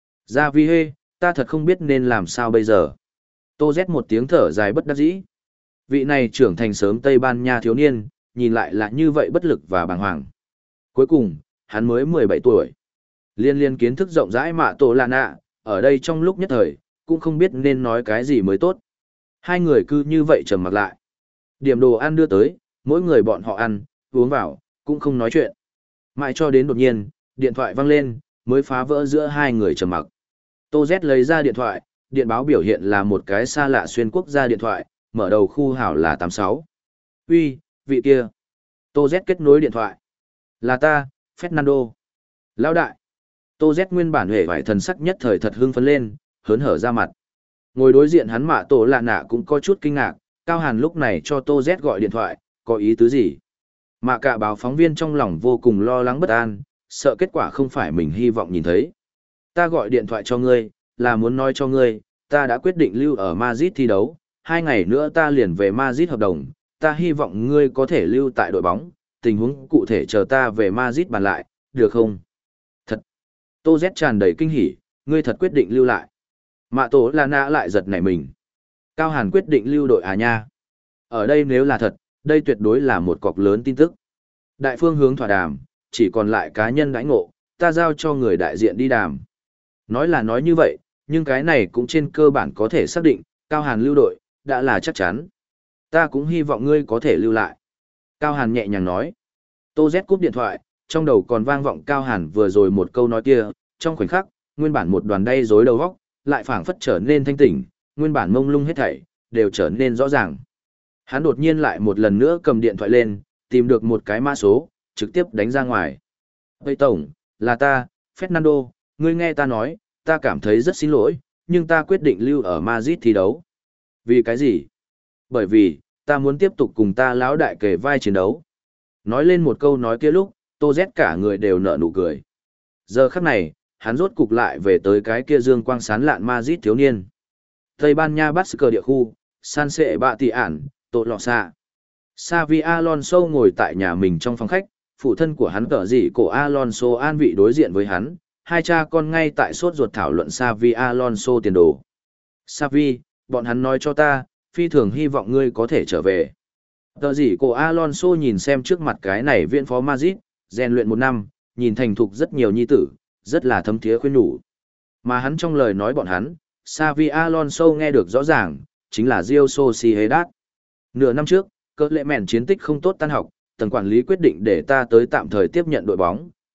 S1: Ra vi hê, ta thật không biết nên làm sao bây giờ. Tô Z một tiếng thở dài bất đắc dĩ. Vị này trưởng thành sớm Tây Ban Nha thiếu niên, nhìn lại là như vậy bất lực và bàng hoàng. Cuối cùng, hắn mới mười bảy tuổi. Liên liên kiến thức rộng rãi Mạ Tổ Là Nạ, ở đây trong lúc nhất thời, cũng không biết nên nói cái gì mới tốt. Hai người cứ như vậy trầm mặc lại. Điểm đồ ăn đưa tới, mỗi người bọn họ ăn, uống vào, cũng không nói chuyện. Mãi cho đến đột nhiên, điện thoại vang lên, mới phá vỡ giữa hai người trầm mặc. Tô Z lấy ra điện thoại, điện báo biểu hiện là một cái xa lạ xuyên quốc gia điện thoại, mở đầu khu hảo là tám sáu. Uy, vị kia. Tô Z kết nối điện thoại. Là ta, Fernando. Lão đại. Tô Z nguyên bản hề vải thần sắc nhất thời thật hưng phấn lên, hớn hở ra mặt. Ngồi đối diện hắn Mạ Tổ Là Nạ cũng có chút kinh ngạc, Cao Hàn lúc này cho Tô Z gọi điện thoại, có ý tứ gì? Mạ cả báo phóng viên trong lòng vô cùng lo lắng bất an, sợ kết quả không phải mình hy vọng nhìn thấy. Ta gọi điện thoại cho ngươi, là muốn nói cho ngươi, ta đã quyết định lưu ở Madrid thi đấu, hai ngày nữa ta liền về Madrid hợp đồng, ta hy vọng ngươi có thể lưu tại đội bóng, tình huống cụ thể chờ ta về Madrid bàn lại, được không? Thật! Tô Z tràn đầy kinh hỉ, ngươi thật quyết định lưu lại. Mạ Tổ Là Nạ lại giật nảy mình. Cao Hàn quyết định lưu đội à nha. Ở đây nếu là thật, đây tuyệt đối là một cọc lớn tin tức. Đại phương hướng thỏa đàm, chỉ còn lại cá nhân đãi ngộ, ta giao cho người đại diện đi đàm. Nói là nói như vậy, nhưng cái này cũng trên cơ bản có thể xác định, Cao Hàn lưu đội, đã là chắc chắn. Ta cũng hy vọng ngươi có thể lưu lại. Cao Hàn nhẹ nhàng nói. Tô Z cúp điện thoại, trong đầu còn vang vọng Cao Hàn vừa rồi một câu nói kia, trong khoảnh khắc, nguyên bản một đoàn đay rối đầu óc, lại phảng phất trở nên thanh tỉnh, nguyên bản mông lung hết thảy, đều trở nên rõ ràng. Hắn đột nhiên lại một lần nữa cầm điện thoại lên, tìm được một cái mã số, trực tiếp đánh ra ngoài. Tây Tổng, là ta, Fernando, ngươi nghe ta nói, ta cảm thấy rất xin lỗi, nhưng ta quyết định lưu ở Madrid thi đấu. Vì cái gì? Bởi vì, ta muốn tiếp tục cùng ta lão đại kề vai chiến đấu. Nói lên một câu nói kia lúc, Tô Z cả người đều nở nụ cười. Giờ khắc này, hắn rốt cục lại về tới cái kia dương quang sán lạn Madrid thiếu niên. Tây Ban Nha bắt cờ địa khu, San Sệ Bạ Tị Ản, Tổ Lọ Xạ. Xavi Alonso ngồi tại nhà mình trong phòng khách, phụ thân của hắn cỡ gì cổ Alonso an vị đối diện với hắn, hai cha con ngay tại sốt ruột thảo luận Xavi Alonso tiền đồ. Xavi, bọn hắn nói cho ta, phi thường hy vọng ngươi có thể trở về. Cỡ gì cổ Alonso nhìn xem trước mặt cái này viện phó Madrid, rèn luyện một năm, nhìn thành thục rất nhiều nhi tử, rất là thấm thía khuyên nhủ. Mà hắn trong lời nói bọn hắn, Xavi Alonso nghe được rõ ràng, chính là Real Sociedad. Nửa năm trước, cỡ lệ mèn chiến tích không tốt tan học, tầng quản lý quyết định để ta tới tạm thời tiếp nhận đội bóng,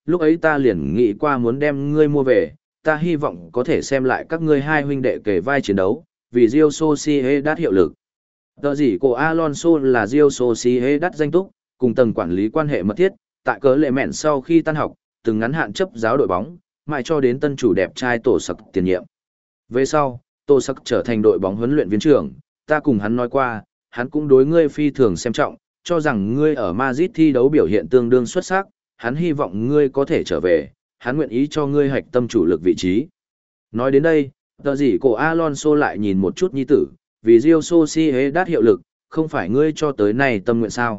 S1: lúc ấy ta liền nghĩ qua muốn đem ngươi mua về, ta hy vọng có thể xem lại các ngươi hai huynh đệ kề vai chiến đấu, vì Real Sociedad hiệu lực. Tờ gì của Alonso là Real Sociedad danh túc, cùng tầng quản lý quan hệ mật thiết, tại cớ lệ mẹn sau khi tan học, từng ngắn hạn chấp giáo đội bóng, mãi cho đến tân chủ đẹp trai Tổ Sặc tiền nhiệm. Về sau, Tổ Sặc trở thành đội bóng huấn luyện viên trưởng, ta cùng hắn nói qua, hắn cũng đối ngươi phi thường xem trọng, cho rằng ngươi ở Madrid thi đấu biểu hiện tương đương xuất sắc, hắn hy vọng ngươi có thể trở về, hắn nguyện ý cho ngươi hạch tâm chủ lực vị trí. Nói đến đây, tờ gì của Alonso lại nhìn một chút nhi tử, vì Real Sociedad hiệu lực, không phải ngươi cho tới nay tâm nguyện sao.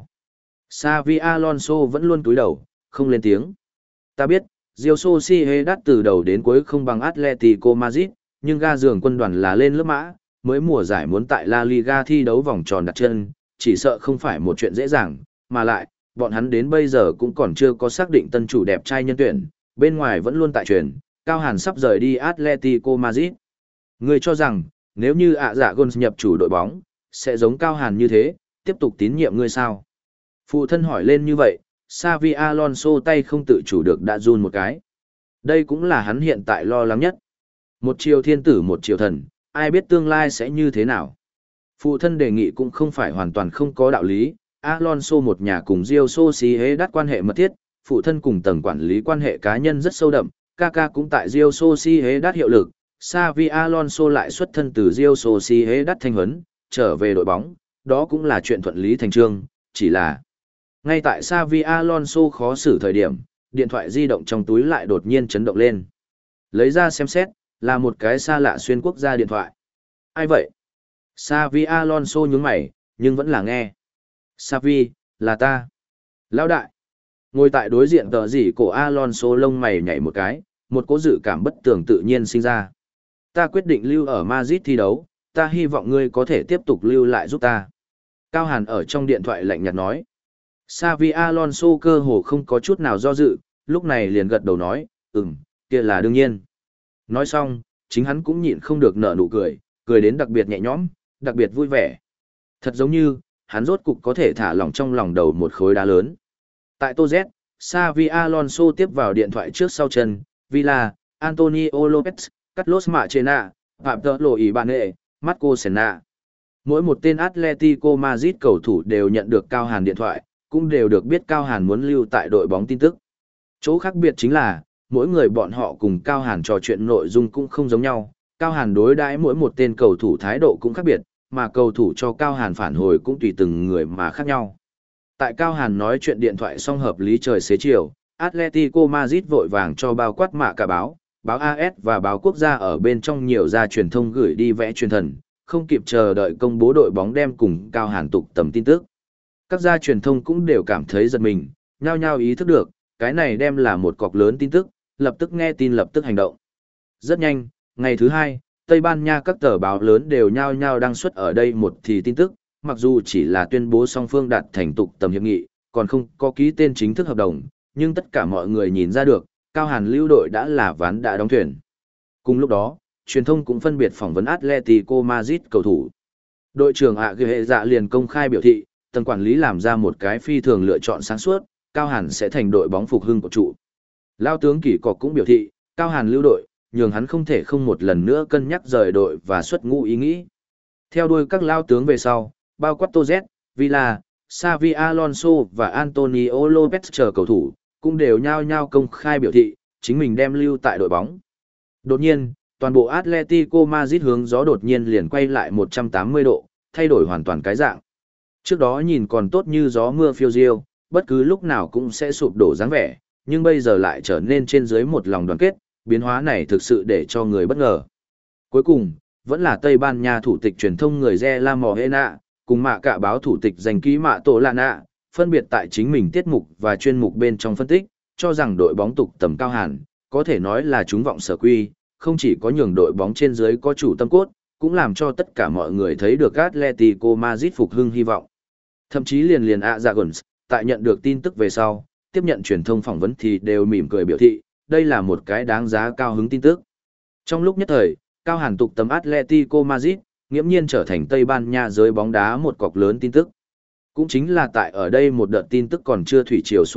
S1: Xavi Alonso vẫn luôn cúi đầu, không lên tiếng. Ta biết, Real Sociedad từ đầu đến cuối không bằng Atletico Madrid, nhưng ga giường quân đoàn là lên lớp mã, mới mùa giải muốn tại La Liga thi đấu vòng tròn đặt chân, chỉ sợ không phải một chuyện dễ dàng, mà lại, bọn hắn đến bây giờ cũng còn chưa có xác định tân chủ đẹp trai nhân tuyển, bên ngoài vẫn luôn tại truyền, Cao Hàn sắp rời đi Atletico Madrid. Ngươi cho rằng, nếu như ạ dạ Gons nhập chủ đội bóng, sẽ giống Cao Hàn như thế, tiếp tục tín nhiệm ngươi sao? Phụ thân hỏi lên như vậy, Xavi Alonso tay không tự chủ được đã run một cái. Đây cũng là hắn hiện tại lo lắng nhất. Một chiều thiên tử một chiều thần, ai biết tương lai sẽ như thế nào? Phụ thân đề nghị cũng không phải hoàn toàn không có đạo lý, Alonso một nhà cùng Real Sociedad quan hệ mật thiết, phụ thân cùng tầng quản lý quan hệ cá nhân rất sâu đậm, Kaká cũng tại Real Sociedad hiệu lực, Xavi Alonso lại xuất thân từ Real Sociedad thanh huấn, trở về đội bóng, đó cũng là chuyện thuận lý thành trương, chỉ là ngay tại Xavi Alonso khó xử thời điểm, điện thoại di động trong túi lại đột nhiên chấn động lên. Lấy ra xem xét, là một cái xa lạ xuyên quốc gia điện thoại. Ai vậy? Xavi Alonso nhướng mày, nhưng vẫn là nghe. Xavi, là ta. Lão đại. Ngồi tại đối diện tờ gì cổ Alonso lông mày nhảy một cái, một cố dự cảm bất tường tự nhiên sinh ra. Ta quyết định lưu ở Madrid thi đấu, ta hy vọng ngươi có thể tiếp tục lưu lại giúp ta. Cao Hàn ở trong điện thoại lạnh nhạt nói. Xavi Alonso cơ hồ không có chút nào do dự, lúc này liền gật đầu nói, ừm, kia là đương nhiên. Nói xong, chính hắn cũng nhịn không được nở nụ cười, cười đến đặc biệt nhẹ nhõm, đặc biệt vui vẻ. Thật giống như, hắn rốt cục có thể thả lỏng trong lòng đầu một khối đá lớn. Tại Tô Z, Xavi Alonso tiếp vào điện thoại trước sau chân, Villa, Antonio Lopez, Carlos Machena, Phạm Tợ Lộ Ý Bạn Nghệ, Marco Senna. Mỗi một tên Atletico Madrid cầu thủ đều nhận được Cao Hàn điện thoại, cũng đều được biết Cao Hàn muốn lưu tại đội bóng tin tức. Chỗ khác biệt chính là, mỗi người bọn họ cùng Cao Hàn trò chuyện nội dung cũng không giống nhau, Cao Hàn đối đãi mỗi một tên cầu thủ thái độ cũng khác biệt, mà cầu thủ cho Cao Hàn phản hồi cũng tùy từng người mà khác nhau. Tại Cao Hàn nói chuyện điện thoại xong hợp lý trời xế chiều, Atletico Madrid vội vàng cho bao quát mạ cả báo, báo a ét và báo quốc gia ở bên trong nhiều gia truyền thông gửi đi vẽ truyền thần, không kịp chờ đợi công bố đội bóng đem cùng Cao Hàn tục tầm tin tức. Các gia truyền thông cũng đều cảm thấy giật mình, nhao nhao ý thức được, cái này đem là một cọc lớn tin tức, lập tức nghe tin lập tức hành động. Rất nhanh, ngày thứ hai, Tây Ban Nha các tờ báo lớn đều nhao nhao đăng xuất ở đây một thì tin tức, mặc dù chỉ là tuyên bố song phương đạt thành tục tầm hiệp nghị, còn không có ký tên chính thức hợp đồng, nhưng tất cả mọi người nhìn ra được, Cao Hàn lưu đội đã là ván đã đóng thuyền. Cùng lúc đó, truyền thông cũng phân biệt phỏng vấn Atletico Madrid cầu thủ. Đội trưởng ạ Ghệ Dạ liền công khai biểu thị, tầng quản lý làm ra một cái phi thường lựa chọn sáng suốt, Cao Hàn sẽ thành đội bóng phục hưng của trụ. Lao tướng Kỷ Cọc cũng biểu thị, Cao Hàn lưu đội, nhường hắn không thể không một lần nữa cân nhắc rời đội và xuất ngũ ý nghĩ. Theo đuôi các lao tướng về sau, bao quát Tô Z, Villa, Xavi Alonso và Antonio Lopez chờ cầu thủ, cũng đều nhao nhao công khai biểu thị, chính mình đem lưu tại đội bóng. Đột nhiên, toàn bộ Atletico Madrid hướng gió đột nhiên liền quay lại một trăm tám mươi độ, thay đổi hoàn toàn cái dạng. Trước đó nhìn còn tốt như gió mưa phiêu diêu, bất cứ lúc nào cũng sẽ sụp đổ dáng vẻ, nhưng bây giờ lại trở nên trên dưới một lòng đoàn kết, biến hóa này thực sự để cho người bất ngờ. Cuối cùng, vẫn là Tây Ban Nha thủ tịch truyền thông người Re La Morena, cùng mạ cả báo thủ tịch giành ký mạ tổ lạ nạ, phân biệt tại chính mình tiết mục và chuyên mục bên trong phân tích, cho rằng đội bóng tục tầm Cao Hàn, có thể nói là chúng vọng sở quy, không chỉ có nhường đội bóng trên dưới có chủ tâm cốt, cũng làm cho tất cả mọi người thấy được Atletico Madrid phục hưng hy vọng. Thậm chí liền liền Azagons, tại nhận được tin tức về sau, tiếp nhận truyền thông phỏng vấn thì đều mỉm cười biểu thị, đây là một cái đáng giá cao hứng tin tức. Trong lúc nhất thời, Cao Hàn tục tầm Atletico Madrid, nghiễm nhiên trở thành Tây Ban Nha giới bóng đá một cọc lớn tin tức. Cũng chính là tại ở đây một đợt tin tức còn chưa thủy triều xuống lúc,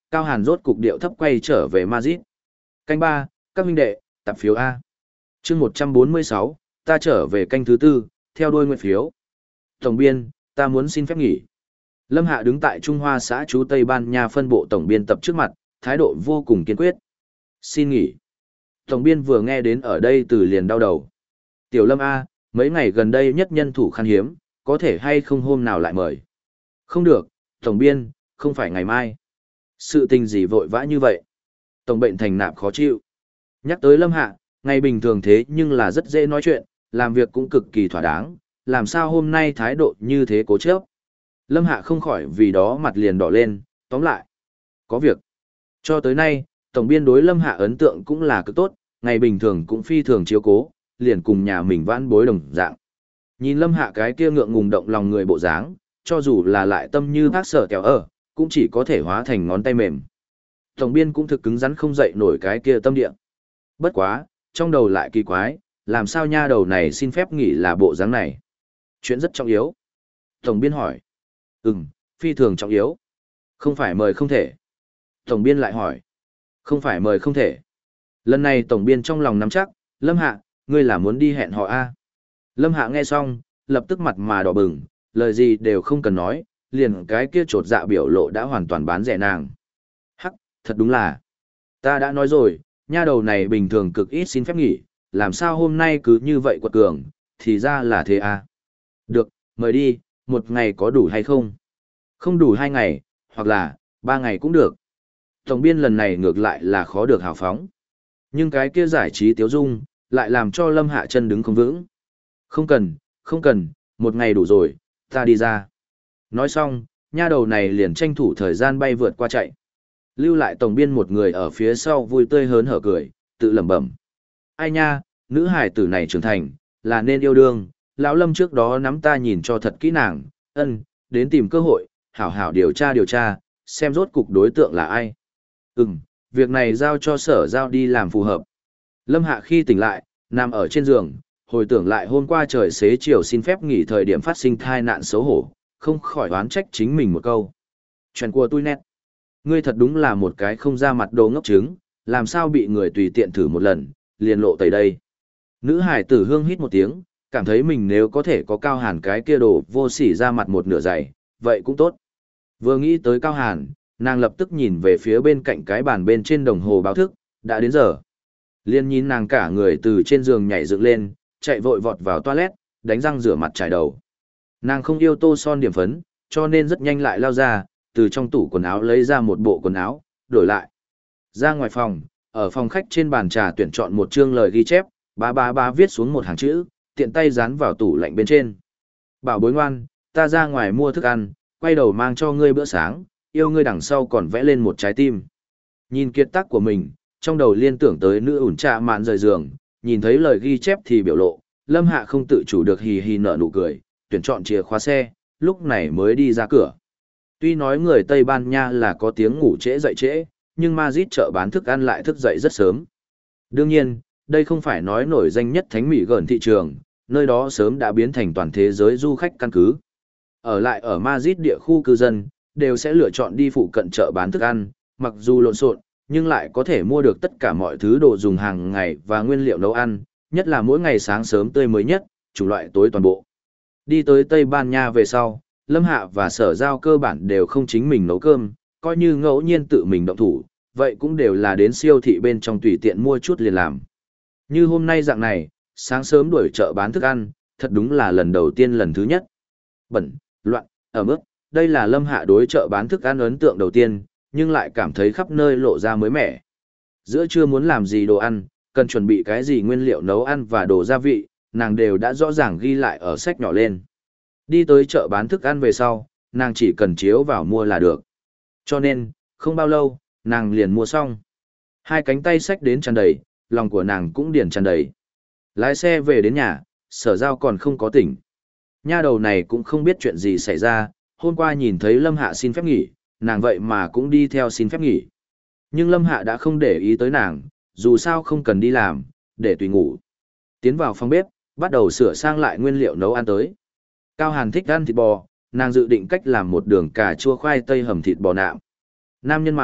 S1: Cao Hàn rốt cục điệu thấp quay trở về Madrid. Canh ba, các huynh đệ, tập phiếu A. chương một trăm bốn mươi sáu, ta trở về canh thứ tư, theo đuôi nguyện phiếu. Tổng biên, ta muốn xin phép nghỉ. Lâm Hạ đứng tại Trung Hoa xã trú Tây Ban Nha phân bộ tổng biên tập trước mặt, thái độ vô cùng kiên quyết. Xin nghỉ. Tổng biên vừa nghe đến ở đây từ liền đau đầu. Tiểu Lâm A, mấy ngày gần đây nhất nhân thủ khan hiếm, có thể hay không hôm nào lại mời. Không được, tổng biên, không phải ngày mai. Sự tình gì vội vã như vậy? Tổng bệnh thành nạp khó chịu. Nhắc tới Lâm Hạ, ngày bình thường thế nhưng là rất dễ nói chuyện, làm việc cũng cực kỳ thỏa đáng, làm sao hôm nay thái độ như thế cố chấp. Lâm Hạ không khỏi vì đó mặt liền đỏ lên, tóm lại. Có việc. Cho tới nay, tổng biên đối Lâm Hạ ấn tượng cũng là cực tốt, ngày bình thường cũng phi thường chiếu cố, liền cùng nhà mình vãn bối đồng dạng. Nhìn Lâm Hạ cái kia ngượng ngùng động lòng người bộ dáng, cho dù là lại tâm như bác sở kẹo ở, cũng chỉ có thể hóa thành ngón tay mềm. Tổng biên cũng thực cứng rắn không dậy nổi cái kia tâm địa. Bất quá, trong đầu lại kỳ quái, làm sao nha đầu này xin phép nghỉ là bộ dáng này. Chuyện rất trọng yếu. Tổng biên hỏi. Ừm, phi thường trọng yếu. Không phải mời không thể. Tổng biên lại hỏi. Không phải mời không thể. Lần này tổng biên trong lòng nắm chắc, Lâm Hạ, ngươi là muốn đi hẹn họ A. Lâm Hạ nghe xong, lập tức mặt mà đỏ bừng, lời gì đều không cần nói, liền cái kia trột dạ biểu lộ đã hoàn toàn bán rẻ nàng. Hắc, thật đúng là. Ta đã nói rồi, nha đầu này bình thường cực ít xin phép nghỉ, làm sao hôm nay cứ như vậy quật cường, thì ra là thế à. Được, mời đi, một ngày có đủ hay không? Không đủ hai ngày, hoặc là, ba ngày cũng được. Tổng biên lần này ngược lại là khó được hào phóng. Nhưng cái kia giải trí tiếu dung, lại làm cho Lâm Hạ chân đứng không vững. Không cần, không cần, một ngày đủ rồi, ta đi ra. Nói xong, nha đầu này liền tranh thủ thời gian bay vượt qua chạy. Lưu lại tổng biên một người ở phía sau vui tươi hớn hở cười, tự lẩm bẩm. Ai nha, nữ hải tử này trưởng thành, là nên yêu đương, lão Lâm trước đó nắm ta nhìn cho thật kỹ nàng, ân, đến tìm cơ hội, hảo hảo điều tra điều tra, xem rốt cục đối tượng là ai. Ừm, việc này giao cho sở giao đi làm phù hợp. Lâm Hạ khi tỉnh lại, nằm ở trên giường, hồi tưởng lại hôm qua trời xế chiều xin phép nghỉ thời điểm phát sinh thai nạn xấu hổ, không khỏi oán trách chính mình một câu. Chuyện của tôi nét. Ngươi thật đúng là một cái không ra mặt đồ ngốc trứng, làm sao bị người tùy tiện thử một lần, liền lộ tẩy đây. Nữ hải tử hương hít một tiếng, cảm thấy mình nếu có thể có Cao Hàn cái kia đồ vô sỉ ra mặt một nửa dày, vậy cũng tốt. Vừa nghĩ tới Cao Hàn, nàng lập tức nhìn về phía bên cạnh cái bàn bên trên đồng hồ báo thức, đã đến giờ. Liên nhìn nàng cả người từ trên giường nhảy dựng lên, chạy vội vọt vào toilet, đánh răng rửa mặt trải đầu. Nàng không yêu tô son điểm phấn, cho nên rất nhanh lại lao ra, từ trong tủ quần áo lấy ra một bộ quần áo, đổi lại. Ra ngoài phòng, ở phòng khách trên bàn trà tuyển chọn một chương lời ghi chép, ba ba ba viết xuống một hàng chữ, tiện tay dán vào tủ lạnh bên trên. Bảo bối ngoan, ta ra ngoài mua thức ăn, quay đầu mang cho ngươi bữa sáng, yêu ngươi đằng sau còn vẽ lên một trái tim. Nhìn kiệt tác của mình, trong đầu liên tưởng tới nữ ủn trà mạn rời giường, nhìn thấy lời ghi chép thì biểu lộ, Lâm Hạ không tự chủ được hì hì nở nụ cười, tuyển chọn chìa khóa xe, lúc này mới đi ra cửa. Tuy nói người Tây Ban Nha là có tiếng ngủ trễ dậy trễ, nhưng Madrid chợ bán thức ăn lại thức dậy rất sớm. Đương nhiên, đây không phải nói nổi danh nhất thánh mỹ gần thị trường, nơi đó sớm đã biến thành toàn thế giới du khách căn cứ. Ở lại ở Madrid địa khu cư dân, đều sẽ lựa chọn đi phụ cận chợ bán thức ăn, mặc dù lộn xộn, nhưng lại có thể mua được tất cả mọi thứ đồ dùng hàng ngày và nguyên liệu nấu ăn, nhất là mỗi ngày sáng sớm tươi mới nhất, chủng loại tối toàn bộ. Đi tới Tây Ban Nha về sau, Lâm Hạ và Sở Giao cơ bản đều không chính mình nấu cơm, coi như ngẫu nhiên tự mình động thủ, vậy cũng đều là đến siêu thị bên trong tùy tiện mua chút liền làm. Như hôm nay dạng này, sáng sớm đuổi chợ bán thức ăn, thật đúng là lần đầu tiên lần thứ nhất. Bẩn, loạn, ở mức, đây là Lâm Hạ đối chợ bán thức ăn ấn tượng đầu tiên, nhưng lại cảm thấy khắp nơi lộ ra mới mẻ. Giữa trưa muốn làm gì đồ ăn, cần chuẩn bị cái gì nguyên liệu nấu ăn và đồ gia vị, nàng đều đã rõ ràng ghi lại ở sách nhỏ lên. Đi tới chợ bán thức ăn về sau, nàng chỉ cần chiếu vào mua là được. Cho nên, không bao lâu, nàng liền mua xong. Hai cánh tay xách đến tràn đầy, lòng của nàng cũng điền tràn đầy. Lái xe về đến nhà, Sở Giao còn không có tỉnh. Nha đầu này cũng không biết chuyện gì xảy ra, hôm qua nhìn thấy Lâm Hạ xin phép nghỉ, nàng vậy mà cũng đi theo xin phép nghỉ. Nhưng Lâm Hạ đã không để ý tới nàng, dù sao không cần đi làm, để tùy ngủ. Tiến vào phòng bếp, bắt đầu sửa sang lại nguyên liệu nấu ăn tới. Cao Hàn thích ăn thịt bò, nàng dự định cách làm một đường cà chua khoai tây hầm thịt bò nạm. Nam nhân mà,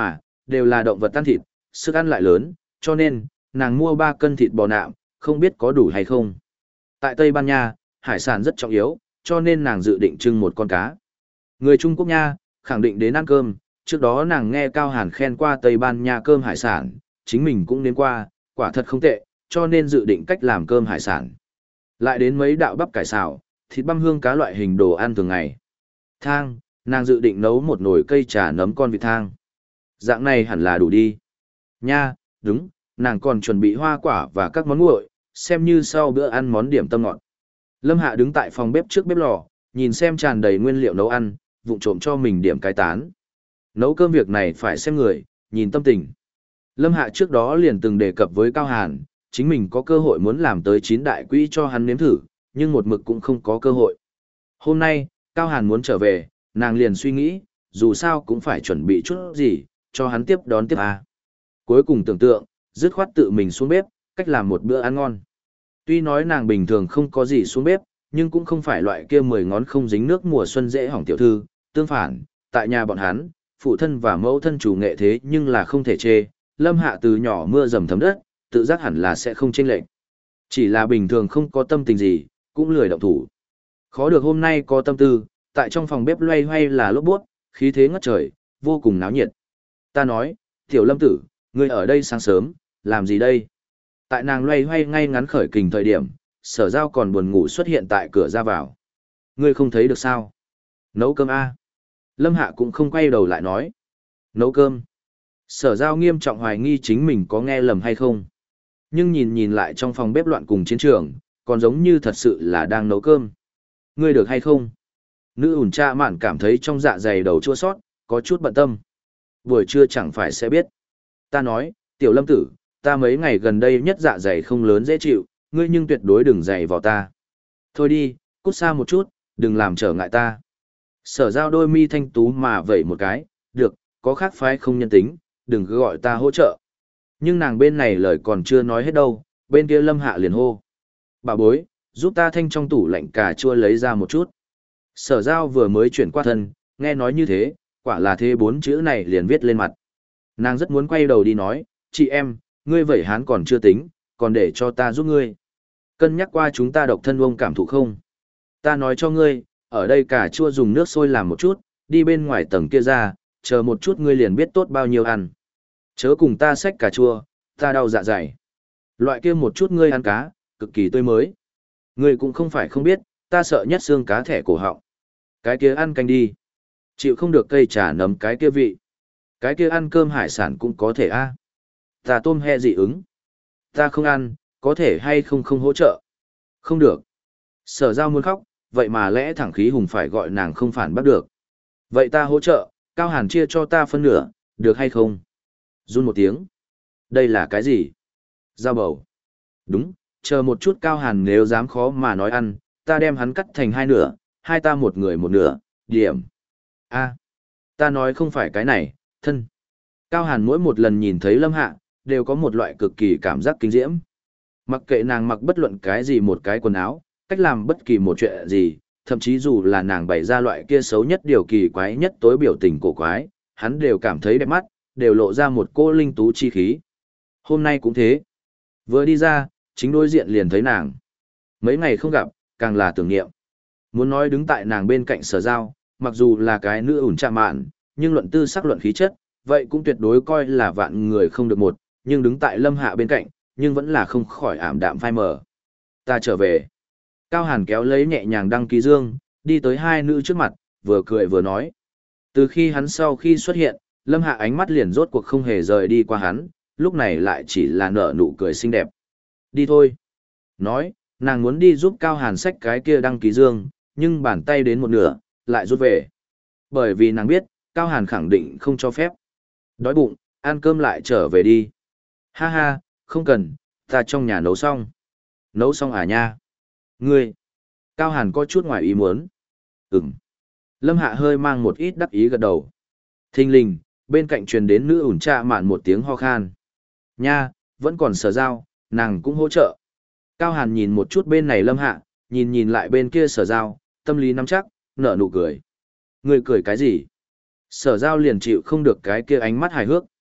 S1: đều là động vật ăn thịt, sức ăn lại lớn, cho nên, nàng mua ba cân thịt bò nạm, không biết có đủ hay không. Tại Tây Ban Nha, hải sản rất trọng yếu, cho nên nàng dự định trưng một con cá. Người Trung Quốc nha, khẳng định đến ăn cơm, trước đó nàng nghe Cao Hàn khen qua Tây Ban Nha cơm hải sản, chính mình cũng đến qua, quả thật không tệ, cho nên dự định cách làm cơm hải sản. Lại đến mấy đạo bắp cải xào, thịt băm hương cá loại hình đồ ăn thường ngày. Thang, nàng dự định nấu một nồi cây trà nấm con vịt thang. Dạng này hẳn là đủ đi. Nha, đúng, nàng còn chuẩn bị hoa quả và các món nguội, xem như sau bữa ăn món điểm tâm ngọt. Lâm Hạ đứng tại phòng bếp trước bếp lò, nhìn xem tràn đầy nguyên liệu nấu ăn, vụng trộm cho mình điểm cái tán. Nấu cơm việc này phải xem người, nhìn tâm tình. Lâm Hạ trước đó liền từng đề cập với Cao Hàn, chính mình có cơ hội muốn làm tới chín đại quỹ cho hắn nếm thử, nhưng một mực cũng không có cơ hội. Hôm nay, Cao Hàn muốn trở về, nàng liền suy nghĩ, dù sao cũng phải chuẩn bị chút gì, cho hắn tiếp đón tiếp à. Cuối cùng tưởng tượng, dứt khoát tự mình xuống bếp, cách làm một bữa ăn ngon. Tuy nói nàng bình thường không có gì xuống bếp, nhưng cũng không phải loại kia mười ngón không dính nước mùa xuân dễ hỏng tiểu thư, tương phản, tại nhà bọn hắn, phụ thân và mẫu thân chủ nghệ thế nhưng là không thể chê, Lâm Hạ từ nhỏ mưa dầm thấm đất, tự giác hẳn là sẽ không chênh lệch. Chỉ là bình thường không có tâm tình gì, cũng lười động thủ. Khó được hôm nay có tâm tư, tại trong phòng bếp loay hoay là lốp buốt, khí thế ngất trời, vô cùng náo nhiệt. Ta nói, tiểu Lâm tử, ngươi ở đây sáng sớm, làm gì đây? Tại nàng loay hoay ngay ngắn khởi kình thời điểm, Sở Giao còn buồn ngủ xuất hiện tại cửa ra vào. Ngươi không thấy được sao? Nấu cơm a. Lâm Hạ cũng không quay đầu lại nói. Nấu cơm. Sở Giao nghiêm trọng hoài nghi chính mình có nghe lầm hay không. Nhưng nhìn nhìn lại trong phòng bếp loạn cùng chiến trường, còn giống như thật sự là đang nấu cơm. Ngươi được hay không? Nữ ủn cha mạn cảm thấy trong dạ dày đầu chua sót, có chút bận tâm. Buổi trưa chẳng phải sẽ biết. Ta nói, tiểu Lâm tử, ta mấy ngày gần đây nhất dạ dày không lớn dễ chịu, ngươi nhưng tuyệt đối đừng dày vào ta. Thôi đi, cút xa một chút, đừng làm trở ngại ta. Sở Giao đôi mi thanh tú mà vẩy một cái, được, có khác phái không nhân tính, đừng cứ gọi ta hỗ trợ. Nhưng nàng bên này lời còn chưa nói hết đâu, bên kia Lâm Hạ liền hô. Bà bối, giúp ta thanh trong tủ lạnh cà chua lấy ra một chút. Sở Giao vừa mới chuyển qua thân, nghe nói như thế, quả là thế bốn chữ này liền viết lên mặt. Nàng rất muốn quay đầu đi nói, chị em, ngươi vẩy hán còn chưa tính, còn để cho ta giúp ngươi. Cân nhắc qua chúng ta độc thân ông cảm thụ không? Ta nói cho ngươi, ở đây cà chua dùng nước sôi làm một chút, đi bên ngoài tầng kia ra, chờ một chút ngươi liền biết tốt bao nhiêu ăn. Chớ cùng ta xách cà chua, ta đau dạ dày. Loại kia một chút ngươi ăn cá, cực kỳ tươi mới. Ngươi cũng không phải không biết, ta sợ nhất xương cá thẻ cổ họng. Cái kia ăn canh đi. Chịu không được cây trà nấm cái kia vị. Cái kia ăn cơm hải sản cũng có thể a. Ta tôm he dị ứng. Ta không ăn, có thể hay không không hỗ trợ. Không được. Sở Giao muốn khóc, vậy mà lẽ thẳng khí hùng phải gọi nàng không phản bắt được. Vậy ta hỗ trợ, Cao Hàn chia cho ta phân nửa, được hay không? Run một tiếng. Đây là cái gì? Dao bầu. Đúng, chờ một chút Cao Hàn nếu dám khó mà nói ăn, ta đem hắn cắt thành hai nửa, hai ta một người một nửa, điểm. A, ta nói không phải cái này, thân. Cao Hàn mỗi một lần nhìn thấy Lâm Hạ, đều có một loại cực kỳ cảm giác kinh diễm. Mặc kệ nàng mặc bất luận cái gì một cái quần áo, cách làm bất kỳ một chuyện gì, thậm chí dù là nàng bày ra loại kia xấu nhất điều kỳ quái nhất tối biểu tình cổ quái, hắn đều cảm thấy đẹp mắt, đều lộ ra một cô linh tú chi khí. Hôm nay cũng thế. Vừa đi ra, chính đối diện liền thấy nàng. Mấy ngày không gặp, càng là tưởng niệm. Muốn nói đứng tại nàng bên cạnh Sở Giao, mặc dù là cái nữ ủn chạm mạn, nhưng luận tư sắc luận khí chất, vậy cũng tuyệt đối coi là vạn người không được một, nhưng đứng tại Lâm Hạ bên cạnh, nhưng vẫn là không khỏi ảm đạm phai mờ. Ta trở về. Cao Hàn kéo lấy nhẹ nhàng đăng ký dương, đi tới hai nữ trước mặt, vừa cười vừa nói. Từ khi hắn sau khi xuất hiện, Lâm Hạ ánh mắt liền rốt cuộc không hề rời đi qua hắn, lúc này lại chỉ là nở nụ cười xinh đẹp. Đi thôi. Nói, nàng muốn đi giúp Cao Hàn xách cái kia đăng ký dương, nhưng bàn tay đến một nửa, lại rút về. Bởi vì nàng biết, Cao Hàn khẳng định không cho phép. Đói bụng, ăn cơm lại trở về đi. Ha ha, không cần, ta trong nhà nấu xong. Nấu xong à nha? Ngươi. Cao Hàn có chút ngoài ý muốn. Ừm. Lâm Hạ hơi mang một ít đắc ý gật đầu. Thình lình, bên cạnh truyền đến nữ ủn trà mạn một tiếng ho khan. Nha, vẫn còn Sở Giao, nàng cũng hỗ trợ. Cao Hàn nhìn một chút bên này Lâm Hạ, nhìn nhìn lại bên kia Sở Giao, tâm lý nắm chắc, nở nụ cười. Ngươi cười cái gì? Sở Giao liền chịu không được cái kia ánh mắt hài hước.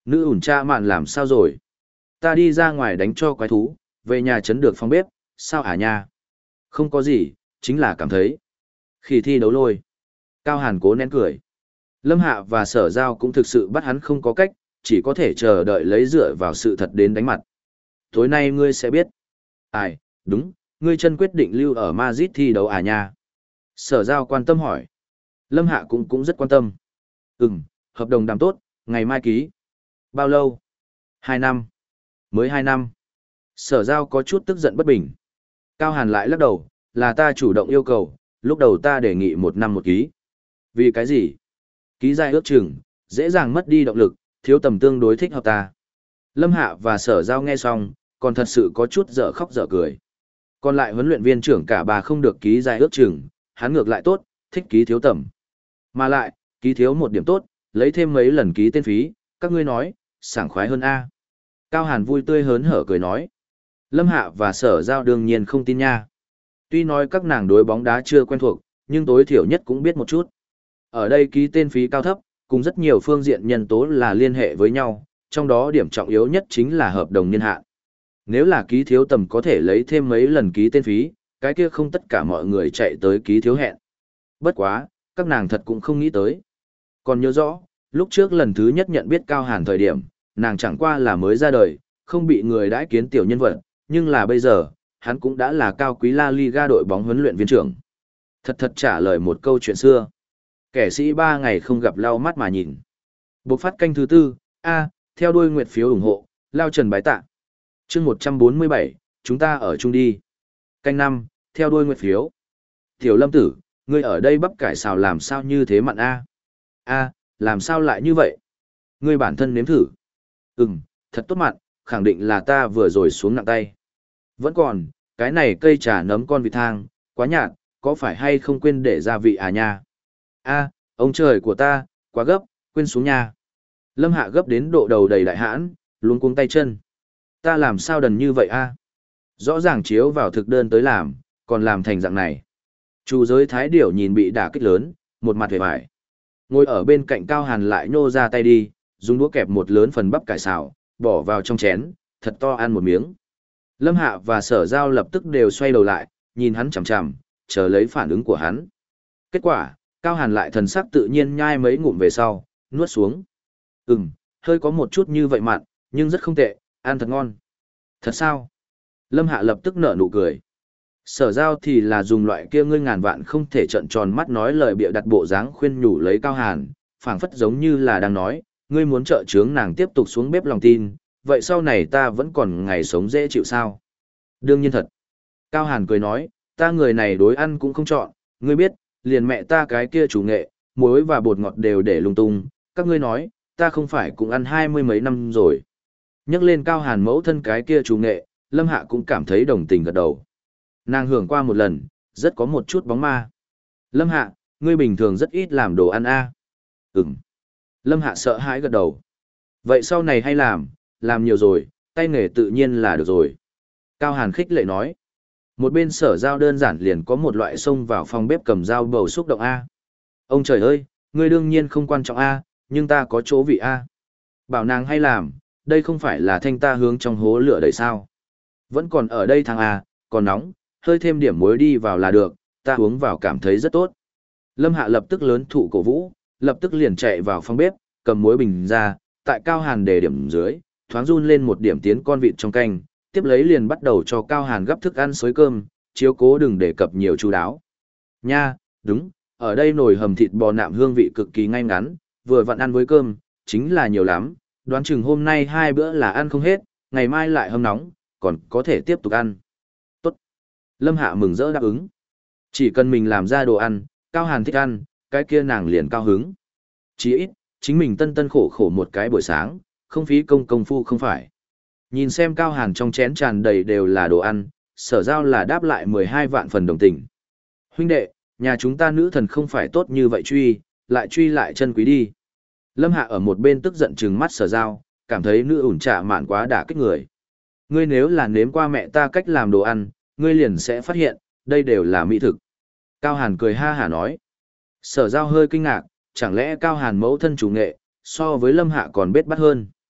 S1: Nữ ủn cha mạn làm sao rồi? Ta đi ra ngoài đánh cho quái thú, về nhà chấn được phòng bếp, sao hả nha? Không có gì, chính là cảm thấy. Khi thi đấu lôi, Cao Hàn cố nén cười. Lâm Hạ và Sở Giao cũng thực sự bắt hắn không có cách, chỉ có thể chờ đợi lấy dựa vào sự thật đến đánh mặt. Tối nay ngươi sẽ biết. Ai, đúng, ngươi chân quyết định lưu ở Madrid thi đấu à nha? Sở Giao quan tâm hỏi. Lâm Hạ cũng cũng rất quan tâm. Ừm, hợp đồng đàm tốt, ngày mai ký. Bao lâu? Hai năm. Mới hai năm. Sở Giao có chút tức giận bất bình. Cao Hàn lại lắc đầu, là ta chủ động yêu cầu, lúc đầu ta đề nghị một năm một ký. Vì cái gì? Ký dài ước chừng, dễ dàng mất đi động lực, thiếu tầm tương đối thích hợp ta. Lâm Hạ và Sở Giao nghe xong, còn thật sự có chút dở khóc dở cười. Còn lại huấn luyện viên trưởng cả bà không được ký dài ước chừng, hắn ngược lại tốt, thích ký thiếu tầm. Mà lại, ký thiếu một điểm tốt, lấy thêm mấy lần ký tên phí, các ngươi nói, sảng khoái hơn A. Cao Hàn vui tươi hớn hở cười nói. Lâm Hạ và Sở Giao đương nhiên không tin nha. Tuy nói các nàng đối bóng đá chưa quen thuộc, nhưng tối thiểu nhất cũng biết một chút. Ở đây ký tên phí cao thấp, cùng rất nhiều phương diện nhân tố là liên hệ với nhau, trong đó điểm trọng yếu nhất chính là hợp đồng niên hạn. Nếu là ký thiếu tầm có thể lấy thêm mấy lần ký tên phí, cái kia không tất cả mọi người chạy tới ký thiếu hẹn. Bất quá, các nàng thật cũng không nghĩ tới. Còn nhớ rõ, lúc trước lần thứ nhất nhận biết Cao Hàn thời điểm, nàng chẳng qua là mới ra đời, không bị người đãi kiến tiểu nhân vật, nhưng là bây giờ, hắn cũng đã là cao quý La Liga đội bóng huấn luyện viên trưởng. Thật thật trả lời một câu chuyện xưa. Kẻ sĩ ba ngày không gặp lau mắt mà nhìn. Bộc phát canh thứ tư, A, theo đuôi nguyệt phiếu ủng hộ, lao trần bái tạ. chương một trăm bốn mươi bảy, chúng ta ở chung đi. Canh năm, theo đuôi nguyệt phiếu. Tiểu Lâm tử, ngươi ở đây bắp cải xào làm sao như thế mặn A? A, làm sao lại như vậy? Ngươi bản thân nếm thử. Ừm, thật tốt mặn, khẳng định là ta vừa rồi xuống nặng tay. Vẫn còn, cái này cây trà nấm con vịt thang, quá nhạt, có phải hay không quên để gia vị à nha? A, ông trời của ta, quá gấp, quên xuống nha. Lâm Hạ gấp đến độ đầu đầy đại hãn, luống cuống tay chân. Ta làm sao đần như vậy a? Rõ ràng chiếu vào thực đơn tới làm, còn làm thành dạng này. Chủ giới thái điểu nhìn bị đả kích lớn, một mặt hề bại. Ngồi ở bên cạnh Cao Hàn lại nhô ra tay đi, dùng đũa kẹp một lớn phần bắp cải xào, bỏ vào trong chén, thật to ăn một miếng. Lâm Hạ và Sở Giao lập tức đều xoay đầu lại, nhìn hắn chằm chằm, chờ lấy phản ứng của hắn. Kết quả, Cao Hàn lại thần sắc tự nhiên nhai mấy ngụm về sau, nuốt xuống. Ừm, hơi có một chút như vậy mặn, nhưng rất không tệ, ăn thật ngon. Thật sao? Lâm Hạ lập tức nở nụ cười. Sở Giao thì là dùng loại kia ngươi ngàn vạn không thể trợn tròn mắt nói lời bịa đặt bộ dáng khuyên nhủ lấy Cao Hàn, phảng phất giống như là đang nói, ngươi muốn trợ chướng nàng tiếp tục xuống bếp lòng tin, vậy sau này ta vẫn còn ngày sống dễ chịu sao? Đương nhiên thật. Cao Hàn cười nói, ta người này đối ăn cũng không chọn, ngươi biết, liền mẹ ta cái kia chủ nghệ, muối và bột ngọt đều để lung tung, các ngươi nói, ta không phải cũng ăn hai mươi mấy năm rồi. Nhắc lên Cao Hàn mẫu thân cái kia chủ nghệ, Lâm Hạ cũng cảm thấy đồng tình gật đầu. Nàng hưởng qua một lần, rất có một chút bóng ma. Lâm Hạ, ngươi bình thường rất ít làm đồ ăn a à? Ừm. Lâm Hạ sợ hãi gật đầu. Vậy sau này hay làm, làm nhiều rồi, tay nghề tự nhiên là được rồi. Cao Hàn khích lệ nói. Một bên Sở Giao đơn giản liền có một loại xông vào phòng bếp cầm dao bầu xúc động A. Ông trời ơi, ngươi đương nhiên không quan trọng A, nhưng ta có chỗ vị A. Bảo nàng hay làm, đây không phải là thanh ta hướng trong hố lửa đầy sao. Vẫn còn ở đây thằng A, còn nóng, hơi thêm điểm muối đi vào là được, ta uống vào cảm thấy rất tốt. Lâm Hạ lập tức lớn thụ cổ vũ, lập tức liền chạy vào phòng bếp, cầm muối bình ra, tại Cao Hàn để điểm dưới, thoáng run lên một điểm tiến con vịt trong canh, tiếp lấy liền bắt đầu cho Cao Hàn gấp thức ăn xới cơm, chiếu cố đừng đề cập nhiều chu đáo. Nha, đúng, ở đây nồi hầm thịt bò nạm hương vị cực kỳ ngay ngắn, vừa vặn ăn với cơm, chính là nhiều lắm, đoán chừng hôm nay hai bữa là ăn không hết, ngày mai lại hâm nóng, còn có thể tiếp tục ăn. Tốt. Lâm Hạ mừng rỡ đáp ứng. Chỉ cần mình làm ra đồ ăn, Cao Hàn thích ăn, cái kia nàng liền cao hứng. Chỉ ít, chính mình tân tân khổ khổ một cái buổi sáng, không phí công công phu không phải. Nhìn xem Cao Hàn trong chén tràn đầy đều là đồ ăn, Sở Giao là đáp lại mười hai vạn phần đồng tình. Huynh đệ, nhà chúng ta nữ thần không phải tốt như vậy truy, lại truy lại chân quý đi. Lâm Hạ ở một bên tức giận trừng mắt Sở Giao, cảm thấy nữ ủn trả mạn quá đả kích người. Ngươi nếu là nếm qua mẹ ta cách làm đồ ăn, ngươi liền sẽ phát hiện, đây đều là mỹ thực. Cao Hàn cười ha hả nói. Sở Giao hơi kinh ngạc, chẳng lẽ Cao Hàn mẫu thân chủ nghệ, so với Lâm Hạ còn bết bát hơn.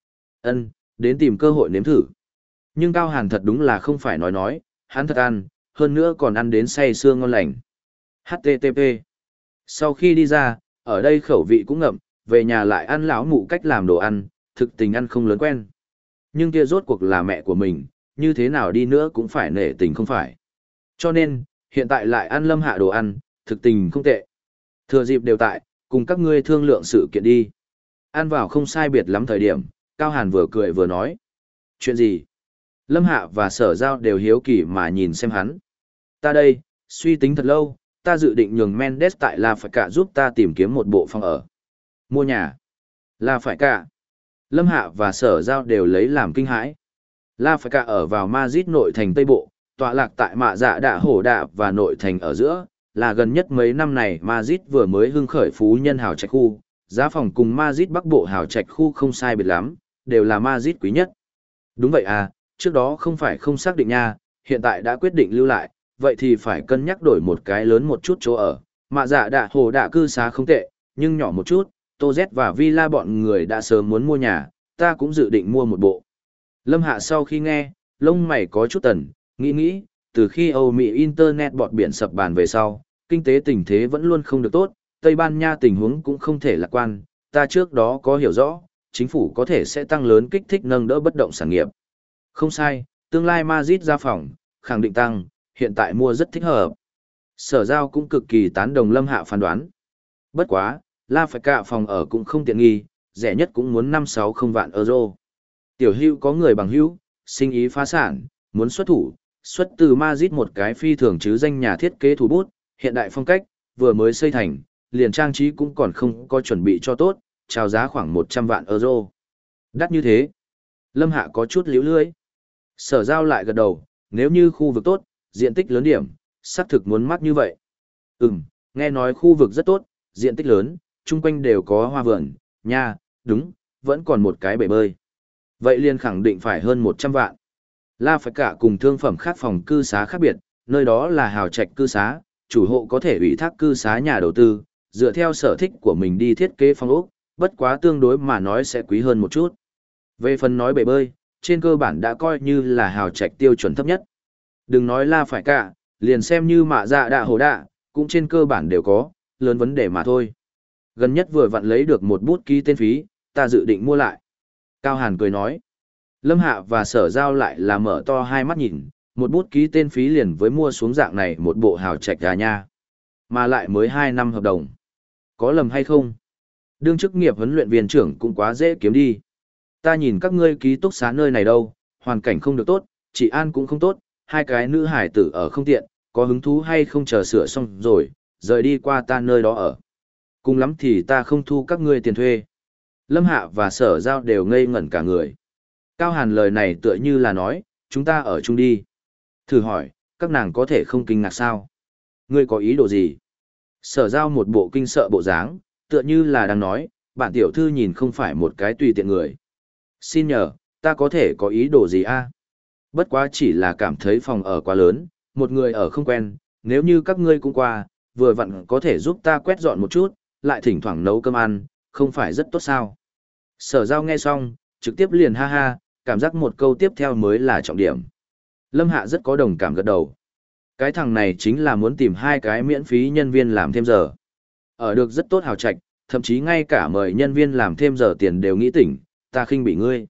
S1: Ân, đến tìm cơ hội nếm thử. Nhưng Cao Hàn thật đúng là không phải nói nói, hắn thật ăn, hơn nữa còn ăn đến say sưa ngon lành. hát tê tê pê. Sau khi đi ra, ở đây khẩu vị cũng ngậm, về nhà lại ăn lão mụ cách làm đồ ăn, thực tình ăn không lớn quen. Nhưng kia rốt cuộc là mẹ của mình, như thế nào đi nữa cũng phải nể tình không phải. Cho nên, hiện tại lại ăn Lâm Hạ đồ ăn, thực tình không tệ. Thừa dịp đều tại, cùng các ngươi thương lượng sự kiện đi. Ăn vào không sai biệt lắm thời điểm, Cao Hàn vừa cười vừa nói. Chuyện gì? Lâm Hạ và Sở Giao đều hiếu kỳ mà nhìn xem hắn. Ta đây, suy tính thật lâu, ta dự định nhường Mendes tại La Phải Cả giúp ta tìm kiếm một bộ phòng ở. Mua nhà. La Phải Cả. Lâm Hạ và Sở Giao đều lấy làm kinh hãi. La Phải Cả ở vào Madrid nội thành Tây Bộ, tọa lạc tại mạ dạ đạ hổ đạ và nội thành ở giữa, là gần nhất mấy năm này Madrid vừa mới hưng khởi phú nhân hào trạch khu, giá phòng cùng Madrid Bắc Bộ hào trạch khu không sai biệt lắm, đều là Madrid quý nhất. Đúng vậy à, trước đó không phải không xác định nha, hiện tại đã quyết định lưu lại, vậy thì phải cân nhắc đổi một cái lớn một chút chỗ ở. Mạ dạ đạ hồ đạ cư xá không tệ, nhưng nhỏ một chút, Tô Z và Villa bọn người đã sớm muốn mua nhà, ta cũng dự định mua một bộ. Lâm Hạ sau khi nghe, lông mày có chút tần, nghĩ nghĩ, từ khi Âu Mỹ Internet bọt biển sập bàn về sau, kinh tế tình thế vẫn luôn không được tốt, Tây Ban Nha tình huống cũng không thể lạc quan, ta trước đó có hiểu rõ, chính phủ có thể sẽ tăng lớn kích thích nâng đỡ bất động sản nghiệp. Không sai, tương lai Madrid ra phòng, khẳng định tăng, hiện tại mua rất thích hợp. Sở Giao cũng cực kỳ tán đồng Lâm Hạ phán đoán. Bất quá, La Phải Cả phòng ở cũng không tiện nghi, rẻ nhất cũng muốn năm sáu không vạn euro. Tiểu Hữu có người bằng hữu, sinh ý phá sản, muốn xuất thủ, xuất từ Madrid một cái phi thường chứ danh nhà thiết kế thủ bút, hiện đại phong cách, vừa mới xây thành, liền trang trí cũng còn không có chuẩn bị cho tốt, chào giá khoảng một trăm vạn euro. Đắt như thế. Lâm Hạ có chút liễu lưỡi. Sở Giao lại gật đầu, nếu như khu vực tốt, diện tích lớn điểm, xác thực muốn mắc như vậy. Ừm, nghe nói khu vực rất tốt, diện tích lớn, chung quanh đều có hoa vườn, nha, đúng, vẫn còn một cái bể bơi. Vậy liền khẳng định phải hơn một trăm vạn. La Phải Cả cùng thương phẩm khác phòng cư xá khác biệt, nơi đó là hào trạch cư xá, chủ hộ có thể ủy thác cư xá nhà đầu tư, dựa theo sở thích của mình đi thiết kế phòng ốc, bất quá tương đối mà nói sẽ quý hơn một chút. Về phần nói bể bơi, trên cơ bản đã coi như là hào trạch tiêu chuẩn thấp nhất. Đừng nói La Phải Cả, liền xem như mạ dạ đạ hồ đạ, cũng trên cơ bản đều có, lớn vấn đề mà thôi. Gần nhất vừa vặn lấy được một bút ký tên phí, ta dự định mua lại. Cao Hàn cười nói. Lâm Hạ và Sở Giao lại là mở to hai mắt nhìn, một bút ký tên phí liền với mua xuống dạng này một bộ hào trạch gà nha. Mà lại mới hai năm hợp đồng. Có lầm hay không? Đương chức nghiệp huấn luyện viên trưởng cũng quá dễ kiếm đi. Ta nhìn các ngươi ký túc xá nơi này đâu, hoàn cảnh không được tốt, chị An cũng không tốt, hai cái nữ hải tử ở không tiện, có hứng thú hay không chờ sửa xong rồi, rời đi qua ta nơi đó ở. Cùng lắm thì ta không thu các ngươi tiền thuê. Lâm Hạ và Sở Giao đều ngây ngẩn cả người. Cao Hàn lời này tựa như là nói, chúng ta ở chung đi. Thử hỏi, các nàng có thể không kinh ngạc sao? Ngươi có ý đồ gì? Sở Giao một bộ kinh sợ bộ dáng, tựa như là đang nói, bản tiểu thư nhìn không phải một cái tùy tiện người. Xin nhờ, ta có thể có ý đồ gì a? Bất quá chỉ là cảm thấy phòng ở quá lớn, một người ở không quen, nếu như các ngươi cũng qua, vừa vặn có thể giúp ta quét dọn một chút, lại thỉnh thoảng nấu cơm ăn, không phải rất tốt sao? Sở Giao nghe xong, trực tiếp liền ha ha, cảm giác một câu tiếp theo mới là trọng điểm. Lâm Hạ rất có đồng cảm gật đầu. Cái thằng này chính là muốn tìm hai cái miễn phí nhân viên làm thêm giờ. Ở được rất tốt hào trạch, thậm chí ngay cả mời nhân viên làm thêm giờ tiền đều nghĩ tỉnh, ta khinh bị ngươi.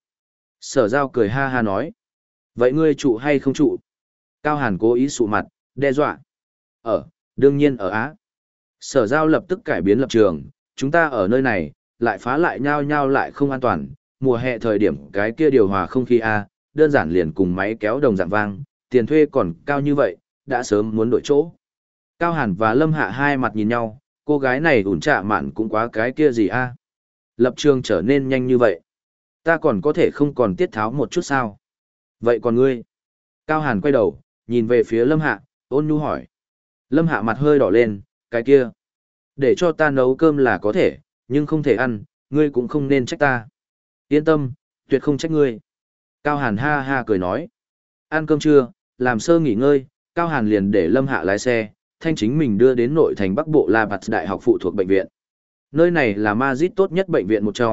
S1: Sở Giao cười ha ha nói. Vậy ngươi trụ hay không trụ? Cao Hàn cố ý sụ mặt, đe dọa. Ở, đương nhiên ở Á. Sở Giao lập tức cải biến lập trường, chúng ta ở nơi này, lại phá lại nhau nhau lại không an toàn, mùa hè thời điểm cái kia điều hòa không khí A, đơn giản liền cùng máy kéo đồng dạng vang, tiền thuê còn cao như vậy, đã sớm muốn đổi chỗ. Cao Hàn và Lâm Hạ hai mặt nhìn nhau, cô gái này ủn trạ mạn cũng quá cái kia gì A. Lập trường trở nên nhanh như vậy. Ta còn có thể không còn tiết tháo một chút sao? Vậy còn ngươi? Cao Hàn quay đầu, nhìn về phía Lâm Hạ, ôn nhu hỏi. Lâm Hạ mặt hơi đỏ lên, cái kia. Để cho ta nấu cơm là có thể, nhưng không thể ăn, ngươi cũng không nên trách ta. Yên tâm, tuyệt không trách ngươi. Cao Hàn ha ha cười nói. Ăn cơm trưa, làm sơ nghỉ ngơi, Cao Hàn liền để Lâm Hạ lái xe, thanh chính mình đưa đến nội thành Bắc Bộ La Bạt Đại học phụ thuộc bệnh viện. Nơi này là Madrid tốt nhất bệnh viện một trong,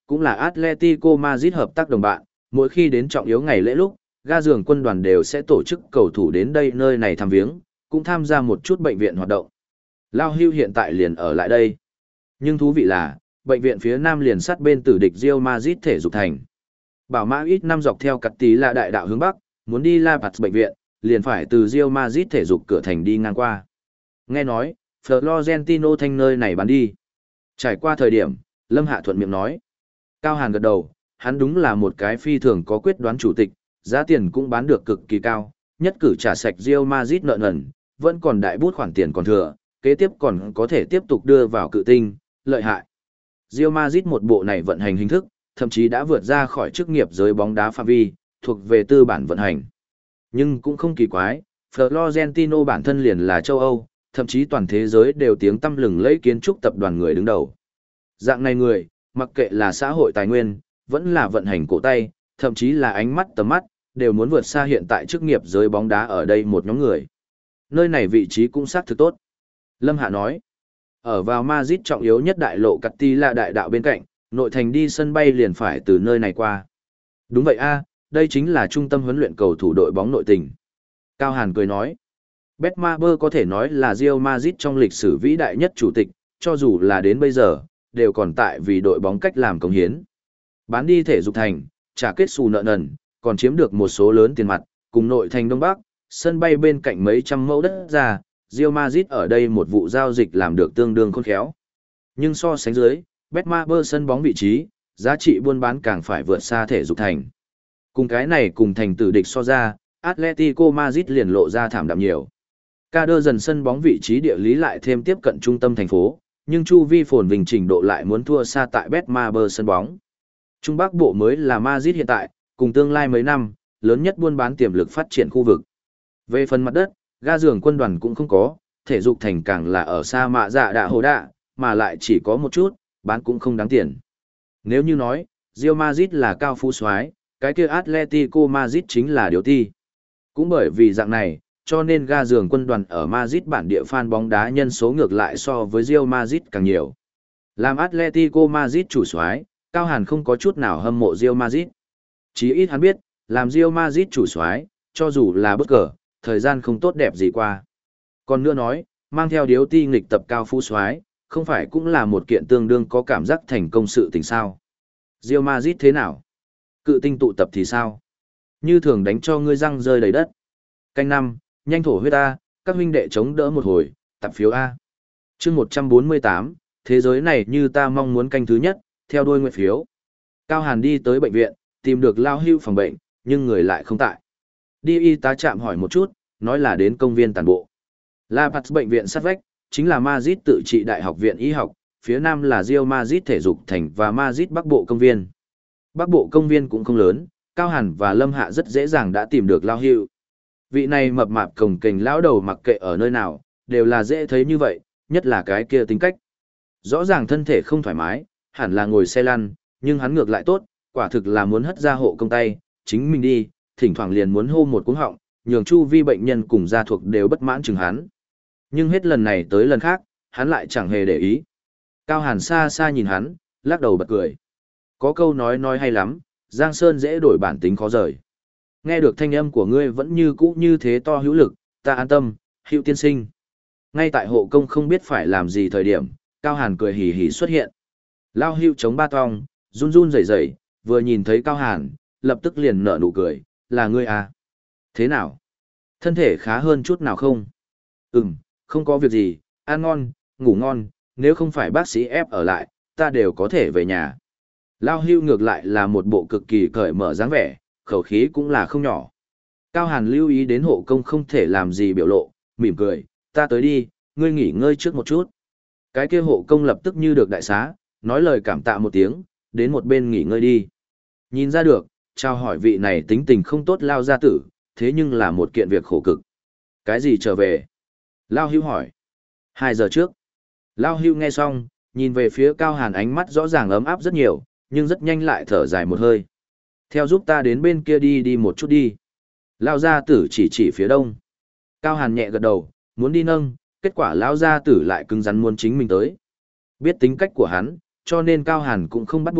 S1: cũng là Atletico Madrid hợp tác đồng bạn, mỗi khi đến trọng yếu ngày lễ lúc, ga giường quân đoàn đều sẽ tổ chức cầu thủ đến đây nơi này thăm viếng, cũng tham gia một chút bệnh viện hoạt động. Lao Hưu hiện tại liền ở lại đây. Nhưng thú vị là, bệnh viện phía nam liền sát bên tử địch Real Madrid thể dục thành. Bảo mã ít năm dọc theo cắt tí là đại đạo hướng bắc, muốn đi La Paz bệnh viện, liền phải từ Real Madrid thể dục cửa thành đi ngang qua. Nghe nói, Florentino thanh nơi này bán đi. Trải qua thời điểm, Lâm Hạ thuận miệng nói. Cao Hàn gật đầu, hắn đúng là một cái phi thường có quyết đoán chủ tịch, giá tiền cũng bán được cực kỳ cao, nhất cử trả sạch Real Madrid nợ nần, vẫn còn đại bút khoản tiền còn thừa, kế tiếp còn có thể tiếp tục đưa vào cự tinh, lợi hại. Real Madrid một bộ này vận hành hình thức, thậm chí đã vượt ra khỏi chức nghiệp giới bóng đá phạm vi, thuộc về tư bản vận hành. Nhưng cũng không kỳ quái, Florentino bản thân liền là châu Âu, thậm chí toàn thế giới đều tiếng tăm lừng lẫy kiến trúc tập đoàn người đứng đầu. Dạng này người, mặc kệ là xã hội tài nguyên, vẫn là vận hành cổ tay, thậm chí là ánh mắt tầm mắt, đều muốn vượt xa hiện tại chức nghiệp giới bóng đá ở đây một nhóm người. Nơi này vị trí cũng xác thực tốt. Lâm Hạ nói, ở vào Madrid trọng yếu nhất đại lộ Castilla đại đạo bên cạnh, nội thành đi sân bay liền phải từ nơi này qua. Đúng vậy a, đây chính là trung tâm huấn luyện cầu thủ đội bóng nội tình. Cao Hàn cười nói, Betmaber có thể nói là Real Madrid trong lịch sử vĩ đại nhất chủ tịch, cho dù là đến bây giờ, đều còn tại vì đội bóng cách làm công hiến. Bán đi thể dục thành, trả kết xù nợ nần, còn chiếm được một số lớn tiền mặt, cùng nội thành Đông Bắc, sân bay bên cạnh mấy trăm mẫu đất ra, Real Madrid ở đây một vụ giao dịch làm được tương đương khôn khéo. Nhưng so sánh dưới, Betmaber sân bóng vị trí, giá trị buôn bán càng phải vượt xa thể dục thành. Cùng cái này cùng thành tử địch so ra, Atletico Madrid liền lộ ra thảm đạm nhiều. Ca đơ dần sân bóng vị trí địa lý lại thêm tiếp cận trung tâm thành phố, nhưng chu vi phồn vinh trình độ lại muốn thua xa tại Betmaber sân bóng. Trung Bắc Bộ mới là Madrid hiện tại, cùng tương lai mấy năm, lớn nhất buôn bán tiềm lực phát triển khu vực. Về phần mặt đất, ga giường quân đoàn cũng không có, thể dục thành càng là ở xa mạ dạ đạ hồ đạ, mà lại chỉ có một chút, bán cũng không đáng tiền. Nếu như nói, Real Madrid là cao phú soái, cái kia Atletico Madrid chính là điều ti. Cũng bởi vì dạng này, cho nên ga giường quân đoàn ở Madrid bản địa fan bóng đá nhân số ngược lại so với Real Madrid càng nhiều. Làm Atletico Madrid chủ soái, Cao Hàn không có chút nào hâm mộ Real Madrid. Chí ít hắn biết, làm Real Madrid chủ soái, cho dù là bất cờ, thời gian không tốt đẹp gì qua. Còn nữa nói, mang theo điếu ti nghịch tập cao phú soái, không phải cũng là một kiện tương đương có cảm giác thành công sự tình sao. Real Madrid thế nào? Cự tinh tụ tập thì sao? Như thường đánh cho ngươi răng rơi đầy đất. Canh năm, nhanh thổ huyết A, các huynh đệ chống đỡ một hồi, tập phiếu A. chương một trăm bốn mươi tám, thế giới này như ta mong muốn canh thứ nhất, theo đuôi nguyện phiếu. Cao Hàn đi tới bệnh viện, tìm được Lao Hưu phòng bệnh, nhưng người lại không tại. Đi y tá trạm hỏi một chút, nói là đến công viên tàn bộ. La Paz bệnh viện sát vách, chính là Madrid tự trị đại học viện y học, phía nam là Real Madrid thể dục thành và Madrid Bắc Bộ công viên. Bắc Bộ công viên cũng không lớn, Cao Hàn và Lâm Hạ rất dễ dàng đã tìm được Lao Hưu. Vị này mập mạp cồng kềnh lão đầu mặc kệ ở nơi nào, đều là dễ thấy như vậy, nhất là cái kia tính cách. Rõ ràng thân thể không thoải mái, hẳn là ngồi xe lăn, nhưng hắn ngược lại tốt, quả thực là muốn hất ra hộ công tay, chính mình đi, thỉnh thoảng liền muốn hô một cuống họng, nhường chu vi bệnh nhân cùng gia thuộc đều bất mãn chừng hắn. Nhưng hết lần này tới lần khác, hắn lại chẳng hề để ý. Cao Hàn xa xa nhìn hắn, lắc đầu bật cười. Có câu nói nói hay lắm, Giang Sơn dễ đổi bản tính khó rời. Nghe được thanh âm của ngươi vẫn như cũ như thế to hữu lực, ta an tâm, Hữu tiên sinh. Ngay tại hộ công không biết phải làm gì thời điểm, Cao Hàn cười hì hì xuất hiện. Lao Hữu chống ba tong, run run rẩy rẩy, vừa nhìn thấy Cao Hàn, lập tức liền nở nụ cười, là ngươi à? Thế nào? Thân thể khá hơn chút nào không? Ừm, không có việc gì, ăn ngon, ngủ ngon, nếu không phải bác sĩ ép ở lại, ta đều có thể về nhà. Lao Hưu ngược lại là một bộ cực kỳ cởi mở dáng vẻ, khẩu khí cũng là không nhỏ. Cao Hàn lưu ý đến hộ công không thể làm gì biểu lộ, mỉm cười, ta tới đi, ngươi nghỉ ngơi trước một chút. Cái kia hộ công lập tức như được đại xá, nói lời cảm tạ một tiếng, đến một bên nghỉ ngơi đi. Nhìn ra được, chào hỏi vị này tính tình không tốt Lao gia tử, thế nhưng là một kiện việc khổ cực. Cái gì trở về? Lao Hưu hỏi. Hai giờ trước. Lao Hưu nghe xong, nhìn về phía Cao Hàn ánh mắt rõ ràng ấm áp rất nhiều, nhưng rất nhanh lại thở dài một hơi. Theo giúp ta đến bên kia đi đi một chút đi. Lao gia tử chỉ chỉ phía đông. Cao Hàn nhẹ gật đầu, muốn đi nâng, kết quả Lao gia tử lại cứng rắn muốn chính mình tới. Biết tính cách của hắn, cho nên Cao Hàn cũng không bắt buộc,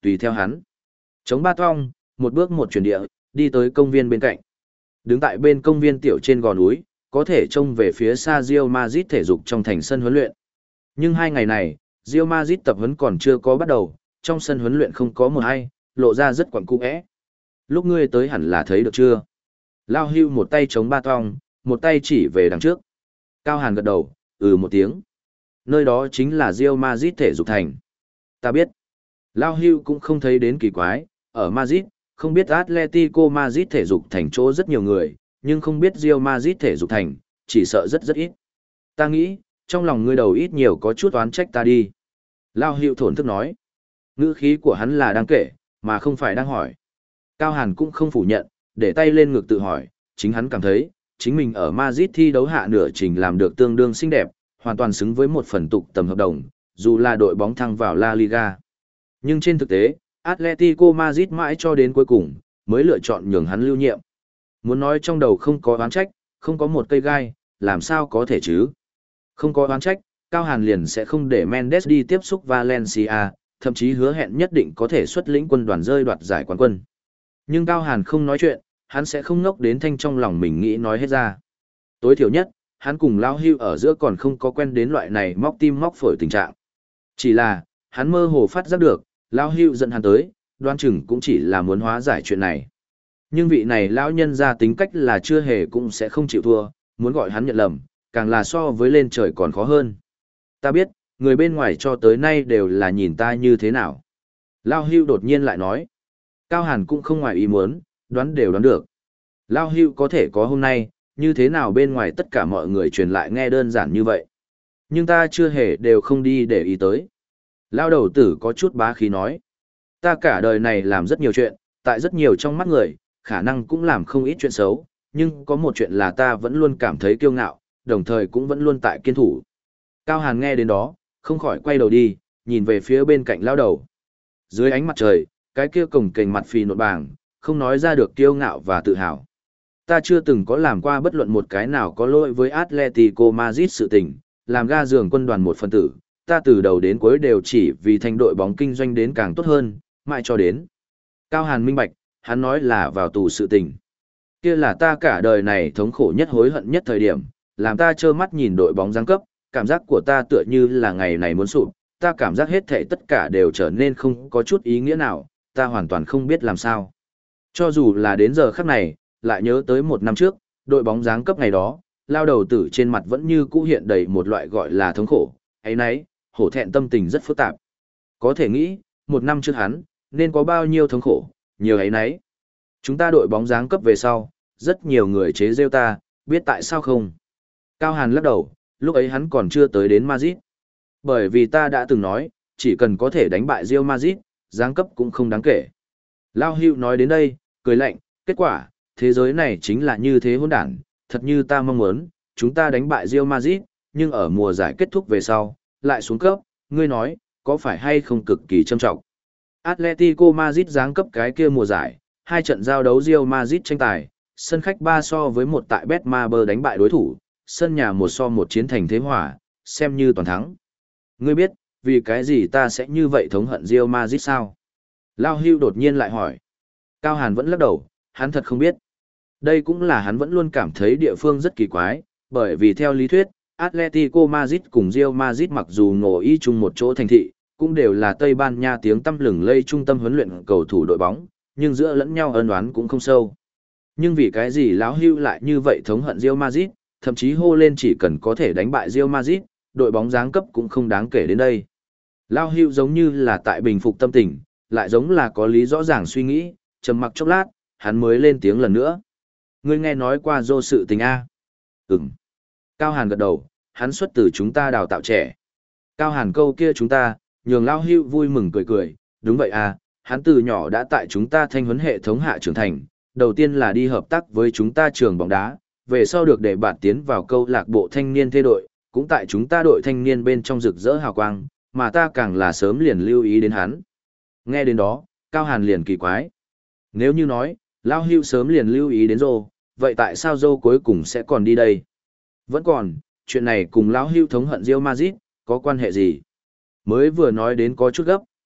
S1: tùy theo hắn. Chống ba thong, một bước một chuyển địa, đi tới công viên bên cạnh. Đứng tại bên công viên tiểu trên gò núi, có thể trông về phía xa Real Madrid thể dục trong thành sân huấn luyện. Nhưng hai ngày này, Real Madrid tập huấn còn chưa có bắt đầu, trong sân huấn luyện không có một ai, lộ ra rất quẩn cung ẽ. Lúc ngươi tới hẳn là thấy được chưa? Lao Hưu một tay chống ba thong, một tay chỉ về đằng trước. Cao Hàn gật đầu, ừ một tiếng. Nơi đó chính là Real Madrid thể dục thành. Ta biết. Lao Hưu cũng không thấy đến kỳ quái, ở Madrid, không biết Atletico Madrid thể dục thành chỗ rất nhiều người, nhưng không biết Real Madrid thể dục thành, chỉ sợ rất rất ít. Ta nghĩ, trong lòng ngươi đầu ít nhiều có chút oán trách ta đi. Lao Hưu thổn thức nói. Ngữ khí của hắn là đang kể, mà không phải đang hỏi. Cao Hàn cũng không phủ nhận, để tay lên ngực tự hỏi, chính hắn cảm thấy, chính mình ở Madrid thi đấu hạ nửa trình làm được tương đương xinh đẹp, hoàn toàn xứng với một phần tục tầm hợp đồng, dù là đội bóng thăng vào La Liga. Nhưng trên thực tế, Atletico Madrid mãi cho đến cuối cùng, mới lựa chọn nhường hắn lưu nhiệm. Muốn nói trong đầu không có oán trách, không có một cây gai, làm sao có thể chứ? Không có oán trách, Cao Hàn liền sẽ không để Mendes đi tiếp xúc Valencia, thậm chí hứa hẹn nhất định có thể xuất lĩnh quân đoàn rơi đoạt giải quán quân. Nhưng Cao Hàn không nói chuyện, hắn sẽ không ngốc đến thanh trong lòng mình nghĩ nói hết ra. Tối thiểu nhất, hắn cùng Lao Hưu ở giữa còn không có quen đến loại này móc tim móc phổi tình trạng. Chỉ là, hắn mơ hồ phát giác được, Lao Hưu dẫn hắn tới, đoán chừng cũng chỉ là muốn hóa giải chuyện này. Nhưng vị này lão nhân ra tính cách là chưa hề cũng sẽ không chịu thua, muốn gọi hắn nhận lầm, càng là so với lên trời còn khó hơn. Ta biết, người bên ngoài cho tới nay đều là nhìn ta như thế nào. Lao Hưu đột nhiên lại nói. Cao Hàn cũng không ngoài ý muốn, đoán đều đoán được. Lao Hưu có thể có hôm nay, như thế nào bên ngoài tất cả mọi người truyền lại nghe đơn giản như vậy. Nhưng ta chưa hề đều không đi để ý tới. Lao đầu tử có chút bá khí nói. Ta cả đời này làm rất nhiều chuyện, tại rất nhiều trong mắt người, khả năng cũng làm không ít chuyện xấu, nhưng có một chuyện là ta vẫn luôn cảm thấy kiêu ngạo, đồng thời cũng vẫn luôn tại kiên thủ. Cao Hàn nghe đến đó, không khỏi quay đầu đi, nhìn về phía bên cạnh lao đầu. Dưới ánh mặt trời, cái kia cổng kềnh mặt phì nộn bàng, không nói ra được kiêu ngạo và tự hào. Ta chưa từng có làm qua bất luận một cái nào có lỗi với Atletico Madrid sự tình, làm ga giường quân đoàn một phần tử, ta từ đầu đến cuối đều chỉ vì thành đội bóng kinh doanh đến càng tốt hơn, mãi cho đến. Cao Hàn minh bạch, hắn nói là vào tù sự tình. Kia là ta cả đời này thống khổ nhất hối hận nhất thời điểm, làm ta trơ mắt nhìn đội bóng giáng cấp, cảm giác của ta tựa như là ngày này muốn sụp, ta cảm giác hết thảy tất cả đều trở nên không có chút ý nghĩa nào, ta hoàn toàn không biết làm sao. Cho dù là đến giờ khắc này, lại nhớ tới một năm trước, đội bóng giáng cấp ngày đó, lao đầu tử trên mặt vẫn như cũ hiện đầy một loại gọi là thống khổ, ấy nấy, hổ thẹn tâm tình rất phức tạp. Có thể nghĩ, một năm trước hắn, nên có bao nhiêu thống khổ, nhiều ấy nấy. Chúng ta đội bóng giáng cấp về sau, rất nhiều người chế rêu ta, biết tại sao không? Cao Hàn lắc đầu, lúc ấy hắn còn chưa tới đến Madrid. Bởi vì ta đã từng nói, chỉ cần có thể đánh bại Real Madrid, giáng cấp cũng không đáng kể. Lao Hưu nói đến đây, cười lạnh, kết quả, thế giới này chính là như thế hỗn đản, thật như ta mong muốn, chúng ta đánh bại Real Madrid, nhưng ở mùa giải kết thúc về sau, lại xuống cấp, ngươi nói, có phải hay không cực kỳ trâm trọng. Atletico Madrid giáng cấp cái kia mùa giải, hai trận giao đấu Real Madrid tranh tài, sân khách ba so với một tại Betmaber đánh bại đối thủ, sân nhà một so một chiến thành thế hòa, xem như toàn thắng. Ngươi biết, vì cái gì ta sẽ như vậy thống hận Real Madrid sao? Lao Hưu đột nhiên lại hỏi. Cao Hàn vẫn lắc đầu, hắn thật không biết. Đây cũng là hắn vẫn luôn cảm thấy địa phương rất kỳ quái, bởi vì theo lý thuyết, Atletico Madrid cùng Real Madrid mặc dù ngồi y chung một chỗ thành thị, cũng đều là Tây Ban Nha tiếng tăm lừng lây trung tâm huấn luyện cầu thủ đội bóng, nhưng giữa lẫn nhau ân oán cũng không sâu. Nhưng vì cái gì Lão Hưu lại như vậy thống hận Real Madrid, thậm chí hô lên chỉ cần có thể đánh bại Real Madrid, đội bóng giáng cấp cũng không đáng kể đến đây. Lão Hưu giống như là tại bình phục tâm tình, lại giống là có lý rõ ràng suy nghĩ, trầm mặc chốc lát, hắn mới lên tiếng lần nữa. Ngươi nghe nói qua dô sự tình A? Ừm. Cao Hàn gật đầu, hắn xuất từ chúng ta đào tạo trẻ. Cao Hàn câu kia chúng ta, nhường Lao Hưu vui mừng cười cười, đúng vậy à, hắn từ nhỏ đã tại chúng ta thanh huấn hệ thống hạ trưởng thành, đầu tiên là đi hợp tác với chúng ta trường bóng đá, về sau được để bạn tiến vào câu lạc bộ thanh niên thê đội, cũng tại chúng ta đội thanh niên bên trong rực rỡ hào quang, mà ta càng là sớm liền lưu ý đến hắn. Nghe đến đó, Cao Hàn liền kỳ quái. Nếu như nói, Lao Hưu sớm liền lưu ý đến Rô, vậy tại sao Rô cuối cùng sẽ còn đi đây? Vẫn còn, chuyện này cùng Lão Hưu thống hận Real Madrid, có quan hệ gì? Mới vừa nói đến có chút gấp,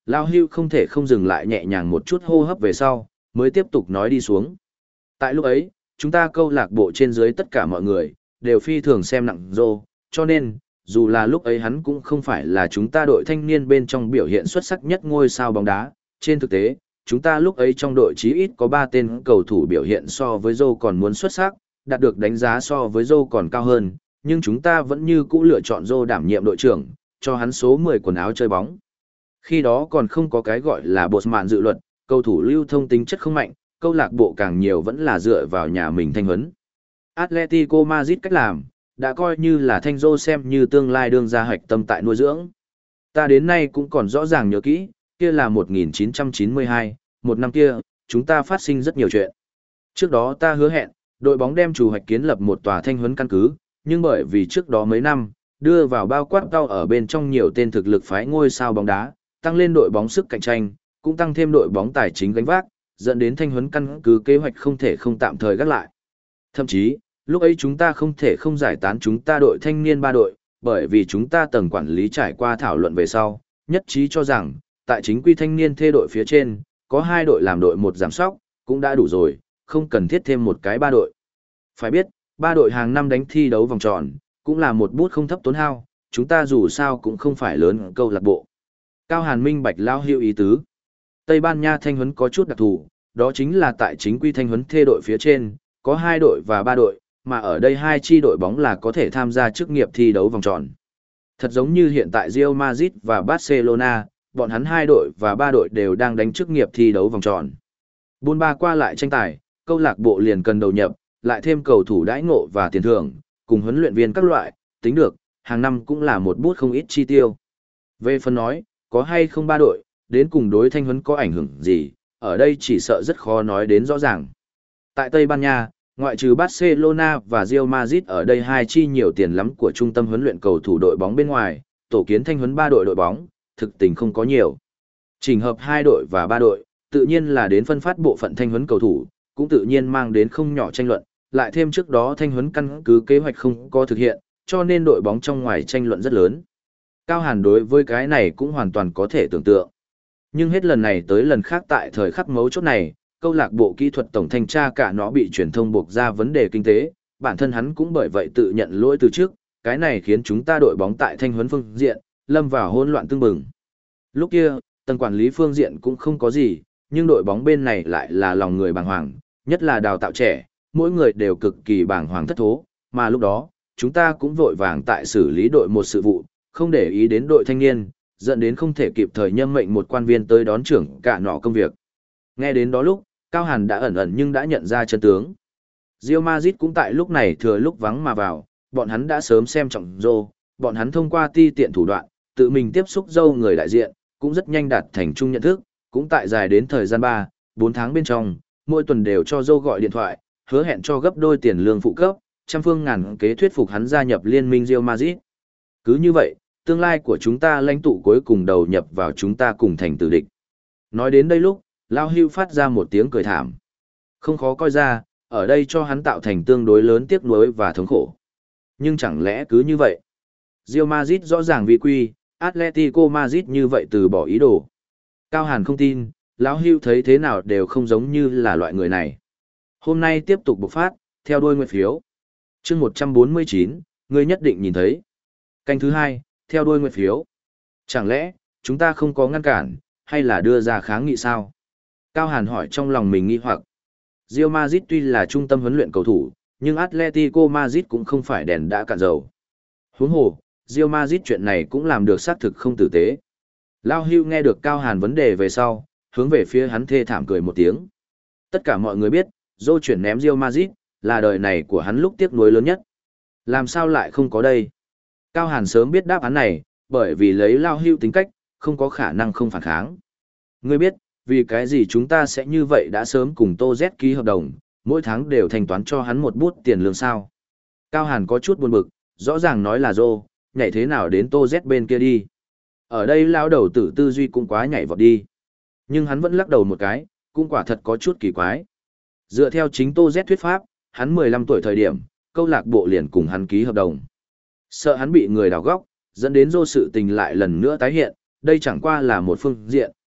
S1: Lao Hưu không thể không dừng lại nhẹ nhàng một chút hô hấp về sau, mới tiếp tục nói đi xuống. Tại lúc ấy, chúng ta câu lạc bộ trên dưới tất cả mọi người, đều phi thường xem nặng Joe, cho nên, dù là lúc ấy hắn cũng không phải là chúng ta đội thanh niên bên trong biểu hiện xuất sắc nhất ngôi sao bóng đá. Trên thực tế, chúng ta lúc ấy trong đội chí ít có ba tên cầu thủ biểu hiện so với Joe còn muốn xuất sắc, đạt được đánh giá so với Joe còn cao hơn, nhưng chúng ta vẫn như cũ lựa chọn Joe đảm nhiệm đội trưởng, cho hắn số mười quần áo chơi bóng. Khi đó còn không có cái gọi là bột mạn dự luật, cầu thủ lưu thông tính chất không mạnh, câu lạc bộ càng nhiều vẫn là dựa vào nhà mình thanh huấn. Atletico Madrid cách làm, đã coi như là thanh Joe xem như tương lai đương gia hoạch tâm tại nuôi dưỡng. Ta đến nay cũng còn rõ ràng nhớ kỹ, kia là một nghìn chín trăm chín mươi hai, một năm kia, chúng ta phát sinh rất nhiều chuyện. Trước đó ta hứa hẹn, đội bóng đem chủ hoạch kiến lập một tòa thanh huấn căn cứ, nhưng bởi vì trước đó mấy năm, đưa vào bao quát cao ở bên trong nhiều tên thực lực phái ngôi sao bóng đá, tăng lên đội bóng sức cạnh tranh, cũng tăng thêm đội bóng tài chính gánh vác, dẫn đến thanh huấn căn cứ kế hoạch không thể không tạm thời gác lại. Thậm chí, lúc ấy chúng ta không thể không giải tán chúng ta đội thanh niên ba đội, bởi vì chúng ta tầng quản lý trải qua thảo luận về sau, nhất trí cho rằng, tại chính quy thanh niên thê đội phía trên, có hai đội làm đội một giảm sóc, cũng đã đủ rồi, không cần thiết thêm một cái ba đội. Phải biết, ba đội hàng năm đánh thi đấu vòng tròn, cũng là một bút không thấp tốn hao, chúng ta dù sao cũng không phải lớn câu lạc bộ. Cao Hàn minh bạch lao hiệu ý tứ. Tây Ban Nha thanh huấn có chút đặc thù, đó chính là tại chính quy thanh huấn thê đội phía trên, có hai đội và ba đội, mà ở đây hai chi đội bóng là có thể tham gia chức nghiệp thi đấu vòng tròn. Thật giống như hiện tại Real Madrid và Barcelona, bọn hắn hai đội và ba đội đều đang đánh chức nghiệp thi đấu vòng tròn. Buôn ba qua lại tranh tài, câu lạc bộ liền cần đầu nhập, lại thêm cầu thủ đãi ngộ và tiền thưởng, cùng huấn luyện viên các loại, tính được, hàng năm cũng là một bút không ít chi tiêu. Về phần nói, có hay không ba đội, đến cùng đối thanh huấn có ảnh hưởng gì, ở đây chỉ sợ rất khó nói đến rõ ràng. Tại Tây Ban Nha, ngoại trừ Barcelona và Real Madrid ở đây hai chi nhiều tiền lắm của trung tâm huấn luyện cầu thủ đội bóng bên ngoài, tổ kiến thanh huấn ba đội đội bóng, thực tình không có nhiều. Chỉnh hợp hai đội và ba đội, tự nhiên là đến phân phát bộ phận thanh huấn cầu thủ, cũng tự nhiên mang đến không nhỏ tranh luận, lại thêm trước đó thanh huấn căn cứ kế hoạch không có thực hiện, cho nên đội bóng trong ngoài tranh luận rất lớn. Cao Hàn đối với cái này cũng hoàn toàn có thể tưởng tượng. Nhưng hết lần này tới lần khác tại thời khắc mấu chốt này, câu lạc bộ kỹ thuật tổng thanh tra cả nó bị truyền thông buộc ra vấn đề kinh tế, bản thân hắn cũng bởi vậy tự nhận lỗi từ trước, cái này khiến chúng ta đội bóng tại thanh huấn phương diện, lâm vào hỗn loạn tương bừng. Lúc kia, tầng quản lý phương diện cũng không có gì, nhưng đội bóng bên này lại là lòng người bàng hoàng, nhất là đào tạo trẻ, mỗi người đều cực kỳ bàng hoàng thất thố, mà lúc đó, chúng ta cũng vội vàng tại xử lý đội một sự vụ, không để ý đến đội thanh niên, dẫn đến không thể kịp thời nhâm mệnh một quan viên tới đón trưởng cả nọ công việc. Nghe đến đó lúc, Cao Hàn đã ẩn ẩn nhưng đã nhận ra chân tướng. Real Madrid cũng tại lúc này thừa lúc vắng mà vào, bọn hắn đã sớm xem trọng Joe, bọn hắn thông qua ti tiện thủ đoạn, tự mình tiếp xúc dâu người đại diện, cũng rất nhanh đạt thành chung nhận thức, cũng tại dài đến thời gian ba, bốn tháng bên trong, mỗi tuần đều cho Joe gọi điện thoại, hứa hẹn cho gấp đôi tiền lương phụ cấp, trăm phương ngàn kế thuyết phục hắn gia nhập liên minh Real Madrid. Cứ như vậy, tương lai của chúng ta lãnh tụ cuối cùng đầu nhập vào chúng ta cùng thành tử địch. Nói đến đây lúc, Lao Hưu phát ra một tiếng cười thảm. Không khó coi ra, ở đây cho hắn tạo thành tương đối lớn tiếc nuối và thống khổ. Nhưng chẳng lẽ cứ như vậy? Real Madrid rõ ràng vi quy, Atletico Madrid như vậy từ bỏ ý đồ. Cao Hàn không tin, Lão Hưu thấy thế nào đều không giống như là loại người này. Hôm nay tiếp tục bộc phát, theo đuôi nguyệt phiếu. Chương một trăm bốn mươi chín, ngươi nhất định nhìn thấy. Canh thứ hai, theo đuôi nguyệt phiếu. Chẳng lẽ, chúng ta không có ngăn cản, hay là đưa ra kháng nghị sao? Cao Hàn hỏi trong lòng mình nghi hoặc. Real Madrid tuy là trung tâm huấn luyện cầu thủ, nhưng Atletico Madrid cũng không phải đèn đã cạn dầu. Huống hồ, Real Madrid chuyện này cũng làm được xác thực không tử tế. Lao Hưu nghe được Cao Hàn vấn đề về sau, hướng về phía hắn thê thảm cười một tiếng. Tất cả mọi người biết, Joe chuyển ném Real Madrid, là đời này của hắn lúc tiếc nuối lớn nhất. Làm sao lại không có đây? Cao Hàn sớm biết đáp án này, bởi vì lấy Lao Hưu tính cách, không có khả năng không phản kháng. Ngươi biết, vì cái gì chúng ta sẽ như vậy đã sớm cùng Tô Z ký hợp đồng, mỗi tháng đều thanh toán cho hắn một bút tiền lương sao? Cao Hàn có chút buồn bực, rõ ràng nói là Joe, nhảy thế nào đến Tô Z bên kia đi. Ở đây lão đầu tử tư duy cũng quá nhảy vọt đi. Nhưng hắn vẫn lắc đầu một cái, cũng quả thật có chút kỳ quái. Dựa theo chính Tô Z thuyết pháp, hắn mười lăm tuổi thời điểm, câu lạc bộ liền cùng hắn ký hợp đồng. Sợ hắn bị người đào góc, dẫn đến Joe sự tình lại lần nữa tái hiện, đây chẳng qua là một phương diện,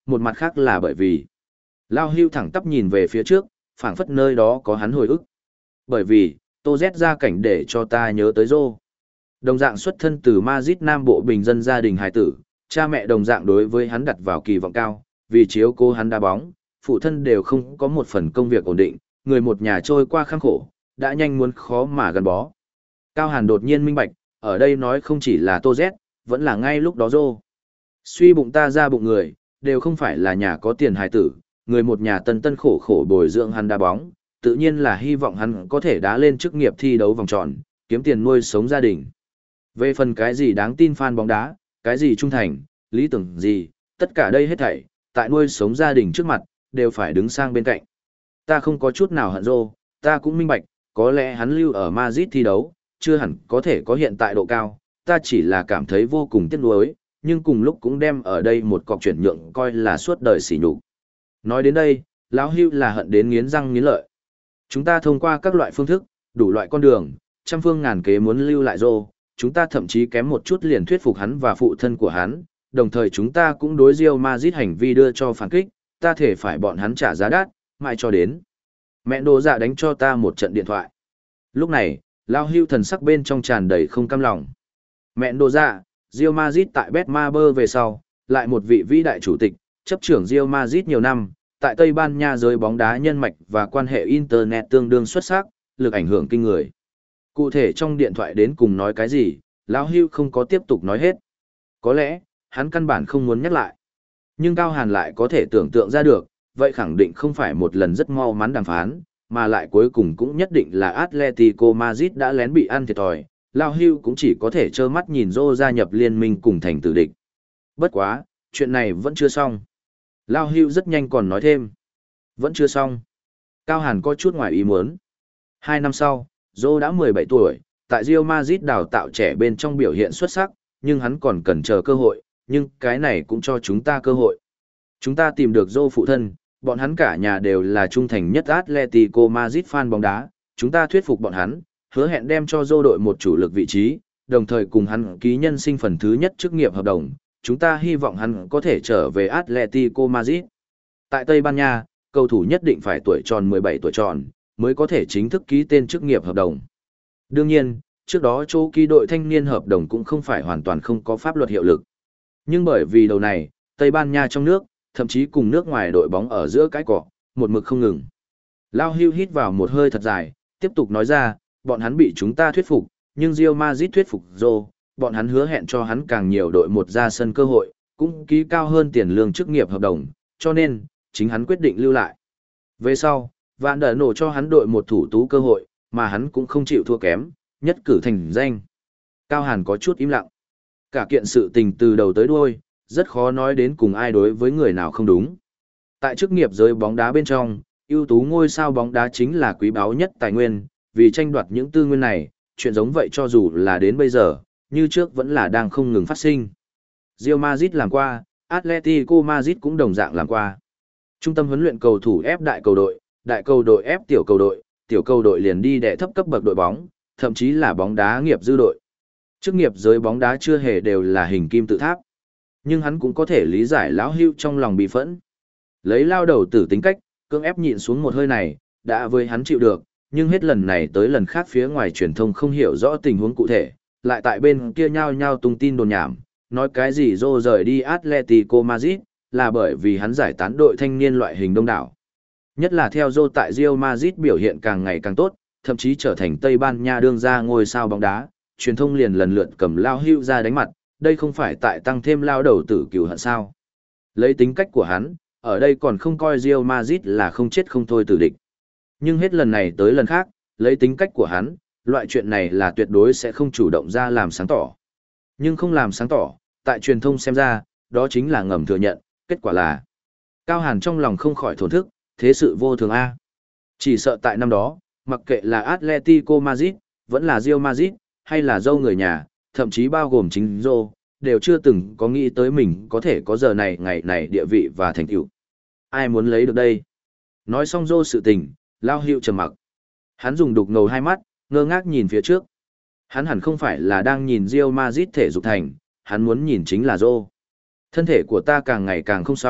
S1: một mặt khác là bởi vì Lao Hưu thẳng tắp nhìn về phía trước, phảng phất nơi đó có hắn hồi ức. Bởi vì, Tô Z ra cảnh để cho ta nhớ tới Rô. Đồng dạng xuất thân từ Madrid Nam Bộ bình dân gia đình hài tử, cha mẹ đồng dạng đối với hắn đặt vào kỳ vọng cao, vì chiếu cố hắn đá bóng, phụ thân đều không có một phần công việc ổn định, người một nhà trôi qua khăng khổ, đã nhanh muốn khó mà gắn bó. Cao Hàn đột nhiên minh bạch, ở đây nói không chỉ là Tô Z, vẫn là ngay lúc đó Rô. Suy bụng ta ra bụng người, đều không phải là nhà có tiền hài tử, người một nhà tân tân khổ khổ bồi dưỡng hắn đá bóng, tự nhiên là hy vọng hắn có thể đá lên chức nghiệp thi đấu vòng tròn, kiếm tiền nuôi sống gia đình. Về phần cái gì đáng tin fan bóng đá, cái gì trung thành, lý tưởng gì, tất cả đây hết thảy, tại nuôi sống gia đình trước mặt, đều phải đứng sang bên cạnh. Ta không có chút nào hận Rô, ta cũng minh bạch, có lẽ hắn lưu ở Madrid thi đấu, chưa hẳn có thể có hiện tại độ cao, ta chỉ là cảm thấy vô cùng tiếc nuối, nhưng cùng lúc cũng đem ở đây một cọc chuyển nhượng coi là suốt đời sỉ nhục. Nói đến đây, lão Hưu là hận đến nghiến răng nghiến lợi. Chúng ta thông qua các loại phương thức, đủ loại con đường, trăm phương ngàn kế muốn lưu lại Rô, chúng ta thậm chí kém một chút liền thuyết phục hắn và phụ thân của hắn, đồng thời chúng ta cũng đối Real Madrid hành vi đưa cho phản kích, ta thể phải bọn hắn trả giá đắt, mãi cho đến. Mẹ đồ dạ đánh cho ta một trận điện thoại. Lúc này, Lao Hưu thần sắc bên trong tràn đầy không cam lòng. Mẹ đồ dạ, Real Madrid tại Betmaber về sau, lại một vị vĩ đại chủ tịch, chấp trưởng Real Madrid nhiều năm, tại Tây Ban Nha giới bóng đá nhân mạch và quan hệ Internet tương đương xuất sắc, lực ảnh hưởng kinh người. Cụ thể trong điện thoại đến cùng nói cái gì, Lão Hưu không có tiếp tục nói hết. Có lẽ, hắn căn bản không muốn nhắc lại. Nhưng Cao Hàn lại có thể tưởng tượng ra được, vậy khẳng định không phải một lần rất mau mắn đàm phán, mà lại cuối cùng cũng nhất định là Atletico Madrid đã lén bị ăn thiệt thòi. Lão Hưu cũng chỉ có thể trơ mắt nhìn Rô gia nhập liên minh cùng thành tử địch. Bất quá, chuyện này vẫn chưa xong. Lão Hưu rất nhanh còn nói thêm. Vẫn chưa xong. Cao Hàn có chút ngoài ý muốn. Hai năm sau, Rô đã mười bảy tuổi, tại Real Madrid đào tạo trẻ bên trong biểu hiện xuất sắc, nhưng hắn còn cần chờ cơ hội, nhưng cái này cũng cho chúng ta cơ hội. Chúng ta tìm được Rô phụ thân, bọn hắn cả nhà đều là trung thành nhất Atletico Madrid fan bóng đá, chúng ta thuyết phục bọn hắn, hứa hẹn đem cho Rô đội một chủ lực vị trí, đồng thời cùng hắn ký nhân sinh phần thứ nhất chức nghiệp hợp đồng, chúng ta hy vọng hắn có thể trở về Atletico Madrid. Tại Tây Ban Nha, cầu thủ nhất định phải tuổi tròn mười bảy tuổi tròn, mới có thể chính thức ký tên chức nghiệp hợp đồng. Đương nhiên, trước đó chỗ ký đội thanh niên hợp đồng cũng không phải hoàn toàn không có pháp luật hiệu lực. Nhưng bởi vì đầu này, Tây Ban Nha trong nước, thậm chí cùng nước ngoài đội bóng ở giữa cái cỏ, một mực không ngừng. Lao Hưu hít vào một hơi thật dài, tiếp tục nói ra, bọn hắn bị chúng ta thuyết phục, nhưng Real Madrid thuyết phục Rô, bọn hắn hứa hẹn cho hắn càng nhiều đội một ra sân cơ hội, cũng ký cao hơn tiền lương chức nghiệp hợp đồng, cho nên, chính hắn quyết định lưu lại. Về sau, Vạn Đờ Nổ cho hắn đội một thủ tú cơ hội, mà hắn cũng không chịu thua kém, nhất cử thành danh. Cao Hàn có chút im lặng. Cả kiện sự tình từ đầu tới đuôi, rất khó nói đến cùng ai đối với người nào không đúng. Tại chức nghiệp giới bóng đá bên trong, ưu tú ngôi sao bóng đá chính là quý báu nhất tài nguyên, vì tranh đoạt những tư nguyên này, chuyện giống vậy cho dù là đến bây giờ, như trước vẫn là đang không ngừng phát sinh. Real Madrid làm qua, Atletico Madrid cũng đồng dạng làm qua. Trung tâm huấn luyện cầu thủ ép đại cầu đội, đại cầu đội ép tiểu cầu đội, tiểu cầu đội liền đi đệ thấp cấp bậc đội bóng, thậm chí là bóng đá nghiệp dư đội. Chức nghiệp giới bóng đá chưa hề đều là hình kim tự tháp. Nhưng hắn cũng có thể lý giải Lão Hưu trong lòng bị phẫn. Lấy lao đầu tử tính cách, cưỡng ép nhịn xuống một hơi này, đã với hắn chịu được, nhưng hết lần này tới lần khác phía ngoài truyền thông không hiểu rõ tình huống cụ thể, lại tại bên kia nhao nhao tung tin đồn nhảm, nói cái gì Rô rời đi Atletico Madrid, là bởi vì hắn giải tán đội thanh niên loại hình đông đảo. Nhất là theo Rô tại Real Madrid biểu hiện càng ngày càng tốt, thậm chí trở thành Tây Ban Nha đương ra ngôi sao bóng đá, truyền thông liền lần lượt cầm Lao Hưu ra đánh mặt, đây không phải tại tăng thêm lao đầu tử cừu hận sao. Lấy tính cách của hắn, ở đây còn không coi Real Madrid là không chết không thôi tử địch. Nhưng hết lần này tới lần khác, lấy tính cách của hắn, loại chuyện này là tuyệt đối sẽ không chủ động ra làm sáng tỏ. Nhưng không làm sáng tỏ, tại truyền thông xem ra, đó chính là ngầm thừa nhận, kết quả là Cao Hàn trong lòng không khỏi thổn thức, thế sự vô thường A. Chỉ sợ tại năm đó, mặc kệ là Atletico Madrid, vẫn là Real Madrid, hay là dâu người nhà, thậm chí bao gồm chính Rô, đều chưa từng có nghĩ tới mình có thể có giờ này ngày này địa vị và thành tựu. Ai muốn lấy được đây? Nói xong Rô sự tình, Lao Hưu trầm mặc. Hắn dùng đục ngầu hai mắt, ngơ ngác nhìn phía trước. Hắn hẳn không phải là đang nhìn Real Madrid thể dục thành, hắn muốn nhìn chính là Rô. Thân thể của ta càng ngày càng không xong,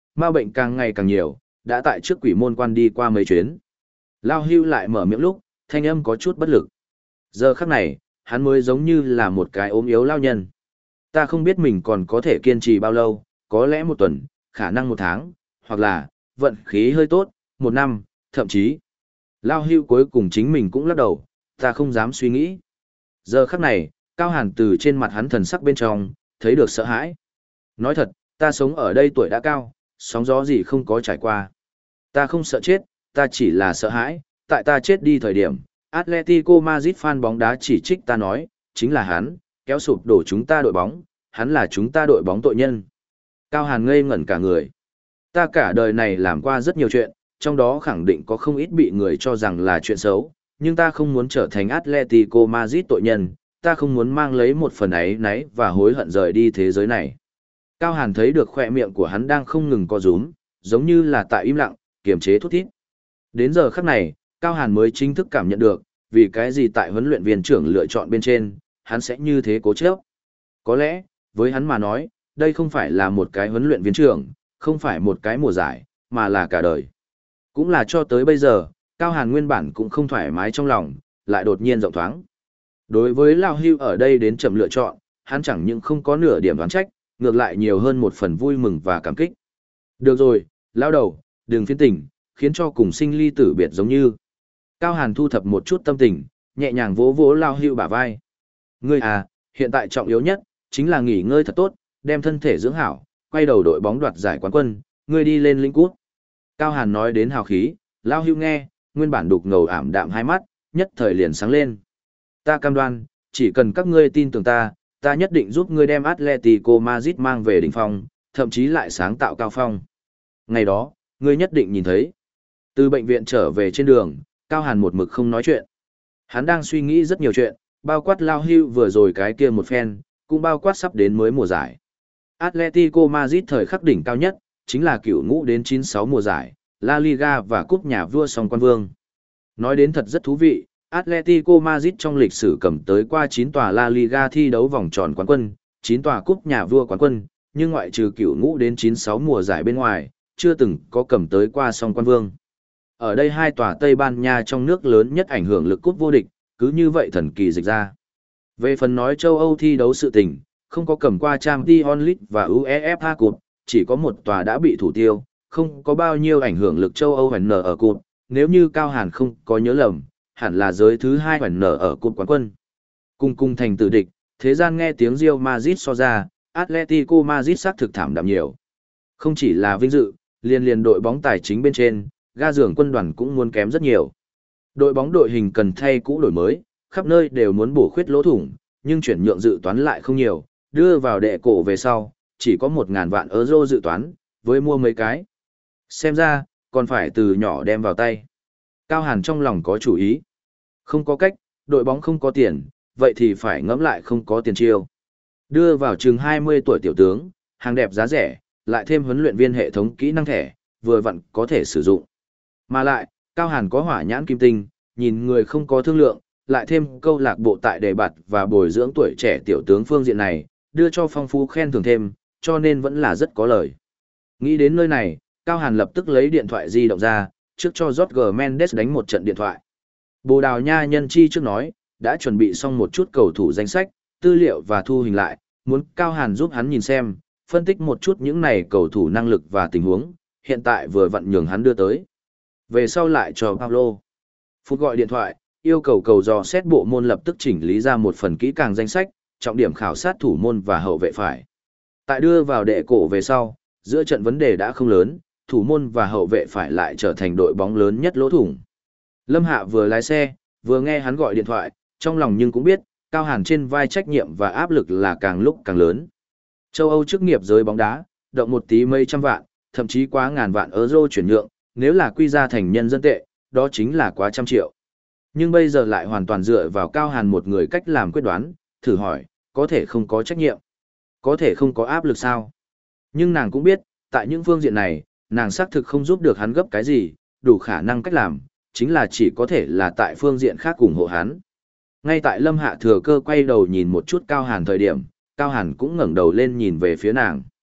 S1: ma bệnh càng ngày càng nhiều, đã tại trước quỷ môn quan đi qua mấy chuyến. Lao Hưu lại mở miệng lúc, thanh âm có chút bất lực. Giờ khắc này, hắn mới giống như là một cái ốm yếu lao nhân. Ta không biết mình còn có thể kiên trì bao lâu, có lẽ một tuần, khả năng một tháng, hoặc là, vận khí hơi tốt, một năm, thậm chí. Lao Hưu cuối cùng chính mình cũng lắc đầu, ta không dám suy nghĩ. Giờ khắc này, Cao Hàn từ trên mặt hắn thần sắc bên trong, thấy được sợ hãi. Nói thật, ta sống ở đây tuổi đã cao, sóng gió gì không có trải qua. Ta không sợ chết, ta chỉ là sợ hãi, tại ta chết đi thời điểm, Atletico Madrid fan bóng đá chỉ trích ta nói, chính là hắn, kéo sụp đổ chúng ta đội bóng, hắn là chúng ta đội bóng tội nhân. Cao Hàn ngây ngẩn cả người. Ta cả đời này làm qua rất nhiều chuyện, trong đó khẳng định có không ít bị người cho rằng là chuyện xấu, nhưng ta không muốn trở thành Atletico Madrid tội nhân, ta không muốn mang lấy một phần ấy náy và hối hận rời đi thế giới này. Cao Hàn thấy được khỏe miệng của hắn đang không ngừng co rúm, giống như là tại im lặng, kiềm chế thút thít. Đến giờ khắc này, Cao Hàn mới chính thức cảm nhận được, vì cái gì tại huấn luyện viên trưởng lựa chọn bên trên, hắn sẽ như thế cố chấp. Có lẽ, với hắn mà nói, đây không phải là một cái huấn luyện viên trưởng, không phải một cái mùa giải, mà là cả đời. Cũng là cho tới bây giờ, Cao Hàn nguyên bản cũng không thoải mái trong lòng, lại đột nhiên rộng thoáng. Đối với Lao Hưu ở đây đến chậm lựa chọn, hắn chẳng những không có nửa điểm đoán trách, ngược lại nhiều hơn một phần vui mừng và cảm kích. Được rồi, lao đầu, đừng phiến tình, khiến cho cùng sinh ly tử biệt giống như. Cao Hàn thu thập một chút tâm tình, nhẹ nhàng vỗ vỗ Lao Hưu bả vai. Ngươi à, hiện tại trọng yếu nhất, chính là nghỉ ngơi thật tốt, đem thân thể dưỡng hảo, quay đầu đội bóng đoạt giải quán quân, ngươi đi lên lĩnh cút. Cao Hàn nói đến hào khí, Lao Hưu nghe, nguyên bản đục ngầu ảm đạm hai mắt, nhất thời liền sáng lên. Ta cam đoan, chỉ cần các ngươi tin tưởng ta, ta nhất định giúp ngươi đem Atletico Madrid mang về đỉnh phong, thậm chí lại sáng tạo cao phong. Ngày đó, ngươi nhất định nhìn thấy. Từ bệnh viện trở về trên đường, Cao Hàn một mực không nói chuyện. Hắn đang suy nghĩ rất nhiều chuyện, bao quát Lao Hưu vừa rồi cái kia một phen, cũng bao quát sắp đến mới mùa giải. Atletico Madrid thời khắc đỉnh cao nhất, chính là cựu ngũ đến chín sáu mùa giải, La Liga và Cúp Nhà Vua song quan vương. Nói đến thật rất thú vị, Atletico Madrid trong lịch sử cầm tới qua chín tòa La Liga thi đấu vòng tròn quán quân, chín tòa Cúp Nhà Vua quán quân, nhưng ngoại trừ cựu ngũ đến chín sáu mùa giải bên ngoài, chưa từng có cầm tới qua song quan vương. Ở đây hai tòa Tây Ban Nha trong nước lớn nhất ảnh hưởng lực cúp vô địch, cứ như vậy thần kỳ dịch ra. Về phần nói châu Âu thi đấu sự tình, không có cầm qua Champions League và UEFA Cup, chỉ có một tòa đã bị thủ tiêu, không có bao nhiêu ảnh hưởng lực châu Âu hoành nở ở Cup, nếu như Cao Hàn không có nhớ lầm, hẳn là giới thứ hai hoành nở ở Cup quán quân. Cùng cùng thành tử địch, thế gian nghe tiếng Real Madrid so ra, Atletico Madrid xác thực thảm đạm nhiều. Không chỉ là vinh dự, liên liên đội bóng tài chính bên trên, ga giường quân đoàn cũng muốn kém rất nhiều. Đội bóng đội hình cần thay cũ đổi mới, khắp nơi đều muốn bổ khuyết lỗ thủng, nhưng chuyển nhượng dự toán lại không nhiều, đưa vào đệ cổ về sau, chỉ có một ngàn vạn euro dự toán, với mua mấy cái. Xem ra, còn phải từ nhỏ đem vào tay. Cao Hàn trong lòng có chủ ý. Không có cách, đội bóng không có tiền, vậy thì phải ngẫm lại không có tiền chiêu. Đưa vào chừng hai mươi tuổi tiểu tướng, hàng đẹp giá rẻ, lại thêm huấn luyện viên hệ thống kỹ năng thẻ, vừa vặn có thể sử dụng. Mà lại, Cao Hàn có hỏa nhãn kim tinh, nhìn người không có thương lượng, lại thêm câu lạc bộ tại đề bạt và bồi dưỡng tuổi trẻ tiểu tướng phương diện này, đưa cho phong phú khen thưởng thêm, cho nên vẫn là rất có lời. Nghĩ đến nơi này, Cao Hàn lập tức lấy điện thoại di động ra, trước cho Jorge Mendes đánh một trận điện thoại. Bồ Đào Nha nhân chi trước nói, đã chuẩn bị xong một chút cầu thủ danh sách, tư liệu và thu hình lại, muốn Cao Hàn giúp hắn nhìn xem, phân tích một chút những này cầu thủ năng lực và tình huống, hiện tại vừa vặn nhường hắn đưa tới. Về sau lại cho Paulo. Phút gọi điện thoại, yêu cầu cầu dò xét bộ môn lập tức chỉnh lý ra một phần kỹ càng danh sách, trọng điểm khảo sát thủ môn và hậu vệ phải. Tại đưa vào đệ cổ về sau, giữa trận vấn đề đã không lớn, thủ môn và hậu vệ phải lại trở thành đội bóng lớn nhất lỗ thủng. Lâm Hạ vừa lái xe, vừa nghe hắn gọi điện thoại, trong lòng nhưng cũng biết, Cao Hàn trên vai trách nhiệm và áp lực là càng lúc càng lớn. Châu Âu chức nghiệp giới bóng đá, động một tí mấy trăm vạn, thậm chí quá ngàn vạn euro chuyển nhượng, nếu là quy ra thành nhân dân tệ, đó chính là quá trăm triệu. Nhưng bây giờ lại hoàn toàn dựa vào Cao Hàn một người cách làm quyết đoán, thử hỏi, có thể không có trách nhiệm, có thể không có áp lực sao? Nhưng nàng cũng biết, tại những phương diện này, nàng xác thực không giúp được hắn gấp cái gì, đủ khả năng cách làm, chính là chỉ có thể là tại phương diện khác ủng hộ hắn. Ngay tại Lâm Hạ thừa cơ quay đầu nhìn một chút Cao Hàn thời điểm, Cao Hàn cũng ngẩng đầu lên nhìn về phía nàng.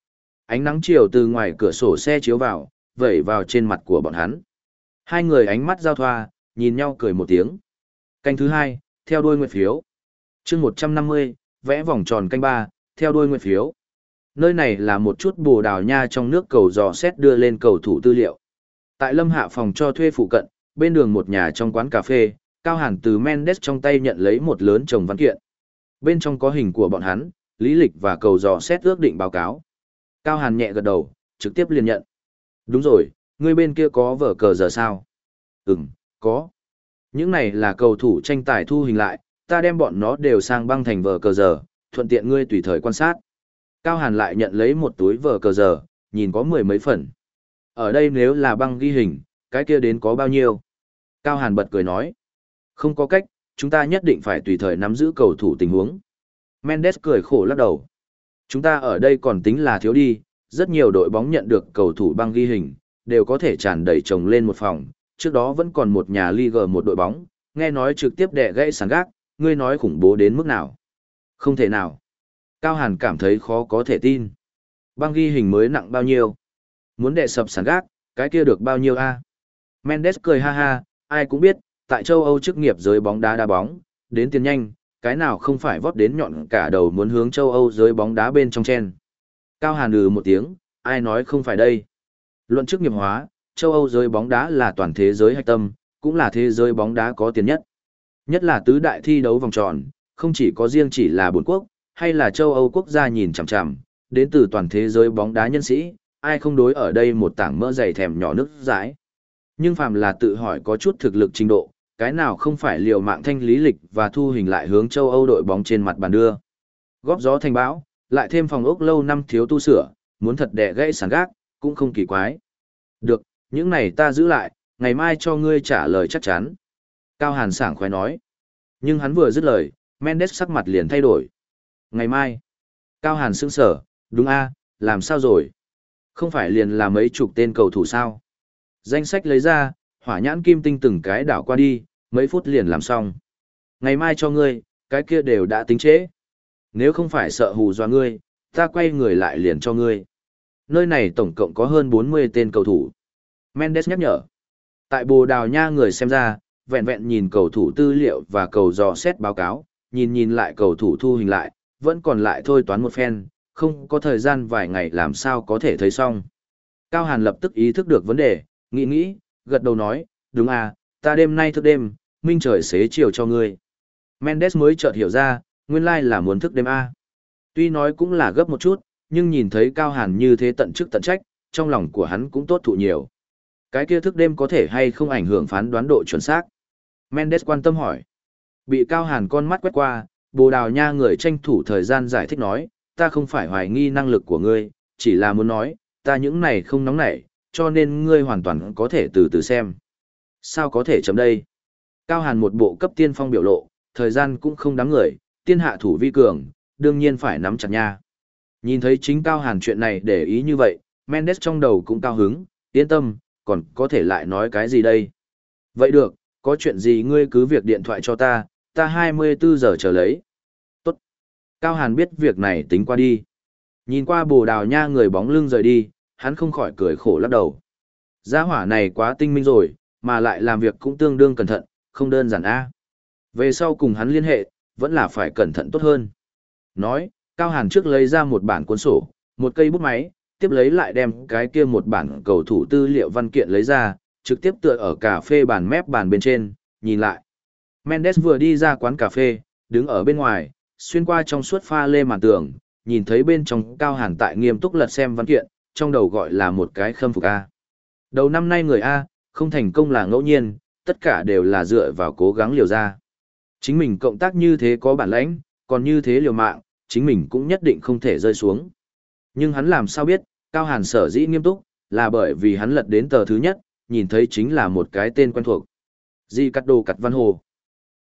S1: Ánh nắng chiều từ ngoài cửa sổ xe chiếu vào, vẩy vào trên mặt của bọn hắn. Hai người ánh mắt giao thoa, nhìn nhau cười một tiếng. Canh thứ hai, theo đuôi nguyệt phiếu. chương một trăm năm mươi, vẽ vòng tròn canh ba, theo đuôi nguyệt phiếu. Nơi này là một chút Bồ Đào Nha trong nước cầu dò xét đưa lên cầu thủ tư liệu. Tại Lâm Hạ phòng cho thuê phụ cận, bên đường một nhà trong quán cà phê, Cao Hàn từ Mendes trong tay nhận lấy một lớn chồng văn kiện. Bên trong có hình của bọn hắn, lý lịch và cầu dò xét ước định báo cáo. Cao Hàn nhẹ gật đầu, trực tiếp liền nhận. Đúng rồi, người bên kia có vở cờ giờ sao? Ừm, có. Những này là cầu thủ tranh tài thu hình lại, ta đem bọn nó đều sang băng thành vở cờ giờ, thuận tiện ngươi tùy thời quan sát. Cao Hàn lại nhận lấy một túi vở cờ giờ, nhìn có mười mấy phần. Ở đây nếu là băng ghi hình, cái kia đến có bao nhiêu? Cao Hàn bật cười nói. Không có cách, chúng ta nhất định phải tùy thời nắm giữ cầu thủ tình huống. Mendes cười khổ lắc đầu. Chúng ta ở đây còn tính là thiếu đi, rất nhiều đội bóng nhận được cầu thủ băng ghi hình, đều có thể tràn đầy chồng lên một phòng. Trước đó vẫn còn một nhà Ligue một đội bóng, nghe nói trực tiếp đè gãy sàn gác, ngươi nói khủng bố đến mức nào? Không thể nào. Cao Hàn cảm thấy khó có thể tin. Băng ghi hình mới nặng bao nhiêu? Muốn đè sập sàn gác, cái kia được bao nhiêu a? Mendes cười ha ha, ai cũng biết, tại châu Âu chức nghiệp giới bóng đá đá bóng, đến tiền nhanh, cái nào không phải vót đến nhọn cả đầu muốn hướng châu Âu giới bóng đá bên trong chen. Cao Hàn ừ một tiếng, ai nói không phải đây. Luận chức nghiệp hóa, châu Âu giới bóng đá là toàn thế giới hạch tâm, cũng là thế giới bóng đá có tiền nhất. Nhất là tứ đại thi đấu vòng tròn, không chỉ có riêng chỉ là bốn quốc, hay là châu Âu quốc gia nhìn chằm chằm, đến từ toàn thế giới bóng đá nhân sĩ, ai không đối ở đây một tảng mỡ dày thèm nhỏ nước dãi. Nhưng phàm là tự hỏi có chút thực lực trình độ, cái nào không phải liều mạng thanh lý lịch và thu hình lại hướng châu Âu đội bóng trên mặt bàn đưa. Góp gió thành bão, lại thêm phòng ốc lâu năm thiếu tu sửa, muốn thật đẻ gãy sàn gác, cũng không kỳ quái. Được, những này ta giữ lại, ngày mai cho ngươi trả lời chắc chắn. Cao Hàn sảng khoái nói. Nhưng hắn vừa dứt lời, Mendes sắc mặt liền thay đổi. Ngày mai. Cao Hàn sững sở, đúng a, làm sao rồi? Không phải liền là mấy chục tên cầu thủ sao? Danh sách lấy ra, hỏa nhãn kim tinh từng cái đảo qua đi, mấy phút liền làm xong. Ngày mai cho ngươi, cái kia đều đã tính trễ. Nếu không phải sợ hù dọa ngươi, ta quay người lại liền cho ngươi. Nơi này tổng cộng có hơn bốn mươi tên cầu thủ. Mendes nhắc nhở. Tại Bồ Đào Nha người xem ra, vẹn vẹn nhìn cầu thủ tư liệu và cầu dò xét báo cáo, nhìn nhìn lại cầu thủ thu hình lại, vẫn còn lại thôi toán một phen, không có thời gian vài ngày làm sao có thể thấy xong. Cao Hàn lập tức ý thức được vấn đề, nghĩ nghĩ, gật đầu nói, đúng à, ta đêm nay thức đêm, minh trời xế chiều cho ngươi. Mendes mới chợt hiểu ra, nguyên lai là muốn thức đêm a. Tuy nói cũng là gấp một chút, nhưng nhìn thấy Cao Hàn như thế tận chức tận trách, trong lòng của hắn cũng tốt thụ nhiều. Cái kia thức đêm có thể hay không ảnh hưởng phán đoán độ chuẩn xác? Mendes quan tâm hỏi. Bị Cao Hàn con mắt quét qua, Bồ Đào Nha người tranh thủ thời gian giải thích nói, ta không phải hoài nghi năng lực của ngươi, chỉ là muốn nói, ta những này không nóng nảy, cho nên ngươi hoàn toàn có thể từ từ xem. Sao có thể chấm đây? Cao Hàn một bộ cấp tiên phong biểu lộ, thời gian cũng không đáng người, tiên hạ thủ vi cường, đương nhiên phải nắm chặt nha. Nhìn thấy chính Cao Hàn chuyện này để ý như vậy, Mendes trong đầu cũng cao hứng, yên tâm, còn có thể lại nói cái gì đây? Vậy được, có chuyện gì ngươi cứ việc điện thoại cho ta, ta hai mươi bốn giờ chờ lấy. Tốt. Cao Hàn biết việc này tính qua đi. Nhìn qua Bồ Đào Nha người bóng lưng rời đi, hắn không khỏi cười khổ lắc đầu. Gia hỏa này quá tinh minh rồi, mà lại làm việc cũng tương đương cẩn thận, không đơn giản a. Về sau cùng hắn liên hệ, vẫn là phải cẩn thận tốt hơn. Nói, Cao Hàn trước lấy ra một bản cuốn sổ, một cây bút máy, tiếp lấy lại đem cái kia một bản cầu thủ tư liệu văn kiện lấy ra, trực tiếp tựa ở cà phê bàn mép bàn bên trên, nhìn lại. Mendes vừa đi ra quán cà phê, đứng ở bên ngoài, xuyên qua trong suốt pha lê màn tường, nhìn thấy bên trong Cao Hàn tại nghiêm túc lật xem văn kiện, trong đầu gọi là một cái khâm phục A. Đầu năm nay người A, không thành công là ngẫu nhiên, tất cả đều là dựa vào cố gắng liều ra. Chính mình cộng tác như thế có bản lãnh, còn như thế liều mạng, chính mình cũng nhất định không thể rơi xuống. Nhưng hắn làm sao biết, Cao Hàn sở dĩ nghiêm túc, là bởi vì hắn lật đến tờ thứ nhất, nhìn thấy chính là một cái tên quen thuộc. Di Cắt Đồ Cắt Văn Hồ.